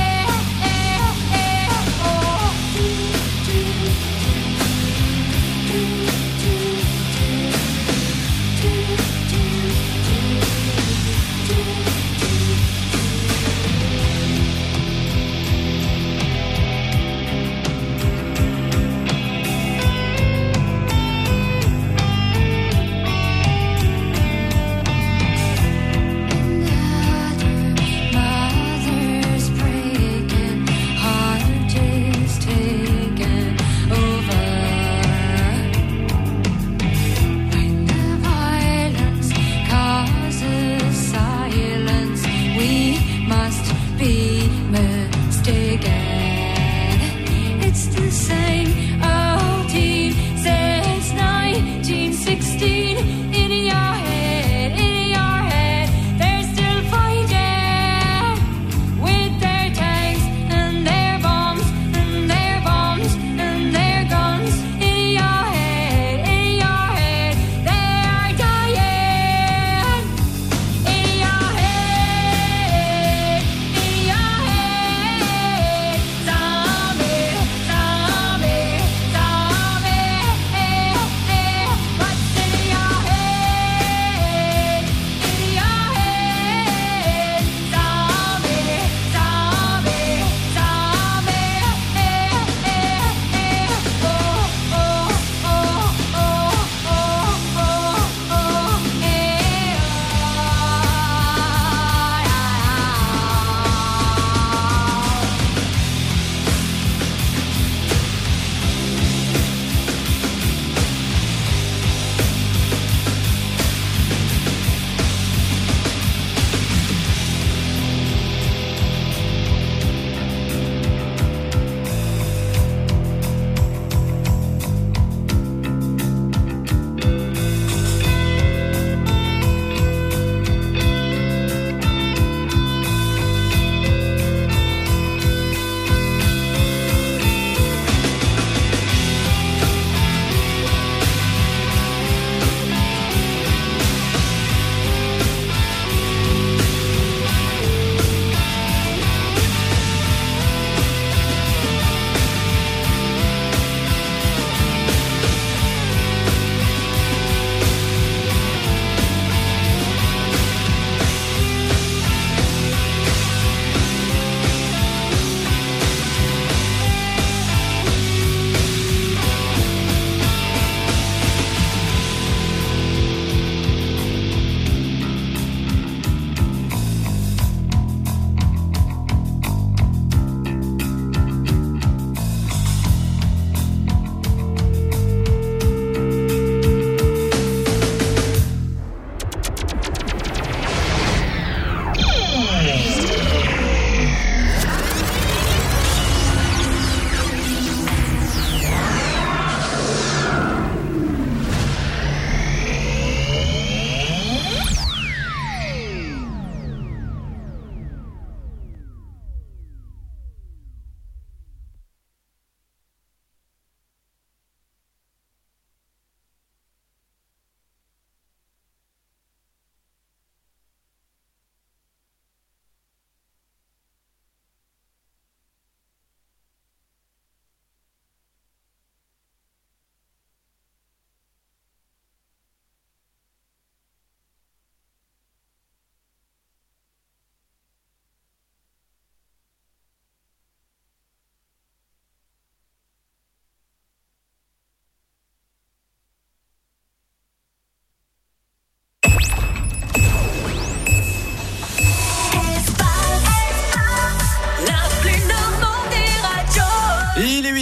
Mother's breaking, heart is taken over. When the violence causes silence, we must be mistaken. It's the same old team since 1916. In your head, they're still fighting with their tanks and their bombs and their bombs and their guns. In your head, they are dying. In your head, zombie, zombie, zombie. What's in your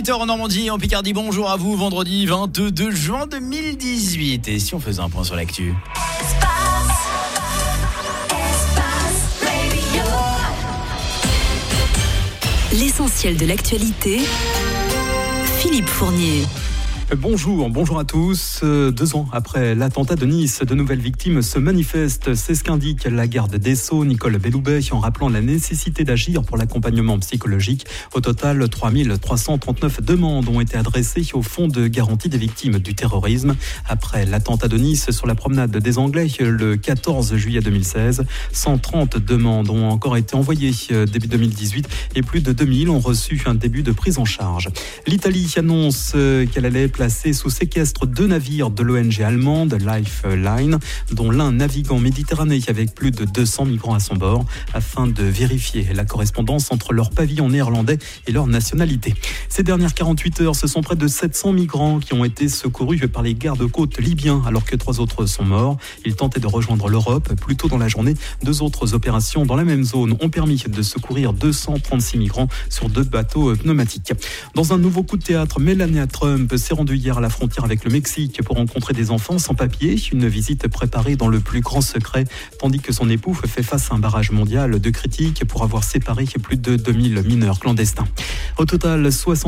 18h en Normandie, en Picardie. Bonjour à vous, vendredi 22 juin 2018. Et si on faisait un point sur l'actu? L'essentiel de l'actualité, Philippe Fournier. Bonjour à tous. 2 ans après l'attentat de Nice, de nouvelles victimes se manifestent. C'est ce qu'indique la garde des Sceaux, Nicole Belloubet, en rappelant la nécessité d'agir pour l'accompagnement psychologique. Au total, 3339 demandes ont été adressées au Fonds de garantie des victimes du terrorisme. Après l'attentat de Nice sur la promenade des Anglais le 14 juillet 2016, 130 demandes ont encore été envoyées début 2018 et plus de 2000 ont reçu un début de prise en charge. L'Italie annonce qu'elle allait placé sous séquestre 2 navires de l'ONG allemande Lifeline, dont l'un naviguant en Méditerranée avec plus de 200 migrants à son bord, afin de vérifier la correspondance entre leur pavillon néerlandais et leur nationalité. Ces dernières 48 heures, ce sont près de 700 migrants qui ont été secourus par les gardes-côtes libyens, alors que 3 autres sont morts. Ils tentaient de rejoindre l'Europe. Plus tôt dans la journée, 2 autres opérations dans la même zone ont permis de secourir 236 migrants sur 2 bateaux pneumatiques. Dans un nouveau coup de théâtre, Melania Trump s'est rendue hier à la frontière avec le Mexique pour rencontrer des enfants sans papier, une visite préparée dans le plus grand secret, tandis que son époux fait face à un barrage mondial de critiques pour avoir séparé plus de 2000 mineurs clandestins. Au total,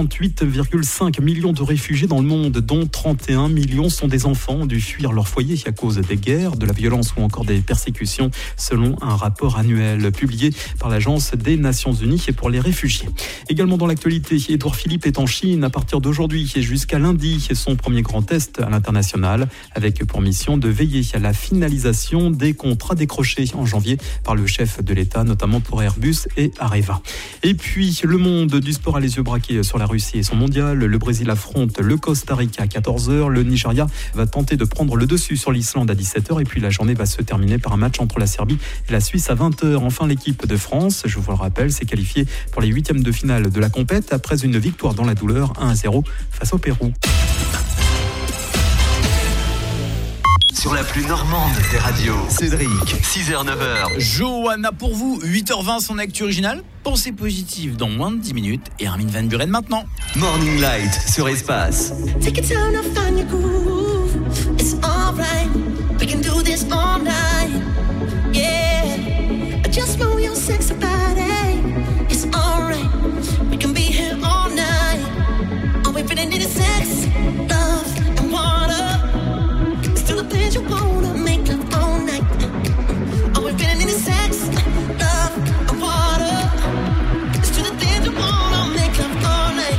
68,5 millions de réfugiés dans le monde, dont 31 millions sont des enfants, ont dû fuir leur foyer à cause des guerres, de la violence ou encore des persécutions, selon un rapport annuel publié par l'Agence des Nations Unies pour les réfugiés. Également dans l'actualité, Édouard Philippe est en Chine à partir d'aujourd'hui et jusqu'à lundi. Son premier grand test à l'international, avec pour mission de veiller à la finalisation des contrats décrochés en janvier par le chef de l'État, notamment pour Airbus et Areva. Et puis, le monde du sport a les yeux braqués sur la Russie et son mondial. Le Brésil affronte le Costa Rica à 14h. Le Nigeria va tenter de prendre le dessus sur l'Islande à 17h. Et puis, la journée va se terminer par un match entre la Serbie et la Suisse à 20h. Enfin, l'équipe de France, je vous le rappelle, s'est qualifiée pour les 8e de finale de la compète après une victoire dans la douleur 1-0 face au Pérou. Sur la plus normande des radios, Cédric, 6h-9h. Johanna pour vous, 8h20 son actu originale. Pensée positive dans moins de 10 minutes et Armin van Buren maintenant. Morning Light sur Espace. Take your time to find your groove. It's alright. We can do this all night. Yeah. Just move your sexy body. It's alright. We can be here all night. All we really need is sex, love, and water. Still the things you wanna make love all night. All we really need is sex, love, and water. Still the things you wanna make love all night.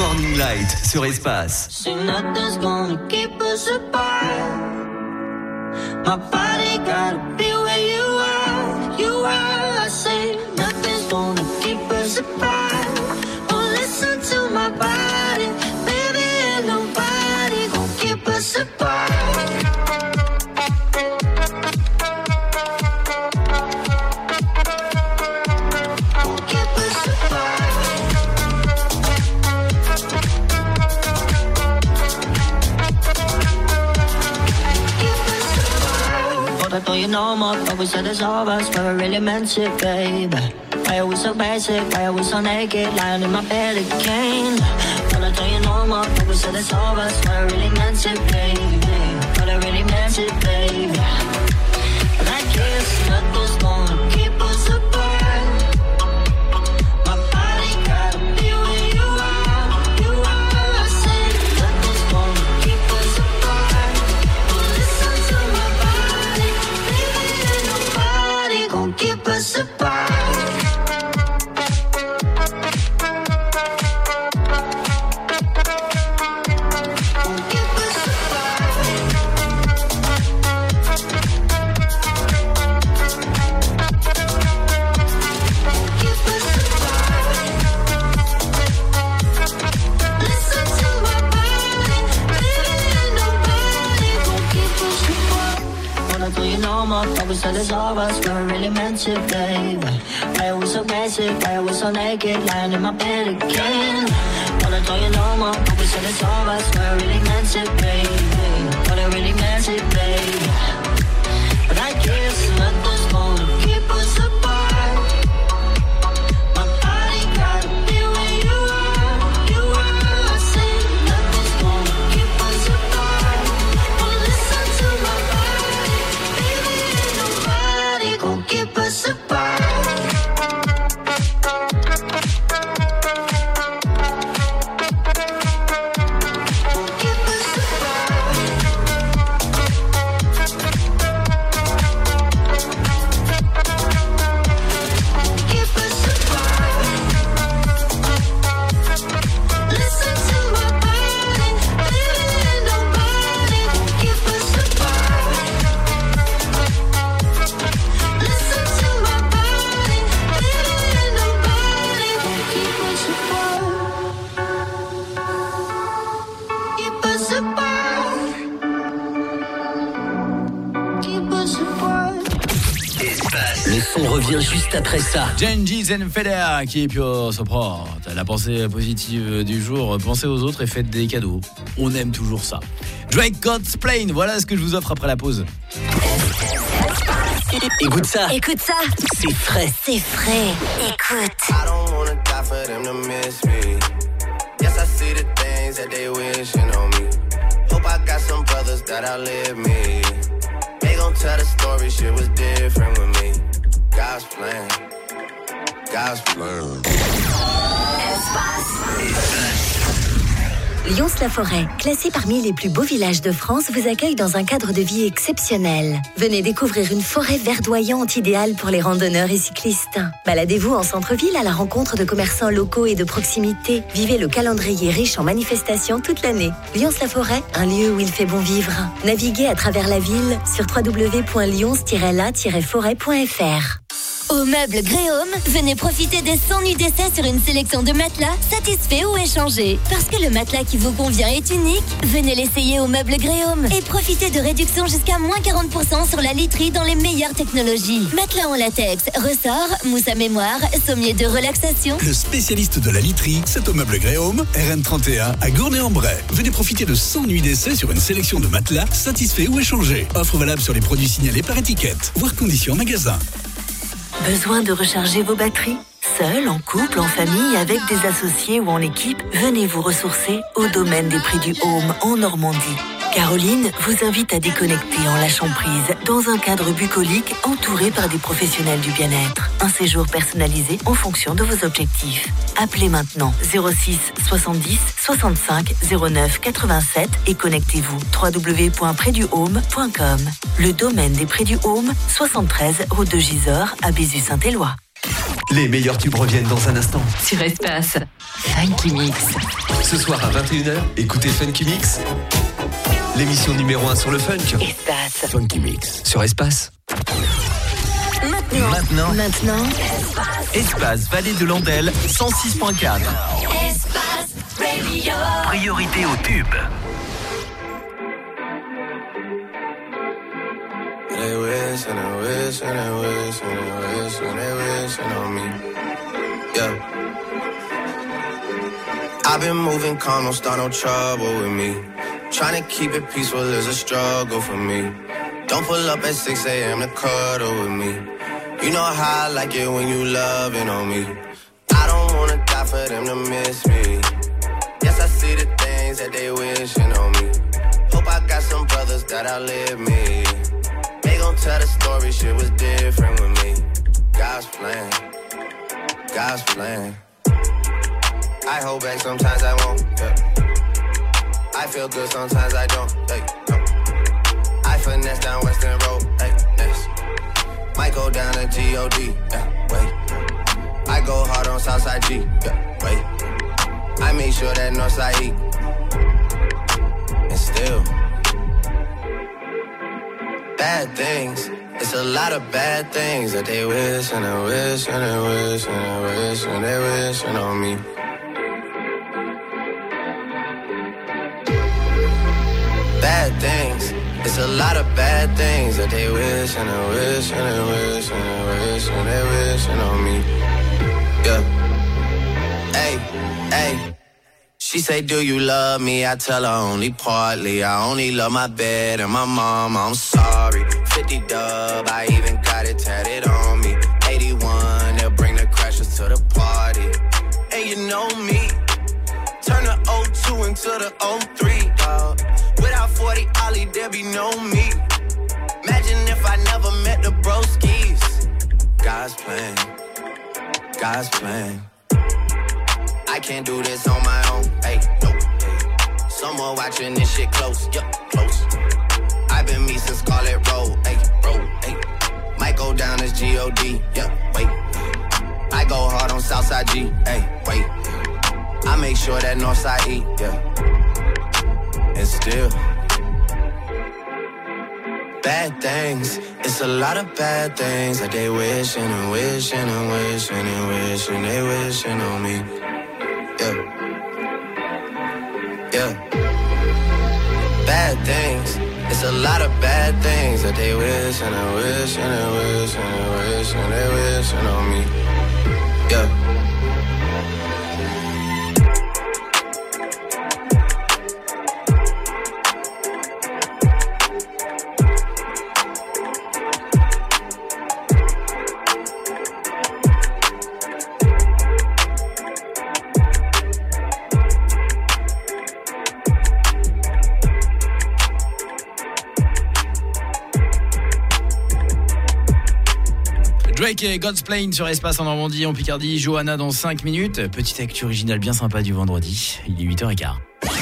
Morning Light sur Espace. See, nothing's gonna keep us apart. My body gotta be where you are. You are. I say nothing's gonna keep us apart. Oh, listen to my body, baby, and nobody gonna keep us apart. Don't you know my we said it's all of us, but I really meant it, baby. Why are we so basic? Why are we so naked? Lying in my bed again. But I don't you know my we said it's all of us, but I really meant it, baby. But I really meant it, baby. But I guess nothing's gonna keep us apart. My body gotta be where you are. You are. I said nothing's gonna keep us apart. Oh, listen to my body. Nobody gon' keep us apart. We said it's all of us, but I really meant it, baby. Why are we so basic? Why are we so naked? Lying in my bed again. But I don't you know more, but we said it's all of us, but I really meant it, baby. But I really meant it, baby. But I guess nothing's gonna keep us apart. My body gotta be where you are. You are. I say nothing's gonna keep us apart. Oh, listen to my body, baby. Nobody gon' keep us apart. On revient juste après ça. Genji Zenfeder qui est pure support. La pensée positive du jour, pensez aux autres et faites des cadeaux. On aime toujours ça. Drake God's Plane, voilà ce que je vous offre après la pause. Écoute ça. Écoute ça. C'est frais. C'est frais. Écoute. I don't wanna die for them to miss me. Yes, I see the things that they wishing on me. Hope I got some brothers that outlive me. They gon' tell the story, shit was different with me. God's plan. God's plan. Lyons-la-Forêt, classé parmi les plus beaux villages de France, vous accueille dans un cadre de vie exceptionnel. Venez découvrir une forêt verdoyante idéale pour les randonneurs et cyclistes. Baladez-vous en centre-ville à la rencontre de commerçants locaux et de proximité. Vivez le calendrier riche en manifestations toute l'année. Lyons-la-Forêt, un lieu où il fait bon vivre. Naviguez à travers la ville sur www.lyons-la-forêt.fr. Au meuble Gréaume, venez profiter des 100 nuits d'essai sur une sélection de matelas satisfaits ou échangés. Parce que le matelas qui vous convient est unique, venez l'essayer au meuble Gréaume et profitez de réductions jusqu'à moins 40% sur la literie dans les meilleures technologies. Matelas en latex, ressort, mousse à mémoire, sommier de relaxation. Le spécialiste de la literie, c'est au meuble Gréaume, RN31 à Gournay-en-Bray. Venez profiter de 100 nuits d'essai sur une sélection de matelas satisfaits ou échangés. Offre valable sur les produits signalés par étiquette. Voir conditions en magasin. Besoin de recharger vos batteries ? Seul, en couple, en famille, avec des associés ou en équipe, venez vous ressourcer au domaine des prix du Home en Normandie. Caroline vous invite à déconnecter en lâchant prise dans un cadre bucolique entouré par des professionnels du bien-être. Un séjour personnalisé en fonction de vos objectifs. Appelez maintenant 06 70 65 09 87 et connectez-vous www.presduhome.com. Le domaine des prix du Home, 73 route de Gisors à Bézu-Saint-Éloi. Les meilleurs tubes reviennent dans un instant. Sur Espace, Funky Mix. Ce soir à 21h, écoutez Funky Mix, l'émission numéro 1 sur le funk. Espace. Funky Mix sur Espace. Maintenant. Espace Vallée de Landelle 106.4. Espace Radio. Priorité au tube. They wish and they wish and they wish and they wish and they wishing on me. Yeah. I've been moving calm, don't start no trouble with me. Trying to keep it peaceful is a struggle for me. Don't pull up at 6 a.m. to cuddle with me. You know how I like it when you loving on me. I don't wanna die for them to miss me. Yes, I see the things that they wishing on me. Hope I got some brothers that outlive me. They gon' tell the story, shit was different with me. God's plan, God's plan. I hold back, sometimes I won't, yeah. I feel good, sometimes I don't, hey, no. I finesse down Western Road, hey, next. Might go down to G.O.D., yeah, wait. I go hard on Southside G, yeah, wait. I make sure that Northside eat. And still bad things. It's a lot of bad things that they wish and they wish and they wish and they wish and they wishing on me. Bad things. It's a lot of bad things that they wish and they wish and they wish and they wish and they wishing on me. Yeah. Hey, hey. She say, do you love me? I tell her only partly. I only love my bed and my mom, I'm sorry. 50 dub, I even got it tatted on me. 81, they'll bring the crashers to the party. And you know me, turn the 02 into the 03, dog. Without 40 Ollie, there be no me. Imagine if I never met the broskies. God's plan, God's plan. I can't do this on my own, hey, nope, hey. Someone watching this shit close, yup, close. I've been me since Scarlet Road, hey, road, hey. Might go down as G.O.D., yeah, wait. I go hard on Southside G, hey, wait. I make sure that Northside eat, yeah. And still bad things. It's a lot of bad things that they wishing and wishing and wishing and wishing they wishing on me. Yeah. Yeah. Bad things. It's a lot of bad things that they wish and they wish and they wish and they wish and they wishing on me. Yeah. Drake et God's Plane sur Espace en Normandie, en Picardie. Johanna dans 5 minutes. Petite actu originale bien sympa du vendredi. Il est 8h15.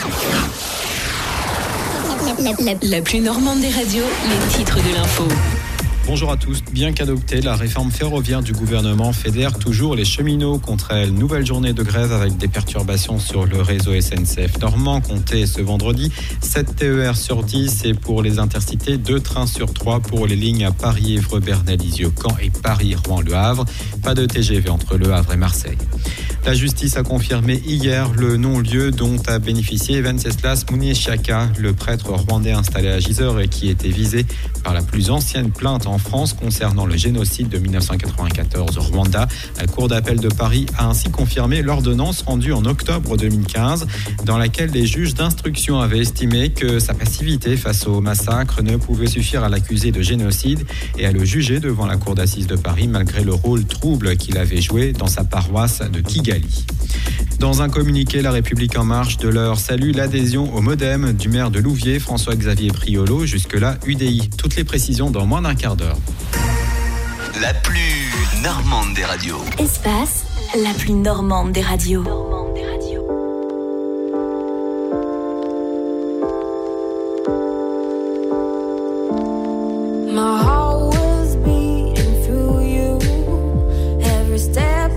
La plus normande des radios, les titres de l'info. Bonjour à tous. Bien qu'adoptée, la réforme ferroviaire du gouvernement fédère toujours les cheminots contre elle. Nouvelle journée de grève avec des perturbations sur le réseau SNCF normand. Comptez ce vendredi 7 TER sur 10 et pour les intercités 2 trains sur 3 pour les lignes à Paris, Évreux, Bernay, Lisieux, Caen et Paris, Rouen, Le Havre. Pas de TGV entre Le Havre et Marseille. La justice a confirmé hier le non-lieu dont a bénéficié Venceslas Munyeshaka, le prêtre rwandais installé à Gisors et qui était visé par la plus ancienne plainte en France concernant le génocide de 1994 au Rwanda. La Cour d'appel de Paris a ainsi confirmé l'ordonnance rendue en octobre 2015 dans laquelle les juges d'instruction avaient estimé que sa passivité face au massacre ne pouvait suffire à l'accuser de génocide et à le juger devant la Cour d'assises de Paris malgré le rôle trouble qu'il avait joué dans sa paroisse de Kigali. Dans un communiqué, La République En Marche de leur salue l'adhésion au MoDem du maire de Louviers, François-Xavier Priolo, jusque-là UDI. Toutes les précisions dans moins d'un quart d'heure. La plus normande des radios. Espace, la plus normande des radios. My heart was beating through you every step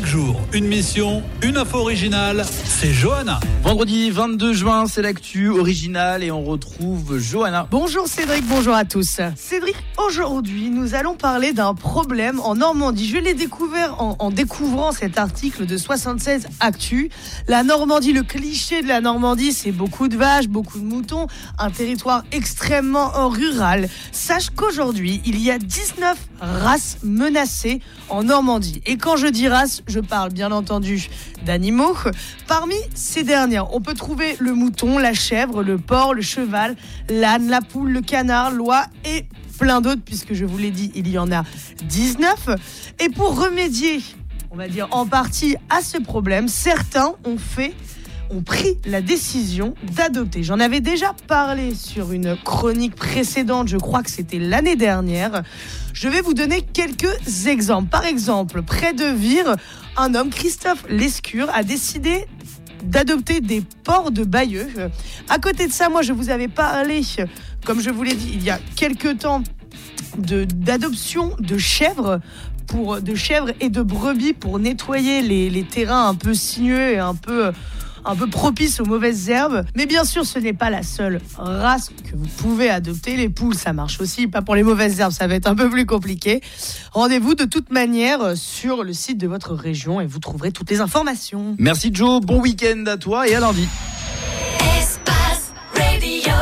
Chaque jour, une mission, une info originale, c'est Johanna. Vendredi 22 juin, c'est l'actu originale et on retrouve Johanna. Bonjour Cédric, bonjour à tous. Cédric, aujourd'hui, nous allons parler d'un problème en Normandie. Je l'ai découvert en découvrant cet article de 76 Actu. La Normandie, le cliché de la Normandie, c'est beaucoup de vaches, beaucoup de moutons, un territoire extrêmement rural. Sache qu'aujourd'hui, il y a 19 races menacées en Normandie. Et quand je dis race, je parle bien entendu d'animaux. Parmi ces dernières, on peut trouver le mouton, la chèvre, le porc, le cheval, l'âne, la poule, le canard, l'oie et plein d'autres, puisque je vous l'ai dit, il y en a 19. Et pour remédier, on va dire en partie à ce problème, certains ont pris la décision d'adopter. J'en avais déjà parlé sur une chronique précédente, je crois que c'était l'année dernière. Je vais vous donner quelques exemples. Par exemple, près de Vire, un homme, Christophe Lescure, a décidé d'adopter des porcs de Bayeux. À côté de ça, moi, je vous avais parlé, comme je vous l'ai dit, il y a quelques temps, d'adoption de chèvres et de brebis pour nettoyer les terrains un peu sinueux et un peu propice aux mauvaises herbes. Mais bien sûr, ce n'est pas la seule race que vous pouvez adopter. Les poules, ça marche aussi. Pas pour les mauvaises herbes, ça va être un peu plus compliqué. Rendez-vous de toute manière sur le site de votre région et vous trouverez toutes les informations. Merci Joe, bon week-end à toi et à lundi. Espace Radio.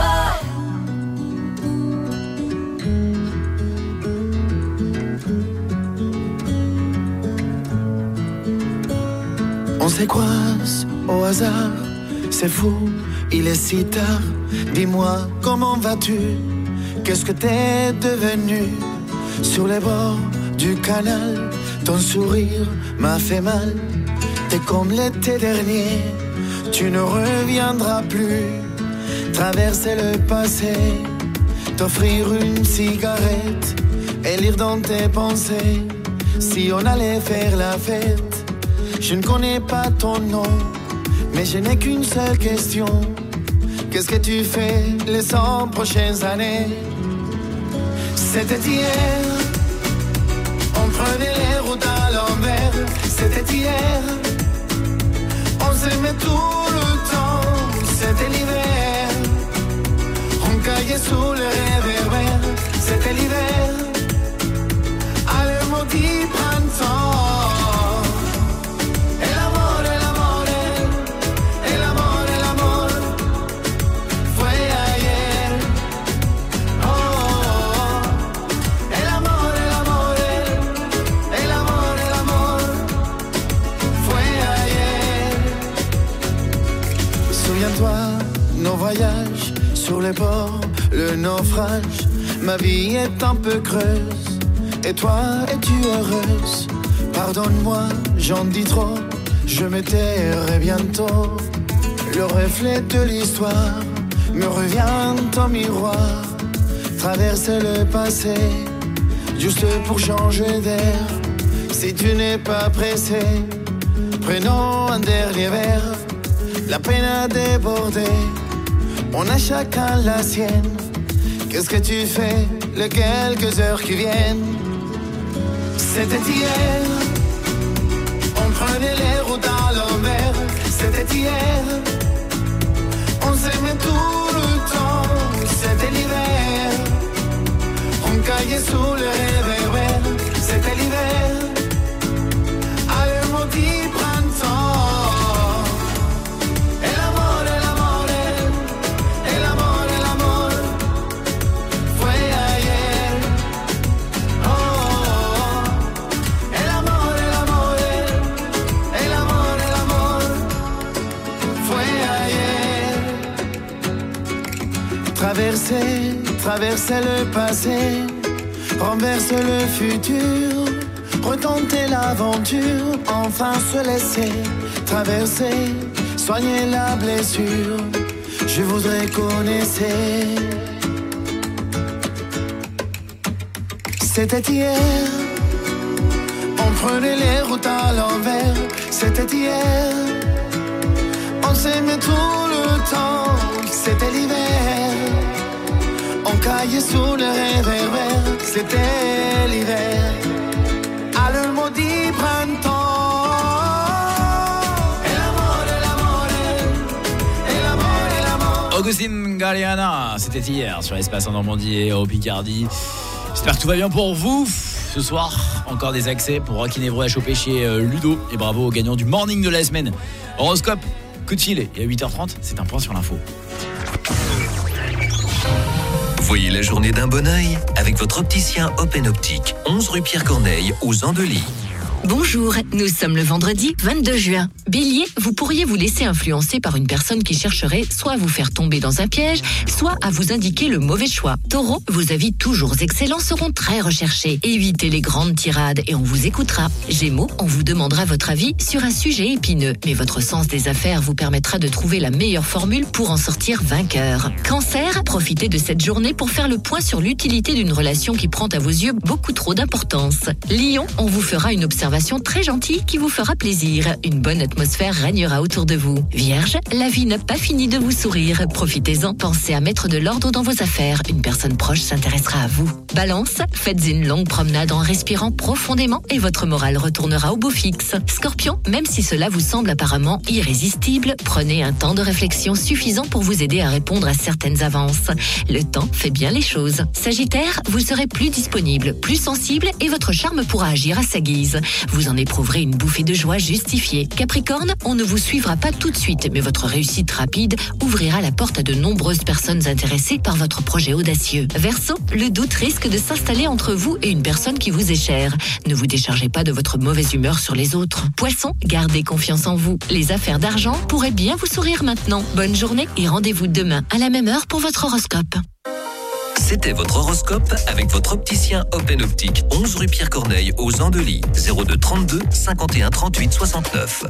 On s'écroise au hasard, c'est fou, il est si tard. Dis-moi, comment vas-tu? Qu'est-ce que t'es devenu? Sur les bords du canal, ton sourire m'a fait mal. T'es comme l'été dernier, tu ne reviendras plus. Traverser le passé, t'offrir une cigarette et lire dans tes pensées si on allait faire la fête. Je ne connais pas ton nom, mais je n'ai qu'une seule question. Qu'est-ce que tu fais les 100 prochaines années? C'était hier, on prenait les routes à l'envers. C'était hier, on s'aimait tout le temps. C'était l'hiver, on caillait sous le réverbère. C'était l'hiver, à le maudit printemps. Nos voyages sur les bords, le naufrage. Ma vie est un peu creuse. Et toi, es-tu heureuse? Pardonne-moi, j'en dis trop. Je me tairai bientôt. Le reflet de l'histoire me revient en miroir. Traverser le passé, juste pour changer d'air. Si tu n'es pas pressé, prenons un dernier verre. La peine a débordé, on a chacun la sienne. Qu'est-ce que tu fais les quelques heures qui viennent? C'était hier, on prenait les routes à l'envers. C'était hier, on s'aimait tout le temps. C'était l'hiver, on caillait sous le réverbère. C'était l'hiver, à le maudit printemps. Traverser le passé, renverser le futur, retenter l'aventure, enfin se laisser traverser, soigner la blessure. Je voudrais connaître. C'était hier, on prenait les routes à l'envers. C'était hier, on s'aimait tout le temps. C'était l'hiver, on caillait sous le réverbère. C'était l'hiver, à le maudit printemps. Agustin Galeana, c'était hier sur Espace en Normandie et au Picardie. J'espère que tout va bien pour vous. Ce soir, encore des accès pour Rocky Névreux à choper chez Ludo. Et bravo aux gagnants du morning de la semaine. Horoscope, coup de fil. Et à 8h30, c'est un point sur l'info. Voyez la journée d'un bon œil avec votre opticien Open Optique, 11 rue Pierre Corneille aux Andelys. Bonjour, nous sommes le vendredi 22 juin. Bélier, vous pourriez vous laisser influencer par une personne qui chercherait soit à vous faire tomber dans un piège, soit à vous indiquer le mauvais choix. Taureau, vos avis toujours excellents seront très recherchés. Évitez les grandes tirades et on vous écoutera. Gémeaux, on vous demandera votre avis sur un sujet épineux, mais votre sens des affaires vous permettra de trouver la meilleure formule pour en sortir vainqueur. Cancer, profitez de cette journée pour faire le point sur l'utilité d'une relation qui prend à vos yeux beaucoup trop d'importance. Lion, on vous fera une observation très gentille qui vous fera plaisir. Une bonne atmosphère régnera autour de vous. Vierge, la vie n'a pas fini de vous sourire. Profitez-en, pensez à mettre de l'ordre dans vos affaires. Une personne proche s'intéressera à vous. Balance, faites une longue promenade en respirant profondément et votre morale retournera au beau fixe. Scorpion, même si cela vous semble apparemment irrésistible, prenez un temps de réflexion suffisant pour vous aider à répondre à certaines avances. Le temps fait bien les choses. Sagittaire, vous serez plus disponible, plus sensible et votre charme pourra agir à sa guise. Vous en éprouverez une bouffée de joie justifiée. Capricorne, on ne vous suivra pas tout de suite, mais votre réussite rapide ouvrira la porte à de nombreuses personnes intéressées par votre projet audacieux. Verseau, le doute risque de s'installer entre vous et une personne qui vous est chère. Ne vous déchargez pas de votre mauvaise humeur sur les autres. Poisson, gardez confiance en vous. Les affaires d'argent pourraient bien vous sourire maintenant. Bonne journée et rendez-vous demain à la même heure pour votre horoscope. C'était votre horoscope avec votre opticien Open Optique, 11 rue Pierre Corneille aux Andelys, 02 32 51 38 69.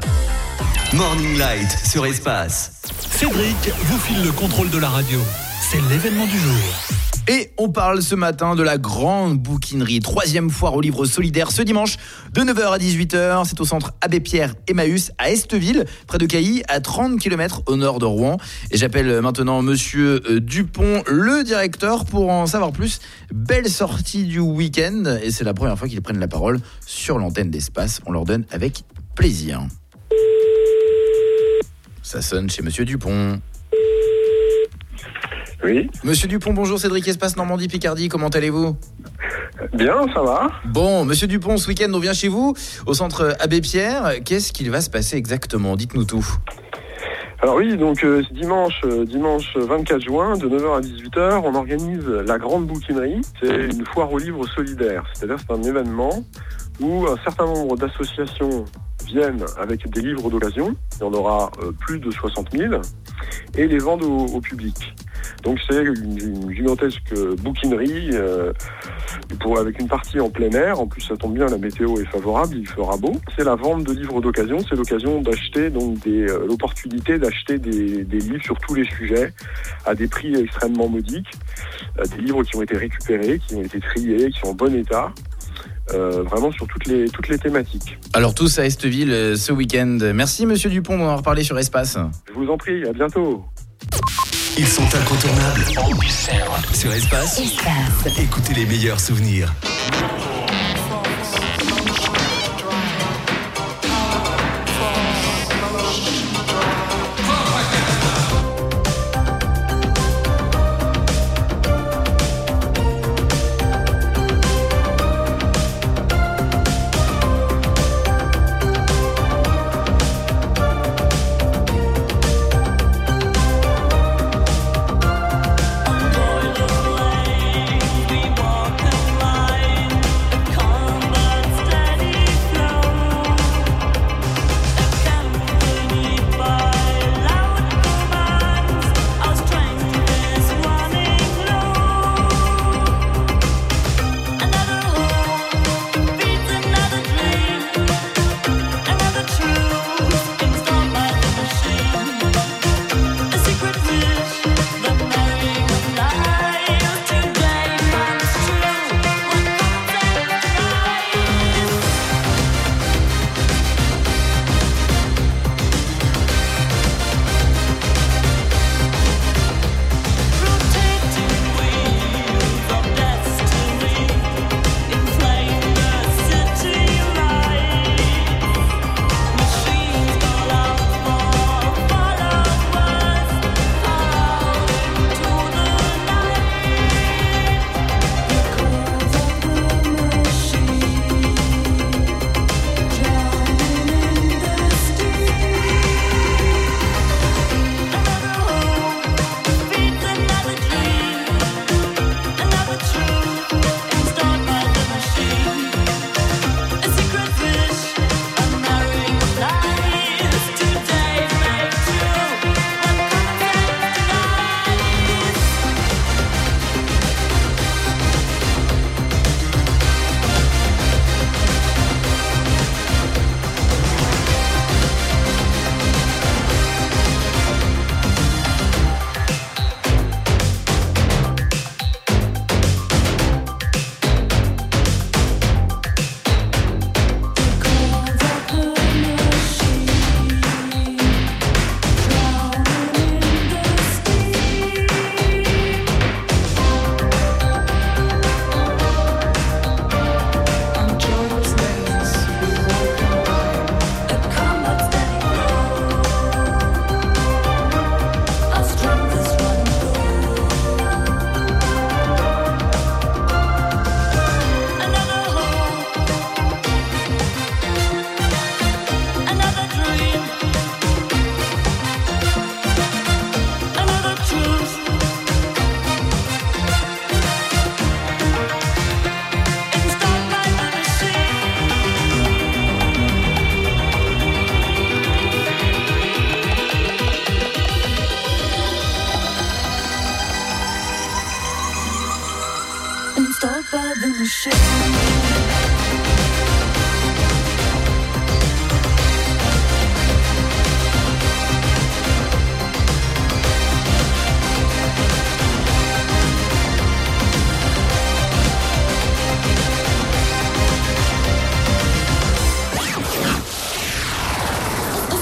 Morning Light sur Espace. Cédric vous file le contrôle de la radio. C'est l'événement du jour. Et on parle ce matin de la grande bouquinerie, 3e foire aux livres solidaires ce dimanche de 9h à 18h. C'est au centre Abbé Pierre Emmaüs à Esteville, près de Cailly, à 30 km au nord de Rouen. Et j'appelle maintenant monsieur Dupont, le directeur, pour en savoir plus. Belle sortie du week-end et c'est la première fois qu'ils prennent la parole sur l'antenne d'Espace. On leur donne avec plaisir. Ça sonne chez monsieur Dupont. Oui. Monsieur Dupont, bonjour, Cédric Espace Normandie Picardie, comment allez-vous ? Bien, ça va. Bon, monsieur Dupont, ce week-end on vient chez vous, au centre Abbé Pierre. Qu'est-ce qu'il va se passer exactement ? Dites-nous tout. Alors oui, donc dimanche 24 juin, de 9h à 18h, on organise la grande bouquinerie. C'est une foire aux livres solidaires, c'est-à-dire c'est un événement où un certain nombre d'associations viennent avec des livres d'occasion. Il y en aura plus de 60 000 et les vendent au public. Donc c'est une gigantesque bouquinerie avec une partie en plein air. En plus ça tombe bien, la météo est favorable, il fera beau. C'est la vente de livres d'occasion, c'est l'occasion d'acheter donc l'opportunité d'acheter des livres sur tous les sujets à des prix extrêmement modiques, des livres qui ont été récupérés, qui ont été triés, qui sont en bon état. Vraiment sur toutes les thématiques. Alors tous à Esteville ce week-end. Merci monsieur Dupont d'en avoir parlé sur Espace. Je vous en prie, à bientôt. Ils sont incontournables. Sur Espace. Écoutez les meilleurs souvenirs. Walking light.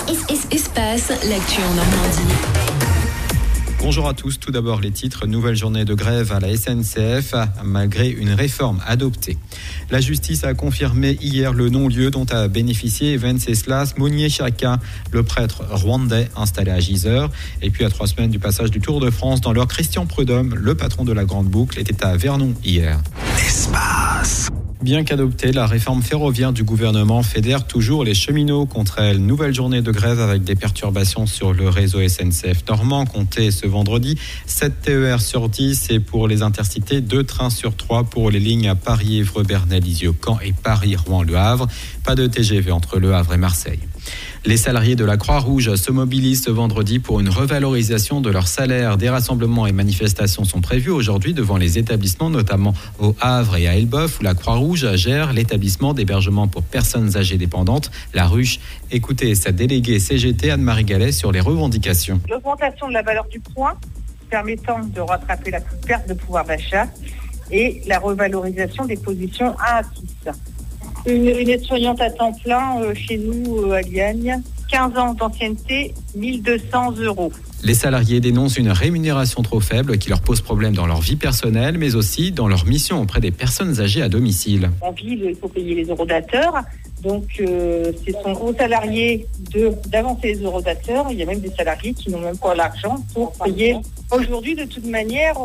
Espace, l'actu en Normandie. Bonjour à tous, tout d'abord les titres. Nouvelle journée de grève à la SNCF malgré une réforme adoptée. La justice a confirmé hier le non-lieu dont a bénéficié Venceslas Munyeshaka, le prêtre rwandais installé à Gisors. Et puis à 3 semaines du passage du Tour de France, dans l'heure, Christian Prudhomme, le patron de la Grande Boucle, était à Vernon hier. Espace. Bien qu'adoptée, la réforme ferroviaire du gouvernement fédère toujours les cheminots contre elle. Nouvelle journée de grève avec des perturbations sur le réseau SNCF normand. Comptez ce vendredi 7 TER sur 10 et pour les intercités 2 trains sur 3 pour les lignes à Paris, Évreux, Bernay, Lisieux, Caen et Paris, Rouen, Le Havre. Pas de TGV entre Le Havre et Marseille. Les salariés de la Croix-Rouge se mobilisent ce vendredi pour une revalorisation de leur salaire. Des rassemblements et manifestations sont prévus aujourd'hui devant les établissements, notamment au Havre et à Elbeuf, où la Croix-Rouge gère l'établissement d'hébergement pour personnes âgées dépendantes, la Ruche. Écoutez sa déléguée CGT Anne-Marie Gallet sur les revendications. L'augmentation de la valeur du point permettant de rattraper la perte de pouvoir d'achat et la revalorisation des positions 1 à 6. Une aide-soignante à temps plein chez nous à Liagne, 15 ans d'ancienneté, 1 200 €. Les salariés dénoncent une rémunération trop faible qui leur pose problème dans leur vie personnelle, mais aussi dans leur mission auprès des personnes âgées à domicile. En ville, il faut payer les eurodateurs. Donc, ce sont aux salariés d'avancer les eurodateurs. Il y a même des salariés qui n'ont même pas l'argent pour payer. Aujourd'hui, de toute manière,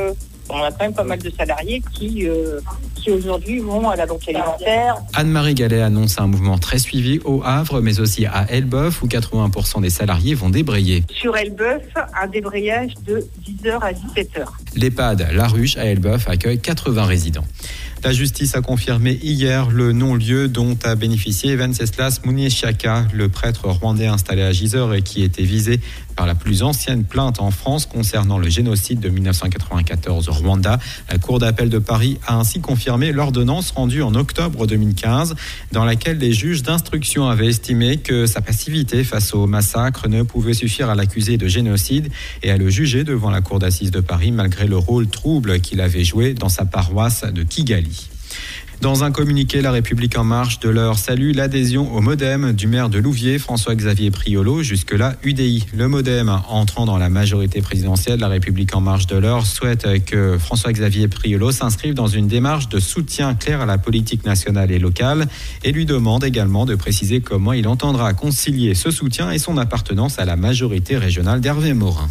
on a quand même pas mal de salariés qui aujourd'hui vont à la banque alimentaire. Anne-Marie Gallet annonce un mouvement très suivi au Havre, mais aussi à Elbeuf, où 80% des salariés vont débrayer. Sur Elbeuf, un débrayage de 10h à 17h. L'EHPAD La Ruche à Elbeuf accueille 80 résidents. La justice a confirmé hier le non-lieu dont a bénéficié Venceslas Munyeshaka, le prêtre rwandais installé à Gisors et qui était visé par la plus ancienne plainte en France concernant le génocide de 1994 au Rwanda. La Cour d'appel de Paris a ainsi confirmé l'ordonnance rendue en octobre 2015 dans laquelle les juges d'instruction avaient estimé que sa passivité face au massacre ne pouvait suffire à l'accuser de génocide et à le juger devant la Cour d'assises de Paris malgré le rôle trouble qu'il avait joué dans sa paroisse de Kigali. Dans un communiqué, La République En Marche de l'heure salue l'adhésion au MoDem du maire de Louviers, François-Xavier Priolo, jusque-là UDI. Le MoDem, entrant dans la majorité présidentielle, La République En Marche de l'heure souhaite que François-Xavier Priolo s'inscrive dans une démarche de soutien clair à la politique nationale et locale et lui demande également de préciser comment il entendra concilier ce soutien et son appartenance à la majorité régionale d'Hervé Morin.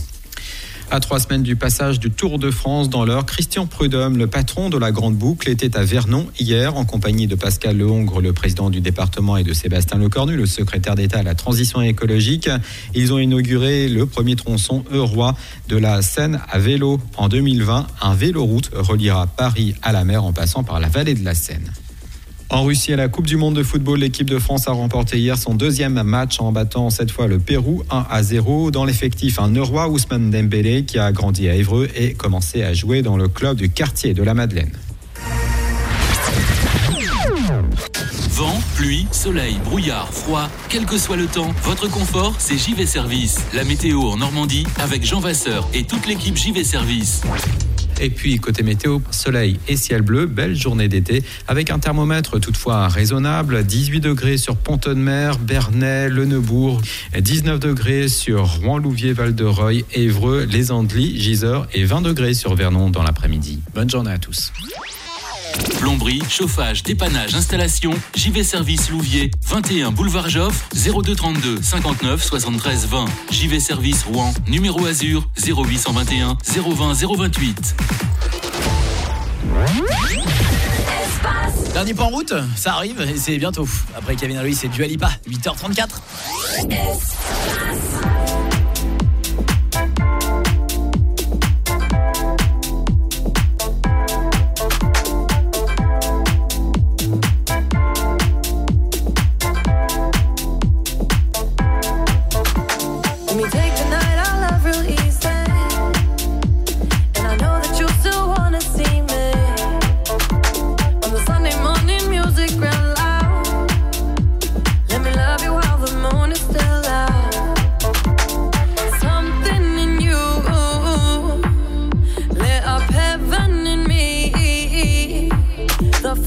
À 3 semaines du passage du Tour de France dans l'heure, Christian Prudhomme, le patron de la Grande Boucle, était à Vernon hier en compagnie de Pascal Lehongre, le président du département, et de Sébastien Lecornu, le secrétaire d'État à la transition écologique. Ils ont inauguré le premier tronçon Eurois de la Seine à vélo. En 2020, un véloroute reliera Paris à la mer en passant par la vallée de la Seine. En Russie, à la Coupe du Monde de football, l'équipe de France a remporté hier son 2e match en battant cette fois le Pérou 1-0. Dans l'effectif, un Eurois, Ousmane Dembélé, qui a grandi à Évreux et commencé à jouer dans le club du quartier de la Madeleine. Vent, pluie, soleil, brouillard, froid, quel que soit le temps, votre confort, c'est JV Service. La météo en Normandie avec Jean Vasseur et toute l'équipe JV Service. Et puis, côté météo, soleil et ciel bleu, belle journée d'été, avec un thermomètre toutefois raisonnable, 18 degrés sur Pont-de-Mer, Bernay, Le Neubourg, 19 degrés sur Rouen-Louviers, Val-de-Reuil, Évreux, Les Andelys, Gisors et 20 degrés sur Vernon dans l'après-midi. Bonne journée à tous. Plomberie, chauffage, dépannage, installation, JV Service Louviers, 21 boulevard Joffre, 02 32 59 73 20. JV Service Rouen, numéro Azur, 0821 020 028. Dernier point en route, ça arrive et c'est bientôt. Après Kevin Harris, c'est Dua Lipa, 8h34.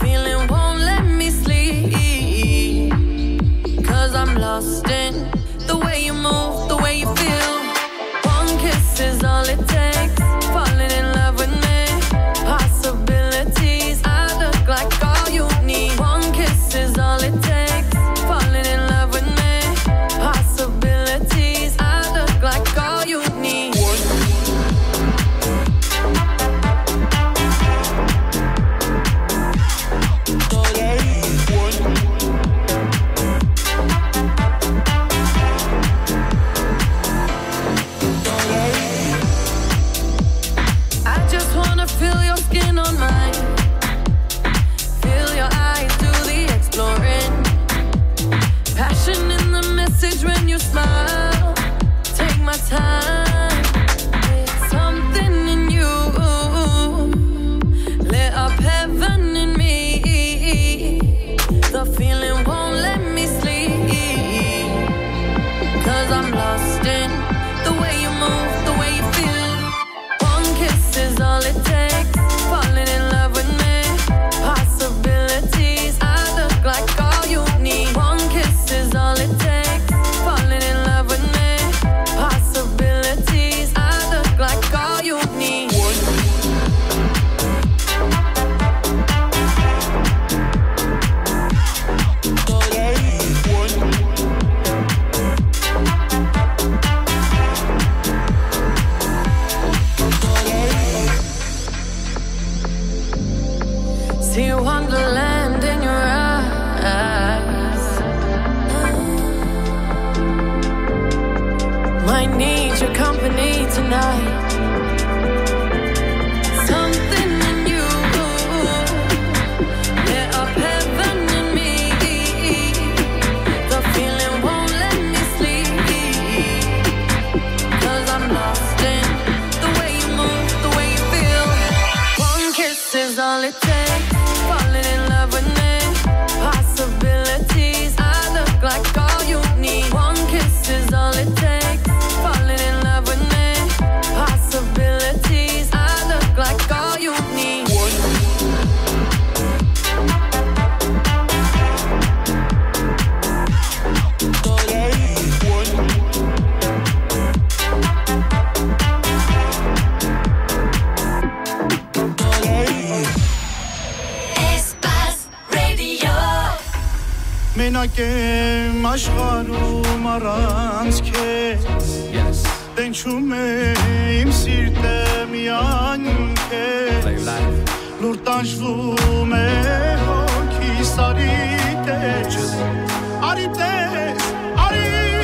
Lost in the way you move, the way you feel. One kiss is all it takes. Falling in love with me. Possibilities, I look like all you need. One kiss is all it takes. Falling in love with me. Possibilities, I look like all you need. I just wanna feel your skin on mine. Feel your eyes do the exploring. Passion in the message when you smile. Take my time. Something in you lit up heaven in me. The feeling won't let me sleep. 'Cause I'm lost in the way you move, the way you feel. One kiss is all it takes. Falling in love with me. Possibilities, I look like all you need. One kiss is all it takes. Falling in love with me. Possibilities, I look like all you need. See wonderland in your eyes. Might need your company tonight. Something in you lit up heaven in me. The feeling won't let me sleep. 'Cause I'm lost in the way you move, the way you feel. One kiss is all it takes. Falling in love with me. Possibilities, I look like all you need. One kiss is all it takes. Falling in love with me. Possibilities, I look like all you need. մենակ եմ աշխարհում առանց քեզ Տենչում է իմ սիրտը միայն քեզ Լուր տանջվում է հոգիս արի տես Արի տես, արի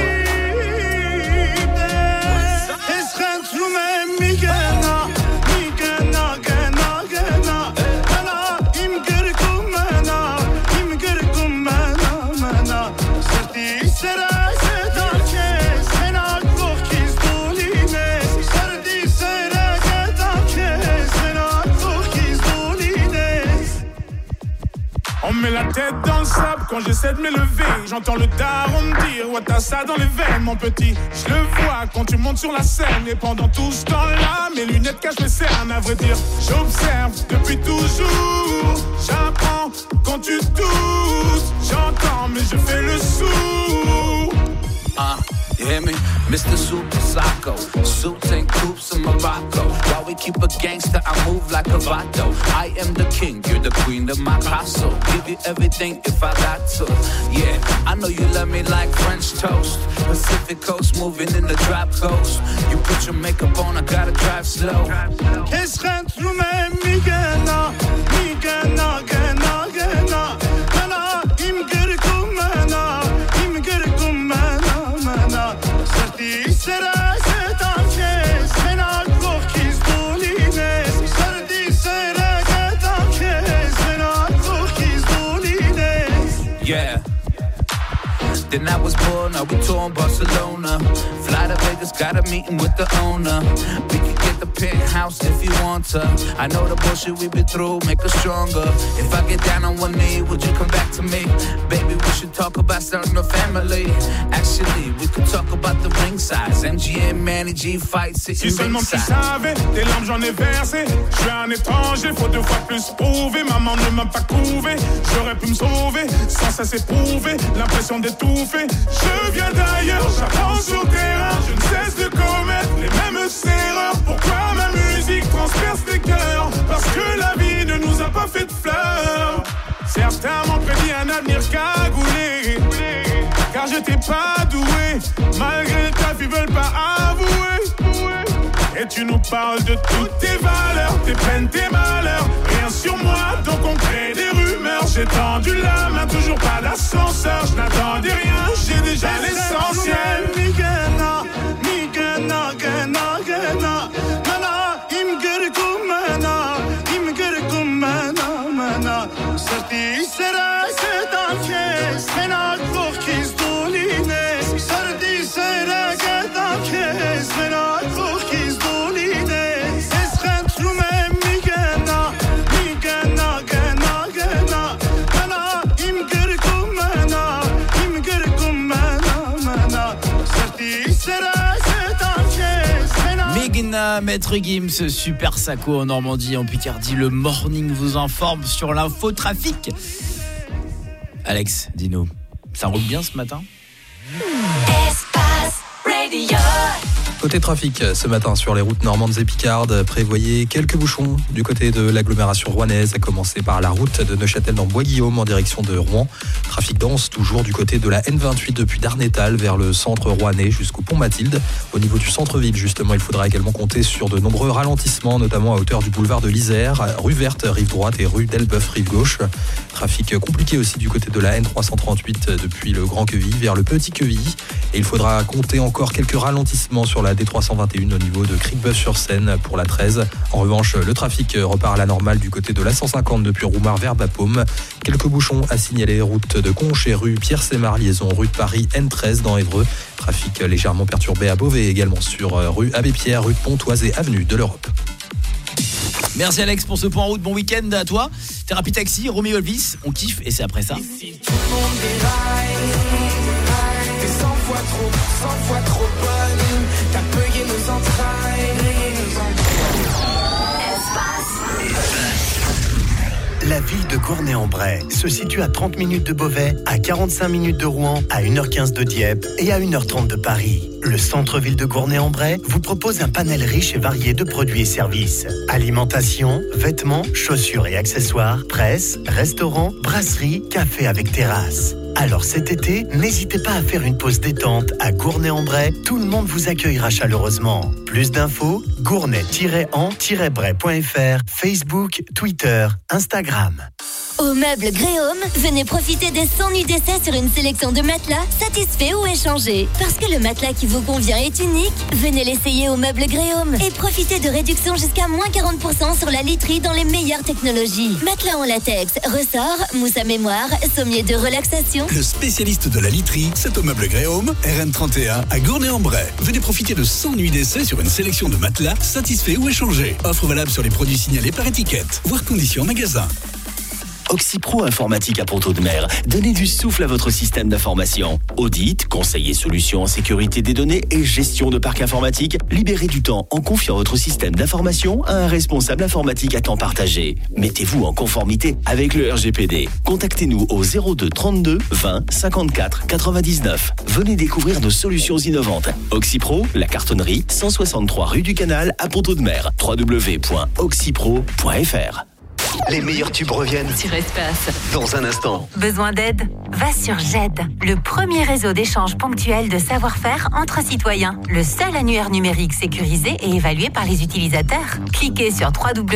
տես Ես խնդրում եմ մի գնա, գնա, գնա Մենա իմ գրկում մենա, իմ գրկում մենա Սրտի սերը գետար քեզ, մենակ կողքից դու լինես Սրտի սերը գետար քեզ, մենակ կողքից դու լինես On met la tête dans le sable quand j'essaie de m'élever J'entends le daron me dire ouais t'as ça dans les veines mon petit Je le vois quand tu montes sur la scène Et pendant tout ce temps-là mes lunettes cachent mes cernes À vrai dire j'observe depuis toujours J'apprends quand tu doutes J'entends mais je fais le sourd You hear me? Mr. Super Psycho Suits and coops in Morocco While we keep a gangster, I move like a vato I am the king, you're the queen of my castle Give you everything if I got to Yeah, I know you love me like French toast Pacific coast, moving in the drop coast You put your makeup on, I gotta drive slow Ես խնդրում եմ մի գնա, գնա Մենա իմ գրկում մենա, իմ գրկում մենա Սրտի սերը գետար քեզ, մենակ կողքից դու լինես Սրտի սերը գետար քեզ, մենակ կողքից դու լինես Yeah Then I was born, now we touring Barcelona Fly to Vegas, got a meeting with the owner We can get the penthouse if you want to I know the bullshit we've been through, make us stronger If I get down on one knee, would you come back to me? Baby, we should talk about starting a family Actually, we could talk about the ring size MGM, Manny G, fight, sitting Si seulement tu ringside savais, tes larmes j'en ai versé Je suis un étranger, faut 2 fois plus prouver Maman ne m'a pas couvé, j'aurais pu me sauver Sans cesse éprouver, l'impression d'être tout tout fait. Je viens d'ailleurs, j'apprends sur le terrain. Je ne cesse de commettre les mêmes erreurs. Pourquoi ma musique transperce les cœurs? Parce que la vie ne nous a pas fait de fleurs. Certains m'ont prédit un avenir cagoulé, car je t'ai pas doué. Malgré le taf, ils veulent pas avouer. Et tu nous parles de toutes tes valeurs, tes peines, tes malheurs. Rien sur moi, donc on crée des rumeurs. J'ai tendu la main, toujours pas d'ascenseur. Je n'attendais rien, j'ai déjà l'essentiel. Migana, migana, gana, gana. Mana, imgirkum mana, imgirkum mana, mana. Sarti sera sedan sena korkiz doline. Sarti sera sedan sena korkiz doline. Ses rentrumem migana, migana, gana, gana. Mana, imgirkum mana, imgirkum mana, mana. Sarti sera sedan sena. Megna, Maître Gims, Super Sacco en Normandie, en Picardie. Le morning vous informe sur l'infotrafic. Alex, dis-nous, ça roule bien ce matin? Espace Radio. Côté trafic, ce matin sur les routes normandes et picardes, prévoyez quelques bouchons du côté de l'agglomération rouennaise, à commencer par la route de Neuchâtel dans Bois-Guillaume en direction de Rouen. Trafic dense toujours du côté de la N28 depuis Darnétal vers le centre rouennais jusqu'au pont Mathilde. Au niveau du centre-ville, justement, il faudra également compter sur de nombreux ralentissements, notamment à hauteur du boulevard de l'Isère, rue Verte, rive droite et rue d'Elbeuf, rive gauche. Trafic compliqué aussi du côté de la N338 depuis le Grand Quevilly vers le Petit Quevilly. Et il faudra compter encore quelques ralentissements sur la D321 au niveau de Cricbeuf-sur-Seine pour la 13. En revanche, le trafic repart à la normale du côté de la 150 depuis Roumar vers Bapaume. Quelques bouchons à signaler, route de Conches et rue Pierre-Sémar, liaison rue de Paris N13 dans Évreux. Trafic légèrement perturbé à Beauvais, également sur rue Abbé Pierre, rue de Pontoise et avenue de l'Europe. Merci Alex pour ce point en route, bon week-end à toi. Thérapie Taxi, Roméo Elvis, on kiffe et c'est après ça. Ici tout le monde déraille, t'es 100 fois trop bonne. T'as payé nos entrailles. La ville de Gournay-en-Bray se situe à 30 minutes de Beauvais, à 45 minutes de Rouen, à 1h15 de Dieppe et à 1h30 de Paris. Le centre-ville de Gournay-en-Bray vous propose un panel riche et varié de produits et services. Alimentation, vêtements, chaussures et accessoires, presse, restaurant, brasserie, café avec terrasse. Alors cet été, n'hésitez pas à faire une pause détente à Gournay-en-Bray. Tout le monde vous accueillera chaleureusement. Plus d'infos, gournay-en-bray.fr, Facebook, Twitter, Instagram. Au meuble Gréaume, venez profiter des 100 nuits d'essai sur une sélection de matelas satisfaits ou échangés. Parce que le matelas qui vous convient est unique, venez l'essayer au meuble Gréaume et profitez de réductions jusqu'à moins 40% sur la literie dans les meilleures technologies. Matelas en latex, ressort, mousse à mémoire, sommier de relaxation. Le spécialiste de la literie, c'est au meuble Gréaume, RN31 à Gournay-en-Bray. Venez profiter de 100 nuits d'essai sur une sélection de matelas satisfaits ou échangés. Offre valable sur les produits signalés par étiquette. Voir conditions en magasin. Oxypro Informatique à Pontaud-de-Mer. Donnez du souffle à votre système d'information. Audit, conseil et solutions en sécurité des données et gestion de parc informatique. Libérez du temps en confiant votre système d'information à un responsable informatique à temps partagé. Mettez-vous en conformité avec le RGPD. Contactez-nous au 02 32 20 54 99. Venez découvrir nos solutions innovantes. Oxypro, la cartonnerie, 163 rue du Canal à Pontaud-de-Mer. www.oxypro.fr. Les meilleurs tubes reviennent Sur Espace. dans un instant. Besoin d'aide? Va sur GED, le premier réseau d'échange ponctuel de savoir-faire entre citoyens. Le seul annuaire numérique sécurisé et évalué par les utilisateurs. Cliquez sur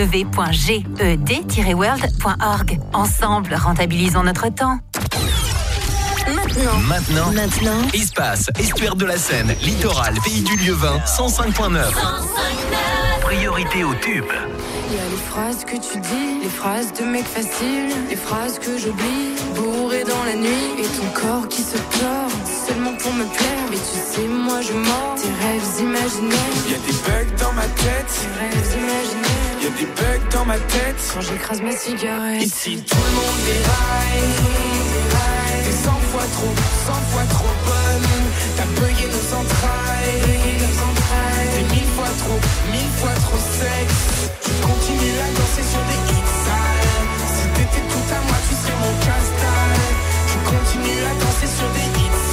www.ged-world.org. Ensemble, rentabilisons notre temps. Maintenant, Espace, estuaire de la Seine, littoral, pays du Lieuvin, 105.9. Priorité au tube. Il y a les phrases que tu dis, les phrases de mec facile, les phrases que j'oublie, bourré dans la nuit, et ton corps qui se pleure, seulement pour me plaire. Mais tu sais, moi je mords, tes rêves imaginaires. Y a des bugs dans ma tête, tes rêves imaginaires. y a des bugs dans ma tête. Quand j'écrase ma cigarette. Ici tout le monde déraille, t'es 100 fois trop bonne. T'as payé nos entrailles, t'es 1000 fois trop sexe. Je continue à danser sur des hits sales. Si t'étais tout à moi, tu serais mon casse-dalle. Je continue à danser sur des hits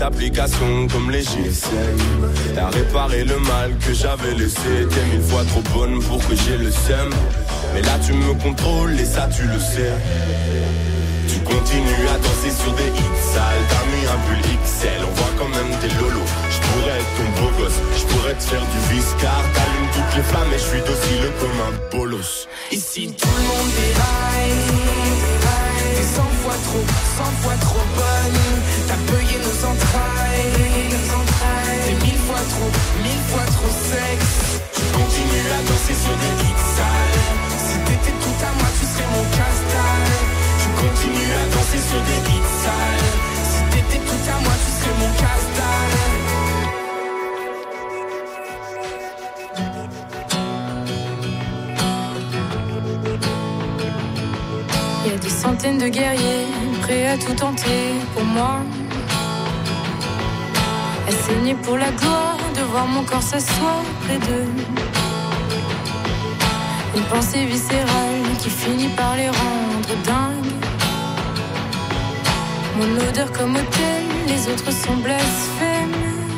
d'application comme les GSM. T'as réparé le mal que j'avais laissé. T'es 1000 fois trop bonne pour que j'ai le seum. Mais là tu me contrôles et ça tu le sais. Tu continues à danser sur des hits sales. T'as mis un pull XL, on voit quand même tes lolos. J'pourrais être ton beau gosse, j'pourrais te faire du viscar. T'allumes toutes les flammes et j'suis docile comme un bolos. Ici tout le monde déraille. T'es 100 fois trop bonne. T'as payé nos entrailles. T'es 1000 fois trop sexe. Tu continues à danser sur des hits sales. Si t'étais tout à moi, tu serais mon casse-dalle. Tu continues à danser sur des hits sales. Si t'étais tout à moi, tu serais mon casse-dalle. Y a des centaines de guerriers prêts à tout tenter pour moi. À saigner pour la gloire de voir mon corps s'asseoir près d'eux. Une pensée viscérale qui finit par les rendre dingues. Mon odeur comme autel, les autres sont blasphèmes.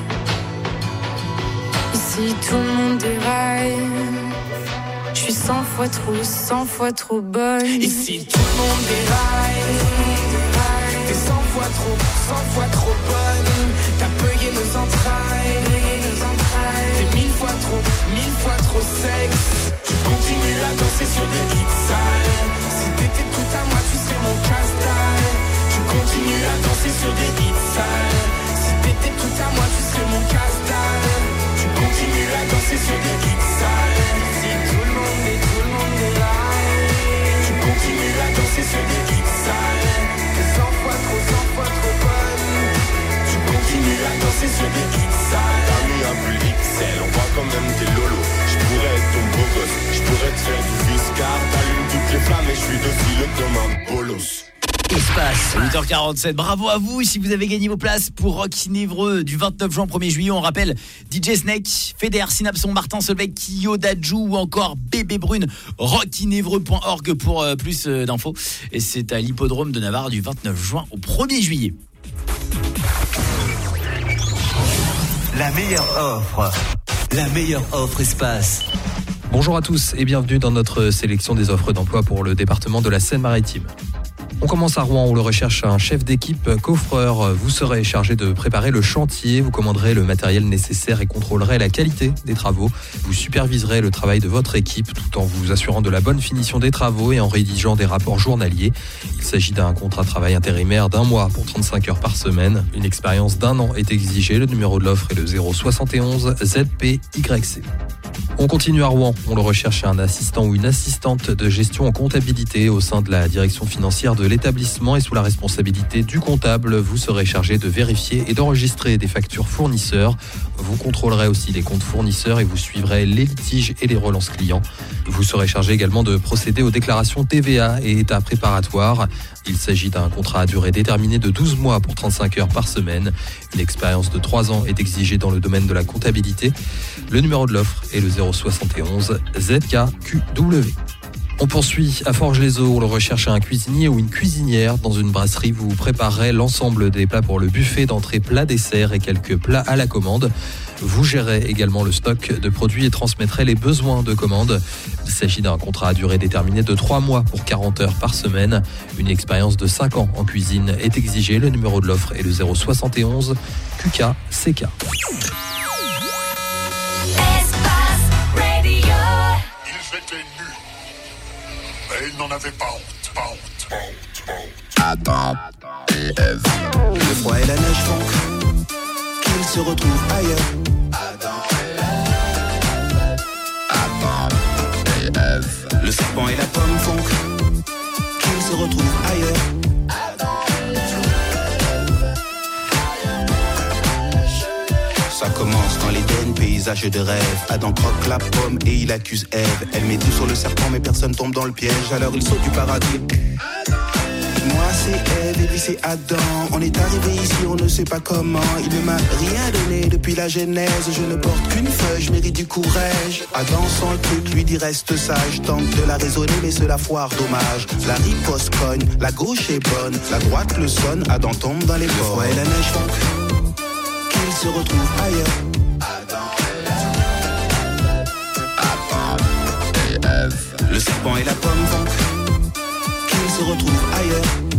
Ici tout le monde déraille. Je suis 100 fois trop bonne. Ici tout le monde déraille. T'es 100 fois trop bonne. T'as payé nos entrailles. T'es 1000 fois trop sexe. Tu continues à danser sur des hits sales. Si t'étais tout à moi, tu serais mon casse-dalle. Tu continues à danser sur des hits sales. Si t'étais tout à moi, tu serais mon casse-dalle. Tu continues à danser sur des hits sales. Si tout le monde est là. Tu continues à danser sur des hits sales. T'es 100 fois trop bonne. Tu continues à danser sur des hits sales. T'as mis un pull XL, on voit quand même tes lolos. J'pourrais être ton beau gosse, j'pourrais te faire du viscar. T'allumes toutes les flammes et j'suis docile comme un bolos. Espace 8h47, bravo à vous si vous avez gagné vos places pour Rock Cinévreux du 29 juin 1er juillet. On rappelle DJ Snake, Feder, Synapson, Martin Solveig, Kyo, Dajou ou encore Bébé Brune. Rockcinévreux.org pour plus d'infos. Et c'est à l'hippodrome de Navarre du 29 juin au 1er juillet. La meilleure offre Espace. Bonjour à tous et bienvenue dans notre sélection des offres d'emploi pour le département de la Seine-Maritime. On commence à Rouen où l'on recherche un chef d'équipe coffreur. Vous serez chargé de préparer le chantier, vous commanderez le matériel nécessaire et contrôlerez la qualité des travaux. Vous superviserez le travail de votre équipe tout en vous assurant de la bonne finition des travaux et en rédigeant des rapports journaliers. Il s'agit d'un contrat de travail intérimaire d'1 mois pour 35 heures par semaine. Une expérience d'1 an est exigée. Le numéro de l'offre est le 071 ZPYC. On continue à Rouen. On le recherche un assistant ou une assistante de gestion en comptabilité au sein de la direction financière de l'établissement et sous la responsabilité du comptable. Vous serez chargé de vérifier et d'enregistrer des factures fournisseurs. Vous contrôlerez aussi les comptes fournisseurs et vous suivrez les litiges et les relances clients. Vous serez chargé également de procéder aux déclarations TVA et états préparatoires. Il s'agit d'un contrat à durée déterminée de 12 mois pour 35 heures par semaine. Une expérience de 3 ans est exigée dans le domaine de la comptabilité. Le numéro de l'offre est le 071 ZKQW. On poursuit à Forges-les-Eaux où l'on recherche un cuisinier ou une cuisinière. Dans une brasserie, vous préparerez l'ensemble des plats pour le buffet, d'entrée, plat, dessert et quelques plats à la commande. Vous gérez également le stock de produits et transmettrez les besoins de commande. Il s'agit d'un contrat à durée déterminée de 3 mois pour 40 heures par semaine. Une expérience de 5 ans en cuisine est exigée. Le numéro de l'offre est le 071 QKCK. Mais il n'en avait pas honte. Adam et Ève. Le froid et la neige font qu'ils se retrouvent ailleurs. Adam et Ève. Le serpent et la pomme font qu'ils se retrouvent ailleurs. Ça commence dans l'Éden, paysage de rêve. Adam croque la pomme et il accuse Ève. Elle met tout sur le serpent mais personne tombe dans le piège. Alors il saute du paradis. Moi c'est Ève et lui c'est Adam. On est arrivé ici, on ne sait pas comment. Il ne m'a rien donné depuis la genèse. Je ne porte qu'une feuille, je mérite du courage. Adam sent le truc, lui dit reste sage. Tente de la raisonner mais cela foire, dommage. La riposte cogne, la gauche est bonne. La droite le sonne, Adam tombe dans les pommes. Le froid et la neige font qu'il se retrouve ailleurs. Le serpent et la pomme font qu'ils se retrouvent ailleurs.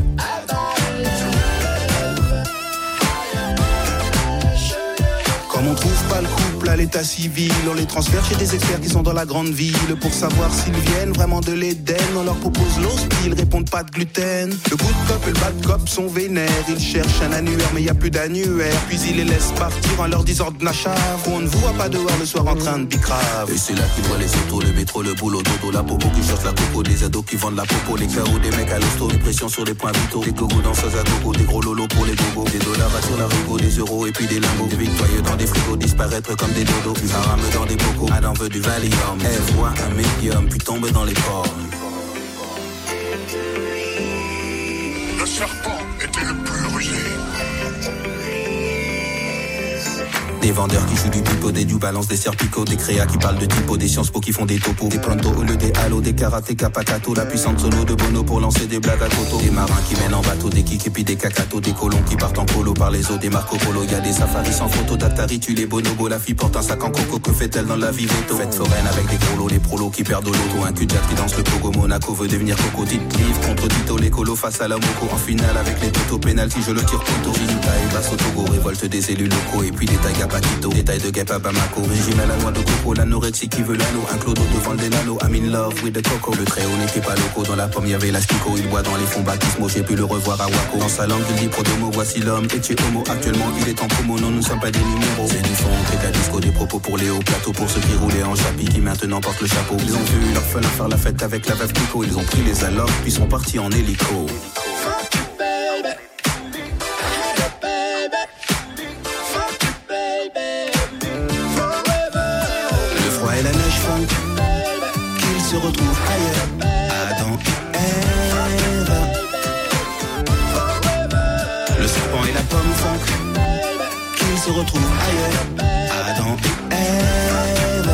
Comme on trouve pas le couple à l'état civil, on les transfère chez des experts qui sont dans la grande ville. Pour savoir s'ils viennent vraiment de l'Éden, on leur propose l'os, ils répondent pas de gluten. Le good cop et le bad cop sont vénères. Ils cherchent un annuaire mais y a plus d'annuaire. Puis ils les laissent partir en leur disant de nachave. On ne voit pas dehors le soir en train de bicrave. Et c'est là qu'ils voient les autos, le métro, le boulot, dodo, la popo qui cherche la coco. Des ados qui vendent la popo, les chaos, des mecs à l'hosto, des pressions sur les points vitaux. Des gogos danseuses à gogo, des gros lolos pour les gogos. Des dollars à sur la rigo, des euros et puis des lingots. Des victorieux dans des frigos, disparaître comme des dodos. Puis un rame dans des bocaux, Adam veut du Valium. Elle voit un médium, puis tombe dans les pommes. Le serpent était le plus rusé. Des vendeurs qui jouent du pipeau, des du balance, des serpicots, des créas qui parlent de typo, des sciences po qui font des topos, des pronto au lieu des halos, des karatéka pacato, la puissante solo de Bono pour lancer des blagues à toto, des marins qui mènent en bateau, des kicks et puis des cacatos, des colons qui partent en colo par les eaux, des Marco Polo, y a des safaris sans photo, d'Atari, tu les bonobos, la fille porte un sac en coco, que fait-elle dans la vie veto? Fête foraine avec des gros lots, les prolos qui perdent au loto, un cul de jack qui danse le pogo, Monaco veut devenir coco, titre livre contre Tito, les colos face à la moco, en finale avec les toto, penalty, je le tire poto, Ginta et basse au Togo, révolte des élus locaux, et puis des tailles à Paquito, des tailles de guêpe à Bamako, régime à la noix de coco, l'anorexie qui veut l'anneau, un clodo devant le dénalo, I'm in love with the coco, le très haut n'était pas loco, dans la pomme y'avait l'astico, il boit dans les fonds baptismaux, j'ai pu le revoir à Waco, dans sa langue il dit prodomo, voici l'homme, et tu homo, actuellement il est en promo, non nous sommes pas des numéros, c'est du fond, c'est à disco, des propos pour Léo, plateau pour ceux qui roulaient en chapi, qui maintenant portent le chapeau, ils ont vu leur fun faire la fête avec la veuve Pico, ils ont pris les allocs, puis sont partis en hélico. Et la neige font qu'ils se retrouvent ailleurs. Adam et Ève. Le serpent et la pomme font qu'ils se retrouvent ailleurs. Adam et Ève.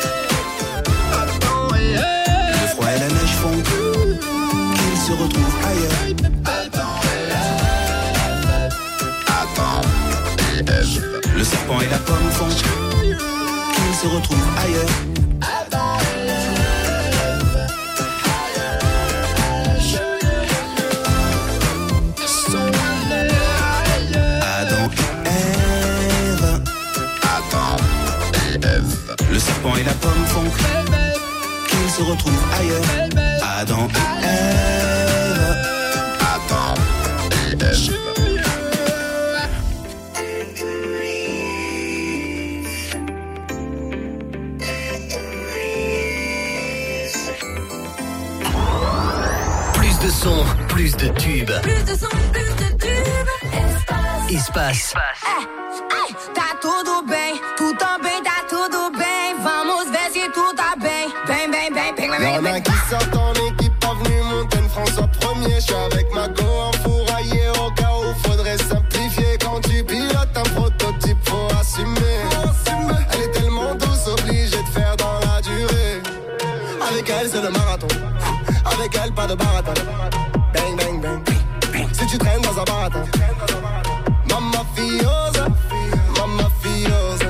Le froid et la neige font qu'ils se retrouvent ailleurs. Le serpent et la pomme font qu'ils se retrouvent ailleurs. Adam et Ève. Le serpent et la pomme font qu'ils se retrouvent ailleurs. Adam et Ève. Adam et Ève. Plus de son, plus de tubes. Plus de son, plus de tubes. Espace. Tá tudo bem, tu também tá tudo bem. Vamos ver se tu tá bem. Bem, bem, bem, bem, bem, Y'en a bem. qui sortent en équipe, avenue Montaigne, François 1er. Je suis avec ma go enfouraillée au cas où faudrait simplifier. Quand tu pilotes un prototype, faut assumer. Elle est tellement douce, obligée de faire dans la durée. Avec elle, c'est le marathon. Avec elle, pas de baratin. Bang, bang, bang. Si tu traînes dans un baratin. Mamma fiosa, mamma fiosa.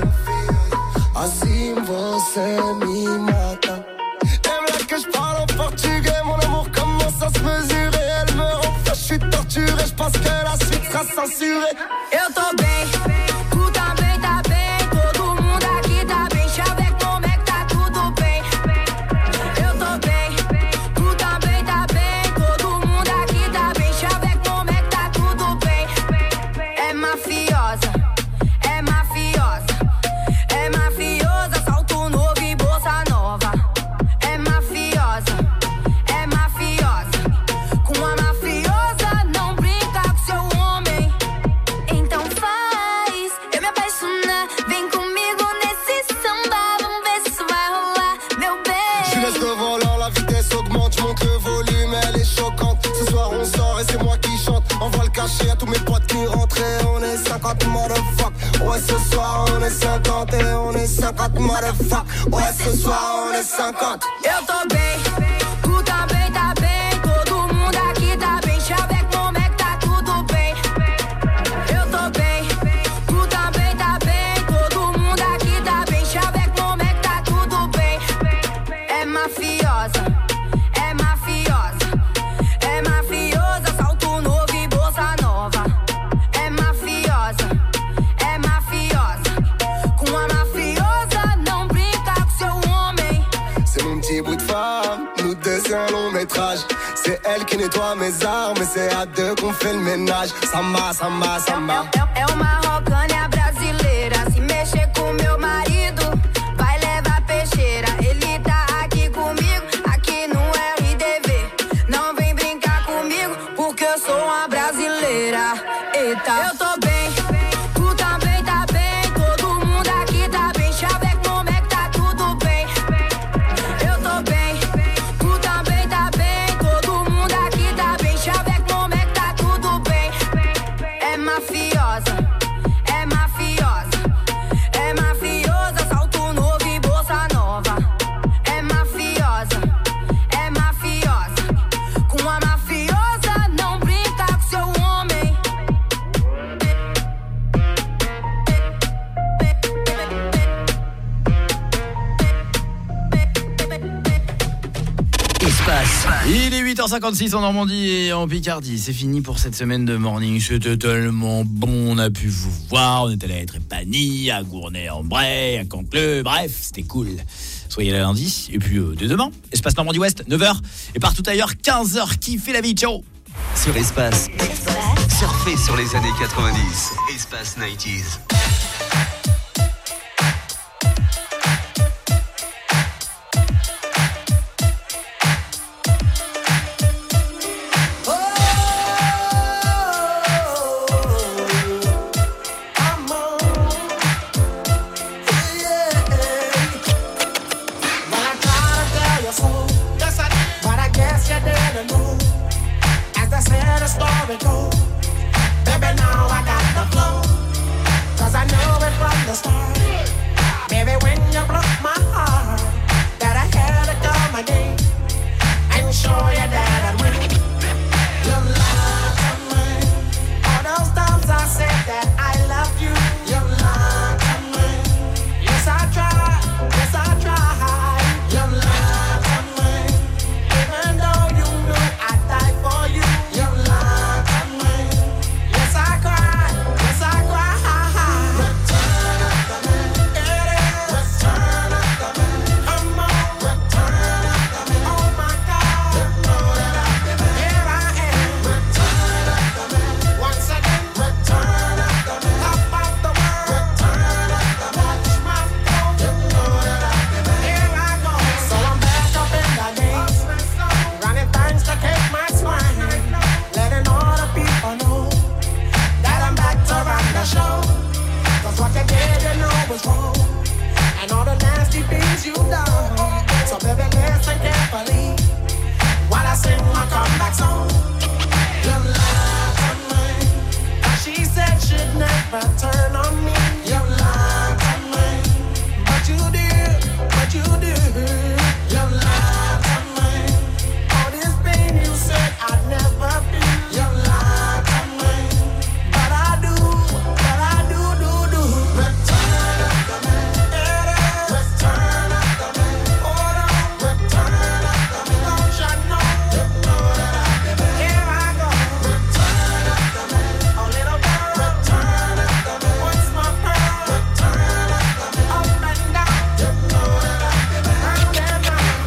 Assim você me mata. Elle là que je parle en portugais, mon amour commence à se mesurer. Elle me rend fou, je suis torturé, je pense que la suite sera censurée. Eu tô bem, tu também tá bem. Todo mundo aqui tá bem. Chá avec mon mec, tá tudo bem. Eu tô bem, tu também tá bem. Todo mundo aqui tá bem. Chá avec mon mec, tá tudo bem. É mafiosa, é mafiosa. É mafiosa, salto novo e bolsa nova. É mafiosa, é mafiosa. Com a mafiosa não brinca com seu homem. Então faz eu me apaixonar. Vem comigo nesse samba. Vamos ver se isso vai rolar, meu Je laisse bem. le volant, la vitesse augmente, je monte le volume, elle est choquante. Ce soir on sort et c'est moi qui chante. Envoie le cachet à tous mes potes qui rentrent et on est 50 motherfuck. Ouais ce soir on est 50 et on est 50 motherfuck. Ouais ce soir on est 50. Eu tô bem, tu também tá bem. Todo mundo aqui tá bem. Chá avec mon mec, tá tudo bem. Eu tô bem, tu também tá deux, c'est un long métrage. C'est elle qui nettoie mes armes, et c'est à deux qu'on fait le ménage. Samba, samba, samba. É uma rocanha brasileira. Se mexer com meu marido, vai levar peixeira. Ele tá aqui comigo, aqui no RDV. Não vem brincar comigo, porque eu sou uma brasileira. Eita, eu tô bem, tu também tá bem. Todo mundo aqui tá bem. Chaveco, como é que tá tudo bem? Eu tô bem, tu também tá bem. Todo mundo aqui tá bem. Chaveco, como é que tá tudo bem? É mafiosa, é mafiosa, é mafiosa. Salto novo e bolsa nova. É mafiosa, é mafiosa. Com a mafiosa não brinca com seu homem. Espace. Il est 8h56 en Normandie et en Picardie. C'est fini pour cette semaine de morning. C'était tellement bon. On a pu vous voir. On est allé à Trépany, à Gournay-en-Bray, à Cantleux. Bref, c'était cool. Soyez là lundi. Et puis dès demain, Espace Normandie Ouest, 9h. Et partout ailleurs, 15h. Kiffez la vie. Ciao. Sur Espace, surfez sur les années 90. Espace 90s. Baby, now I got the flow, 'cause I know it from the start. Baby, when you broke my heart, that I had to come again and show you that I'd win. You lied to me. All those times I said that I love you, you lied to me. Yes, I tried, yes, I tried. You lied to me. Even though you knew I'd die for you, you lied to me. Yes, I cried, yes, I cried. Return of the man, it is. Return of the man, come on. Return of the man, oh my God. You know that I've been there. Here I am. Return of the man, once again. Return of the man, top of the world. Return of the man, watch my flow. You know that I've been there. Here I go. So I'm back up in the game, running things to keep my swing, letting all the people know that I'm back to run the show. 'Cause what you did, you know was wrong, and all the nasty things you done. So baby, listen carefully while I sing my comeback song. You lied to me, 'cause she said she'd never turn on me. You lied to me, but you did, but you did. You lied to me, all this pain you said I'd never feel. You lied to me, but I do, do. Return of the man, it is. Return of the man, hold on. Return of the man, don't you know? You know that I've been there. Here I go. Return of the man, oh little girl. Return of the man, what's my pearl? Return of the man, up and down. You know that I've been there. Round and round.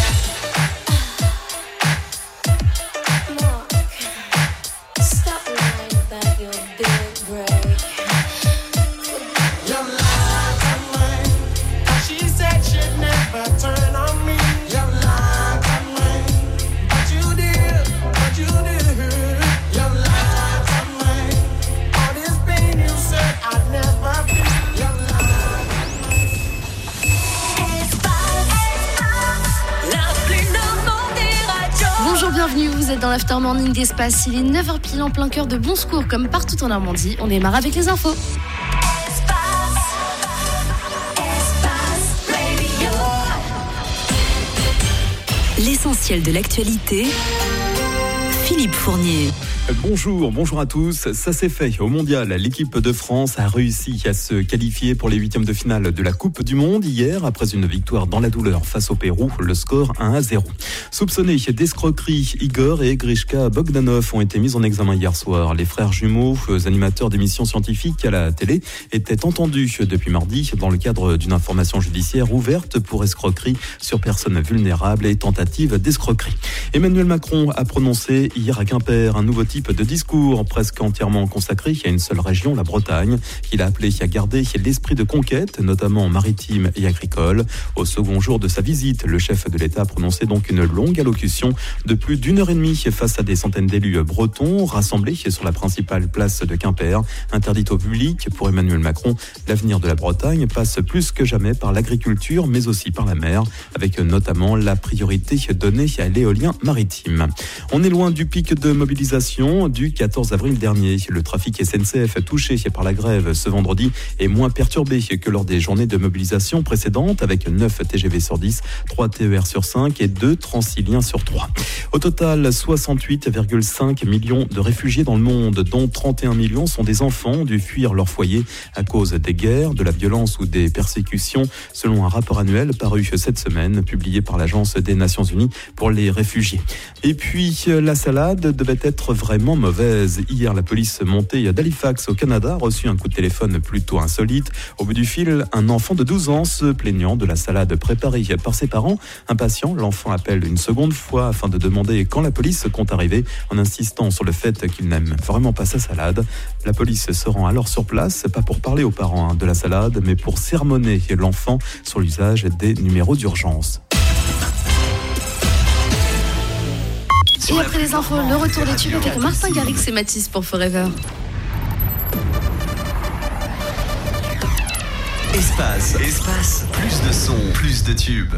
Stop lying about your big break. You lied to me, 'cause she said she'd never turn on me. You lied to me, but you did, but you did. You lied to me, all this pain you said I'd never feel. You lied to me. La plus Normandie radio. Bonjour, bienvenue, vous êtes dans l'After Morning d'Espace. Il est 9h pile en plein cœur de Bon Secours, comme partout en Normandie. On démarre avec les infos. L'essentiel de l'actualité, Philippe Fournier. Bonjour à tous. Ça s'est fait au mondial. L'équipe de France a réussi à se qualifier pour les huitièmes de finale de la Coupe du Monde hier après une victoire dans la douleur face au Pérou. Le score 1-0. Soupçonnés d'escroquerie, Igor et Grishka Bogdanov ont été mis en examen hier soir. Les frères jumeaux, animateurs d'émissions scientifiques à la télé, étaient entendus depuis mardi dans le cadre d'une information judiciaire ouverte pour escroquerie sur personnes vulnérables et tentative d'escroquerie. Emmanuel Macron a prononcé hier à Quimper un nouveau type de discours presque entièrement consacré à une seule région, la Bretagne. Il a appelé à garder l'esprit de conquête, notamment maritime et agricole. Au second jour de sa visite, le chef de l'État a prononcé donc une longue allocution de plus d'1h30 face à des centaines d'élus bretons rassemblés sur la principale place de Quimper, interdite au public. Pour Emmanuel Macron, l'avenir de la Bretagne passe plus que jamais par l'agriculture, mais aussi par la mer, avec notamment la priorité donnée à l'éolien maritime. On est loin du pic de mobilisation du 14 avril dernier. Le trafic SNCF touché par la grève ce vendredi est moins perturbé que lors des journées de mobilisation précédentes, avec 9 TGV sur 10, 3 TER sur 5 et 2 Transiliens sur 3. Au total, 68,5 millions de réfugiés dans le monde, dont 31 millions sont des enfants dû fuir leur foyer à cause des guerres, de la violence ou des persécutions, selon un rapport annuel paru cette semaine, publié par l'Agence des Nations Unies pour les réfugiés. Et puis, la salade devait être vraiment mauvaise. Hier, la police montée d'Halifax au Canada a reçu un coup de téléphone plutôt insolite. Au bout du fil, un enfant de 12 ans se plaignant de la salade préparée par ses parents. Impatient, l'enfant appelle une seconde fois afin de demander quand la police compte arriver, en insistant sur le fait qu'il n'aime vraiment pas sa salade. La police se rend alors sur place, pas pour parler aux parents de la salade, mais pour sermonner l'enfant sur l'usage des numéros d'urgence. Et après les infos, le retour des tubes avec Martin Garrix et Mathis pour Forever. Espace, plus de sons, plus de tubes.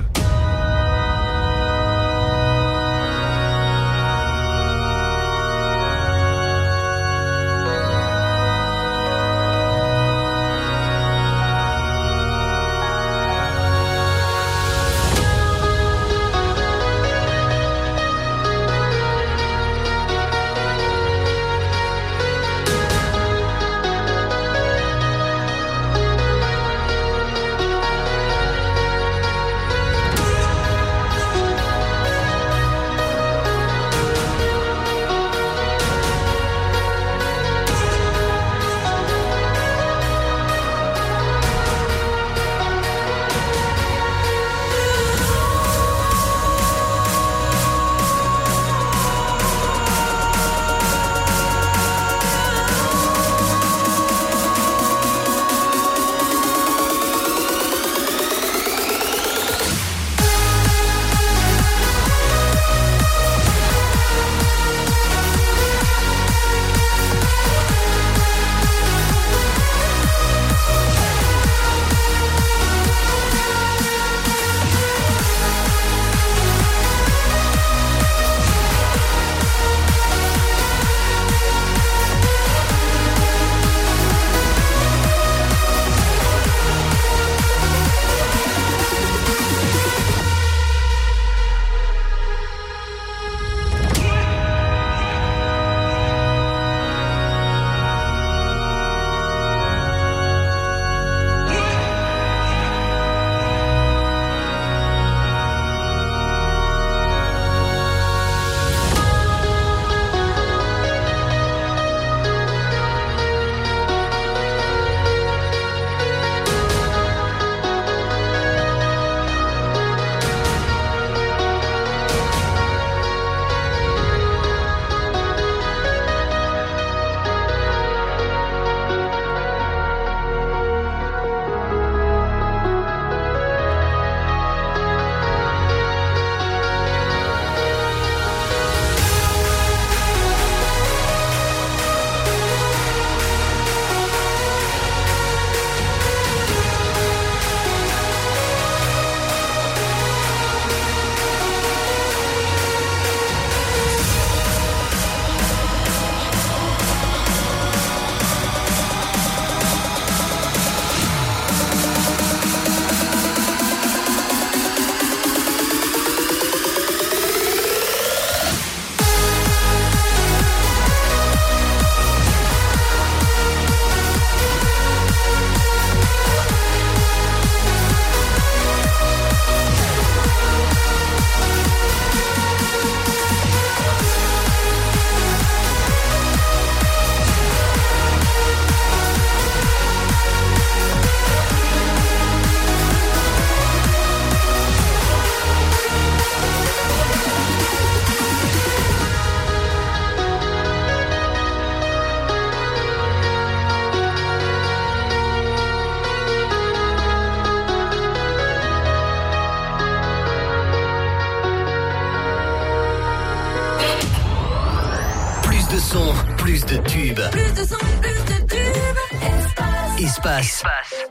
de son, plus de tubes. Plus de son, plus de tubes. Espace.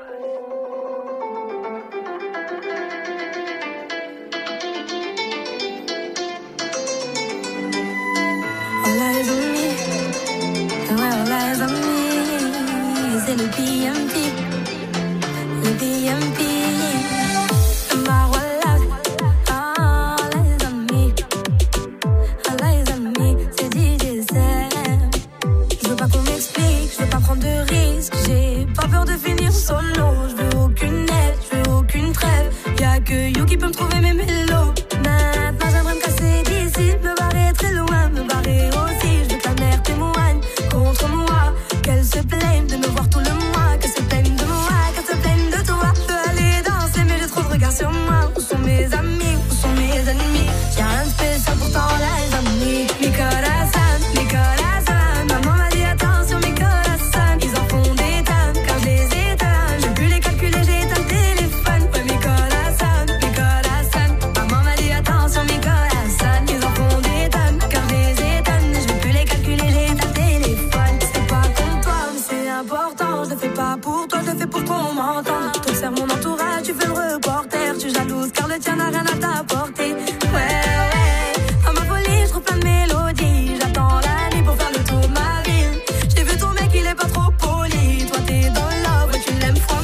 All eyes on me, all eyes on me. C'est le BMP, le BMP. Marola, all eyes on me, all eyes on me. C'est DJ Sam. Je veux pas qu'on m'explique, je veux pas prendre de risques. J'ai pas peur de finir solo. Je veux aucune aide, je veux aucune trêve. Y'a que You qui peut me trouver mes mélos. Maintenant j'aimerais me casser d'ici, me barrer très loin, me barrer aussi. Je veux que la mer témoigne contre moi, qu'elle se plaigne de me voir tout le mois, qu'elle se plaigne de moi, qu'elle se plaigne de toi. Je veux aller danser mais j'ai trop de regards sur moi. Où sont mes amis, où sont mes ennemis? J'ai rien de spécial pourtant là les amis. Mi corazón, mi corazón. Maman m'a dit attention mi corazón. Ils en font des tonnes quand je les éteins. J'ai pu les calculer, j'ai éteint le téléphone. Ouais mi corazón, mi corazón. Maman m'a dit attention mi corazón. Ils en font des tonnes quand je les éteins. Je vais plus les calculer, j'ai éteint le téléphone. C'est pas contre toi mais c'est important. Je le fais pas pour toi, je le fais pour qu'on m'entende. T'observes mon entourage, tu fais le reporter. Tu es jalouse car le tien n'a rien à t'apporter. Ouais, dans ma folie, je trouve plein de mélodies. J'attends la nuit pour faire le tour de ma ville. J'ai vu ton mec, il est pas trop poli. Toi t'es dans love, ouais tu l'aimes fois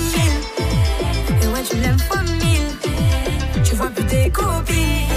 1000. Et ouais tu l'aimes fois 1000. Tu vois plus tes copines.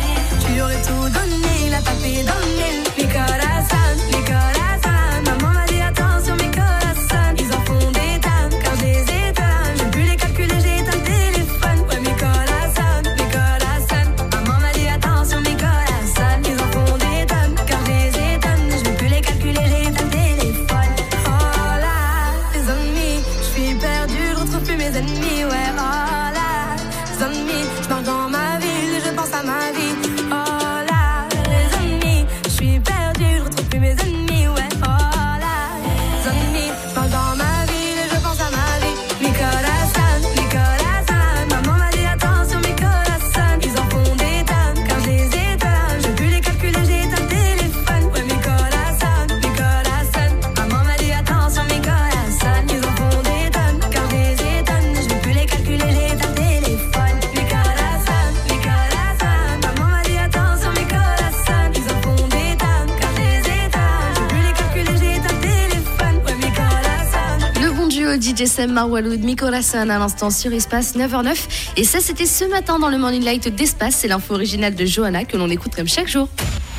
Tu aurais tout donné, il a tapé dans le mille. Mi corazón, mi corazón. Maman m'a dit attention mi corazón. Ils en font des tonnes quand je les éteins. J'ai pu les calculer, j'ai éteint le téléphone. Ouais mi corazón, mi corazón. Maman m'a dit attention mi corazón. Ils en font des tonnes quand je les éteins. Je vais plus les calculer, j'ai éteint le téléphone. Oh là, les ennemis, je suis perdu, je retrouve plus mes ennemis. Ouais, oh là, les ennemis, je marche dans ma ville et je pense à ma vie. Oh là, les ennemis, je suis perdu, je retrouve plus mes ennemis. Ouais, oh là, les ennemis, je marche dans ma ville et je pense à ma vie. Mi corazón, mi corazón. Maman m'a dit attention mi corazón. Ils en font des tonnes quand je les éteins. J'ai pu les calculer, j'ai éteint le téléphone. Ouais mi corazón, mi corazón. Maman m'a dit attention mi corazón. Ils en font des tonnes quand je les éteins. Je vais plus les calculer, j'ai éteint le téléphone. Mi corazón, mi corazón. Maman m'a dit attention mi corazón. Ils en font des tonnes quand je les éteins. J'ai plus les calculer, j'ai éteint le téléphone. Ouais mi corazón. Le bon duo DJ Sam Marwaloud, Mi Corazón à l'instant sur Espace 9h09. Et ça, c'était ce matin dans le Morning Light d'Espace. C'est l'info originale de Johanna que l'on écoute comme chaque jour.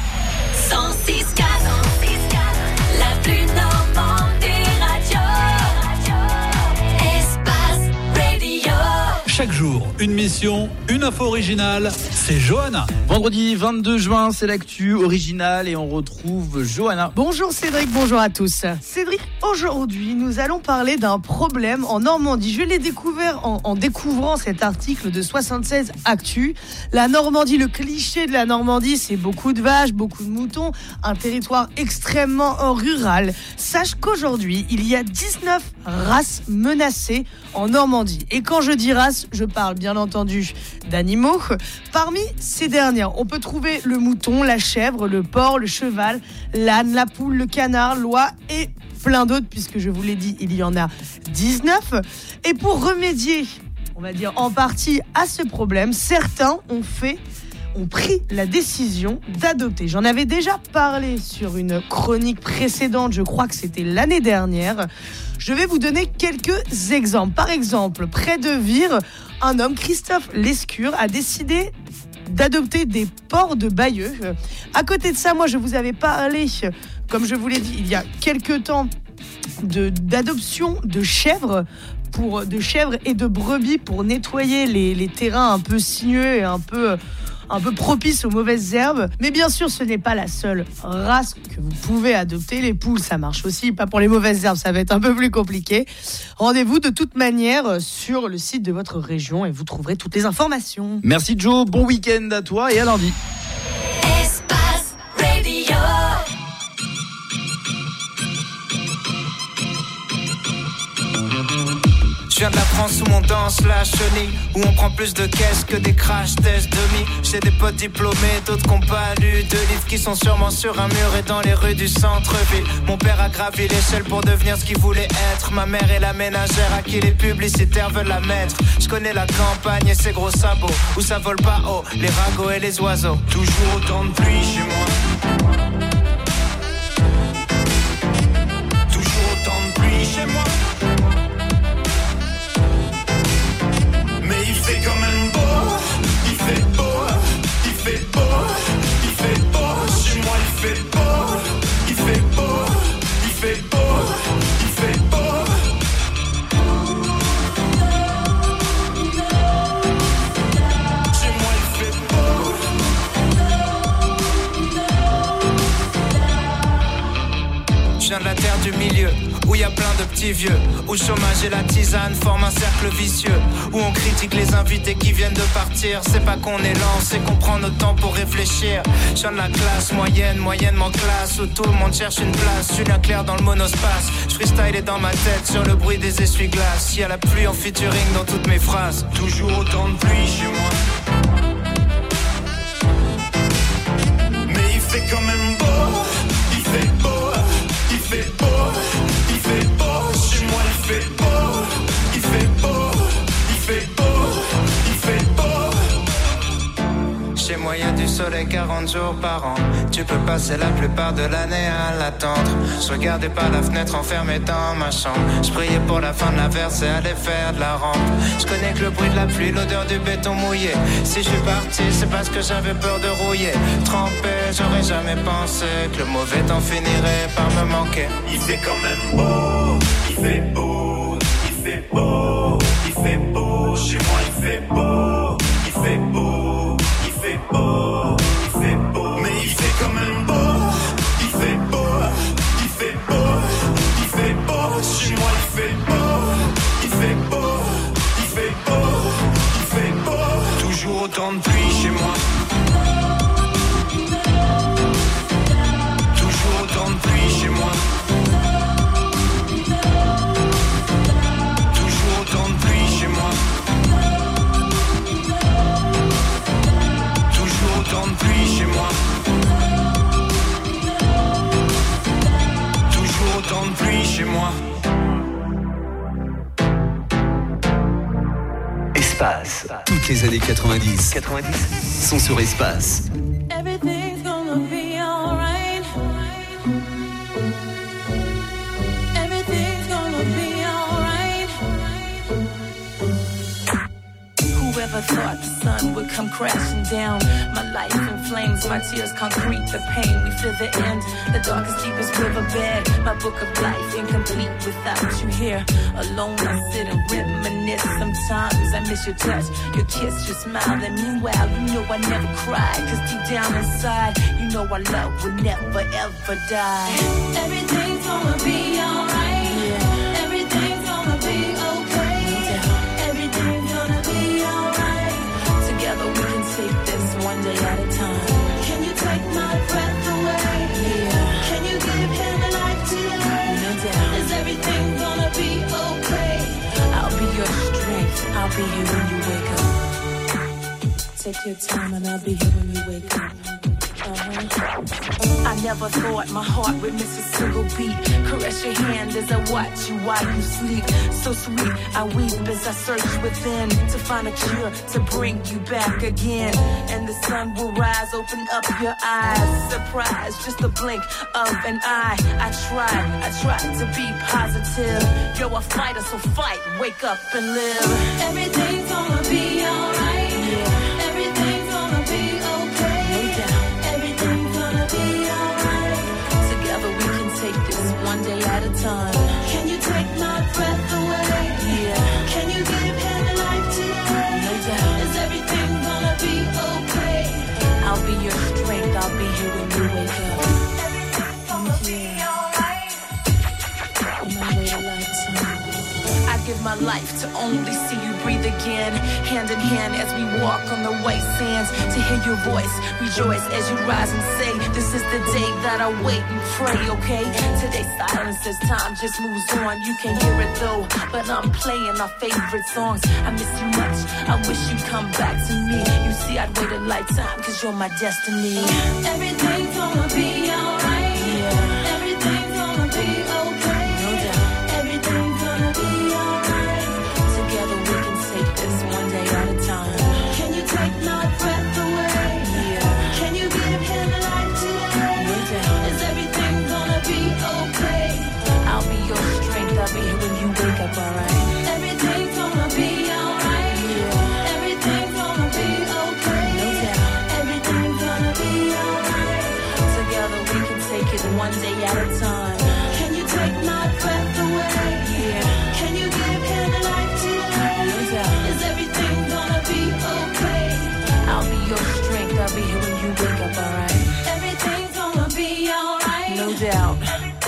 106.4, la plus normande des radios. Espace Radio. Chaque jour, une mission, une info originale, c'est Johanna. Vendredi 22 juin, c'est l'actu originale et on retrouve Johanna. Bonjour Cédric, bonjour à tous. Cédric, aujourd'hui, nous allons parler d'un problème en Normandie. Je l'ai découvert en découvrant cet article de 76 Actu. La Normandie, le cliché de la Normandie, c'est beaucoup de vaches, beaucoup de moutons, un territoire extrêmement rural. Sache qu'aujourd'hui, il y a 19 races menacées en Normandie. Et quand je dis race, je parle bien entendu d'animaux. Parmi ces dernières, on peut trouver le mouton, la chèvre, le porc, le cheval, l'âne, la poule, le canard, l'oie et plein d'autres, puisque je vous l'ai dit, il y en a 19. Et pour remédier, on va dire en partie à ce problème, certains ont pris la décision d'adopter. J'en avais déjà parlé sur une chronique précédente, je crois que c'était l'année dernière. Je vais vous donner quelques exemples. Par exemple, près de Vire, un homme, Christophe Lescure, a décidé d'adopter des porcs de Bayeux. À côté de ça, moi, je vous avais parlé, comme je vous l'ai dit, il y a quelques temps, d'adoption de chèvres et de brebis pour nettoyer les terrains un peu sinueux et un peu propice aux mauvaises herbes. Mais bien sûr, ce n'est pas la seule race que vous pouvez adopter. Les poules, ça marche aussi. Pas pour les mauvaises herbes, ça va être un peu plus compliqué. Rendez-vous de toute manière sur le site de votre région et vous trouverez toutes les informations. Merci Joe, bon week-end à toi et à lundi. Espace Radio. Je suis Je viens de la France où on danse la chenille, où on prend plus de caisses que des crash tests demi. J'ai des potes diplômés, d'autres qui n'ont pas lu de livres, qui sont sûrement sur un mur et dans les rues du centre-ville. Mon père a gravi l'échelle pour devenir ce qu'il voulait être. Ma mère est la ménagère à qui les publicitaires veulent la mettre. Je connais la campagne et ses gros sabots, où ça vole pas haut, les ragots et les oiseaux. Toujours autant de pluie chez moi. Toujours autant de pluie chez moi. Mais il fait quand même beau. Il fait beau. Il fait beau. Il fait beau. Chez moi il fait beau. Il fait beau. Il fait beau. Il fait beau. Je viens de la terre du milieu, où y a plein de petits vieux, où le chômage et la tisane forment un cercle vicieux, où on critique les invités qui viennent de partir. C'est pas qu'on est lent, c'est qu'on prend notre temps pour réfléchir. Je viens de la classe moyenne, moyennement classe, où tout le monde cherche une place. Julien Clerc dans le monospace, je freestyle dans ma tête sur le bruit des essuie-glaces. Y a la pluie en featuring dans toutes mes phrases. Toujours autant de pluie chez moi. Mais il fait quand même beau, il fait beau. Il fait beau, il fait beau, chez moi il fait beau, il fait beau, il fait beau, il fait beau. Chez moi y a du soleil 40 jours par an. Tu peux passer la plupart de l'année à l'attendre. Je regardais par la fenêtre enfermé dans ma chambre. Je priais pour la fin de la verse et aller faire de la rampe. Je connais que le bruit de la pluie, l'odeur du béton mouillé. Si je suis parti, c'est parce que j'avais peur de rouiller. Trempé, j'aurais jamais pensé que le mauvais temps finirait par me manquer. Il fait quand même beau, il fait beau, il fait beau, il fait beau. Chez moi il fait beau, il fait beau, il fait beau, il fait beau. Mais il fait quand même beau, il fait beau, il fait beau, il fait beau. Chez moi il fait beau, il fait beau, il fait beau, il fait beau. Toujours autant de pluie chez moi. Toujours autant de pluie chez moi. Toujours autant de pluie chez moi. Toujours autant de pluie chez moi. Toujours autant de pluie chez moi. Espace. Toutes les années 90 sont sur Espace. Everything's gonna be alright. Everything's gonna be alright. Whoever thought the sun would come crashing down? My life in flames, my tears concrete, the pain. We feel the end, the darkest, deepest riverbed. My book of life incomplete without you here. Alone I sit and reminisce. Sometimes I miss your touch, your kiss, your smile. And meanwhile, you know I never cry. Cause deep down inside, you know our love will never ever die. Everything's gonna be alright. Yeah. Everything's gonna be okay. Yeah. Everything's gonna be alright. Together we can take this one day at a time. Can you take my breath away? Yeah. Can you give him a life today? No doubt. Is everything gonna be okay? I'll be your strength. I'll be here when you wake up. Take your time and I'll be here when you wake up. I never thought my heart would miss a single beat. Caress your hand as I watch you while you sleep. So sweet, I weep as I search within to find a cure to bring you back again. And the sun will rise, open up your eyes. Surprise, just a blink of an eye. I tried to be positive. You're a fighter, so fight, wake up and live. Everything's gonna be alright. Yeah. Everything's gonna be okay. No doubt. Everything's gonna be alright. Together we can take this one day at a time. Can you take my breath away? Yeah. Can you give him a life today? No doubt. Is everything gonna be okay? I'll be your strength. I'll be here when you wake up. Everything's gonna be alright. On my way to lifetime. I give my life to only see you breathe again. Hand in hand as we walk on the white sands. To hear your voice, rejoice as you rise and say, this This is the day that I wait and pray, okay? Today's silence as time just moves on. You can hear it though, but I'm playing our favorite songs. I miss you much, I wish you'd come back to me. You see, I'd wait a lifetime, cause you're my destiny. Everything's gonna be alright. Yeah. Everything's gonna be okay. No doubt. Everything's gonna be alright. Together we can take this one day at a time. Can you take my breath away? Yeah. Can you give him life today? No doubt. Is everything gonna be okay? I'll be your strength, I'll be here when you wake up, alright? Everything's gonna be alright. Yeah. Everything's gonna be okay. No doubt. Everything's gonna be alright. Together we can take it one day at a time. Can you take my breath away? Yeah. Can you give him life today? No doubt. Is everything gonna be okay? I'll be your strength, I'll be here when you wake up, alright? Everything's gonna be alright. No doubt.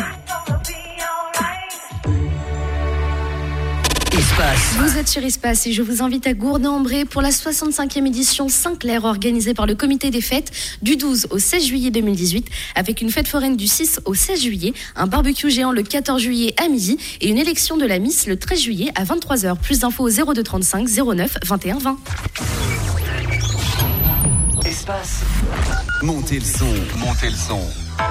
Vous êtes sur Espace et je vous invite à Gournay-en-Bray pour la 65e édition Saint-Clair organisée par le comité des fêtes du 12 au 16 juillet 2018 avec une fête foraine du 6 au 16 juillet, un barbecue géant le 14 juillet à midi et une élection de la Miss le 13 juillet à 23h. Plus d'infos au 02 35 09 21 20. Espace. Montez le son. Montez le son.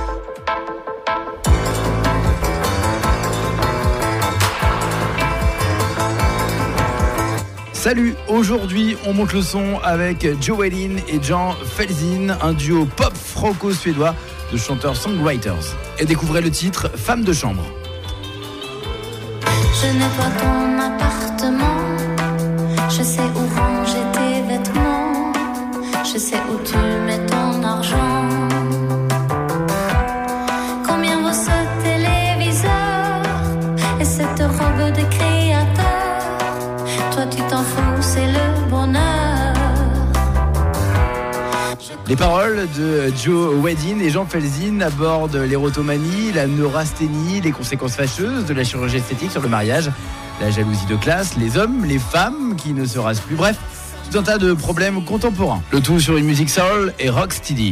Salut, aujourd'hui on monte le son avec Joëline et Jean Felsin, un duo pop franco-suédois de chanteurs-songwriters. Et découvrez le titre Femme de chambre. Je nettoie ton appartement, je sais où ranger tes vêtements, je sais où tu mets ton argent. Combien vaut ce téléviseur et cette robe de créateur? Toi tu t'en fous, c'est le bonheur. Les paroles de Joe Wedin et Jean Felsin abordent l'érotomanie, la neurasthénie, les conséquences fâcheuses de la chirurgie esthétique sur le mariage, la jalousie de classe, les hommes, les femmes qui ne se rasent plus, bref, tout un tas de problèmes contemporains. Le tout sur une musique soul et rocksteady.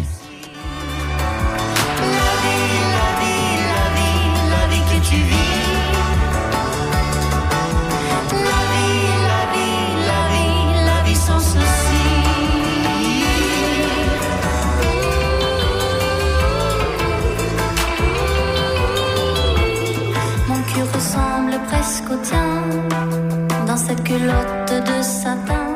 La vie que tu vis. La vie sans souci. Mon cul ressemble presque au tien dans cette culotte de satin.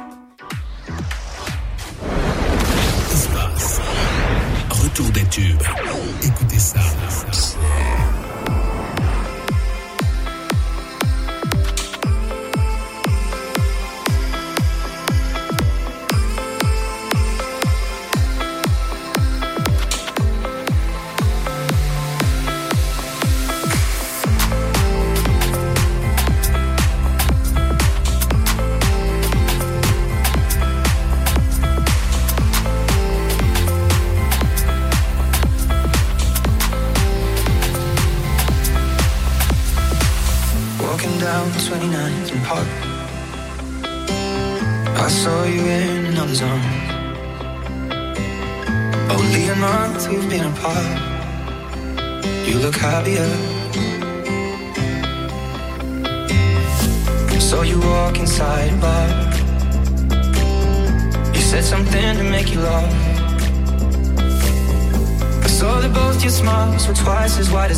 Espace. Retour des tubes. Écoutez ça. Walking down 29th and Park, I saw you in another zone. Only a month we've been apart. You look happier. Saw you walk inside a bar. You said something to make you laugh. I saw that both your smiles were twice as wide as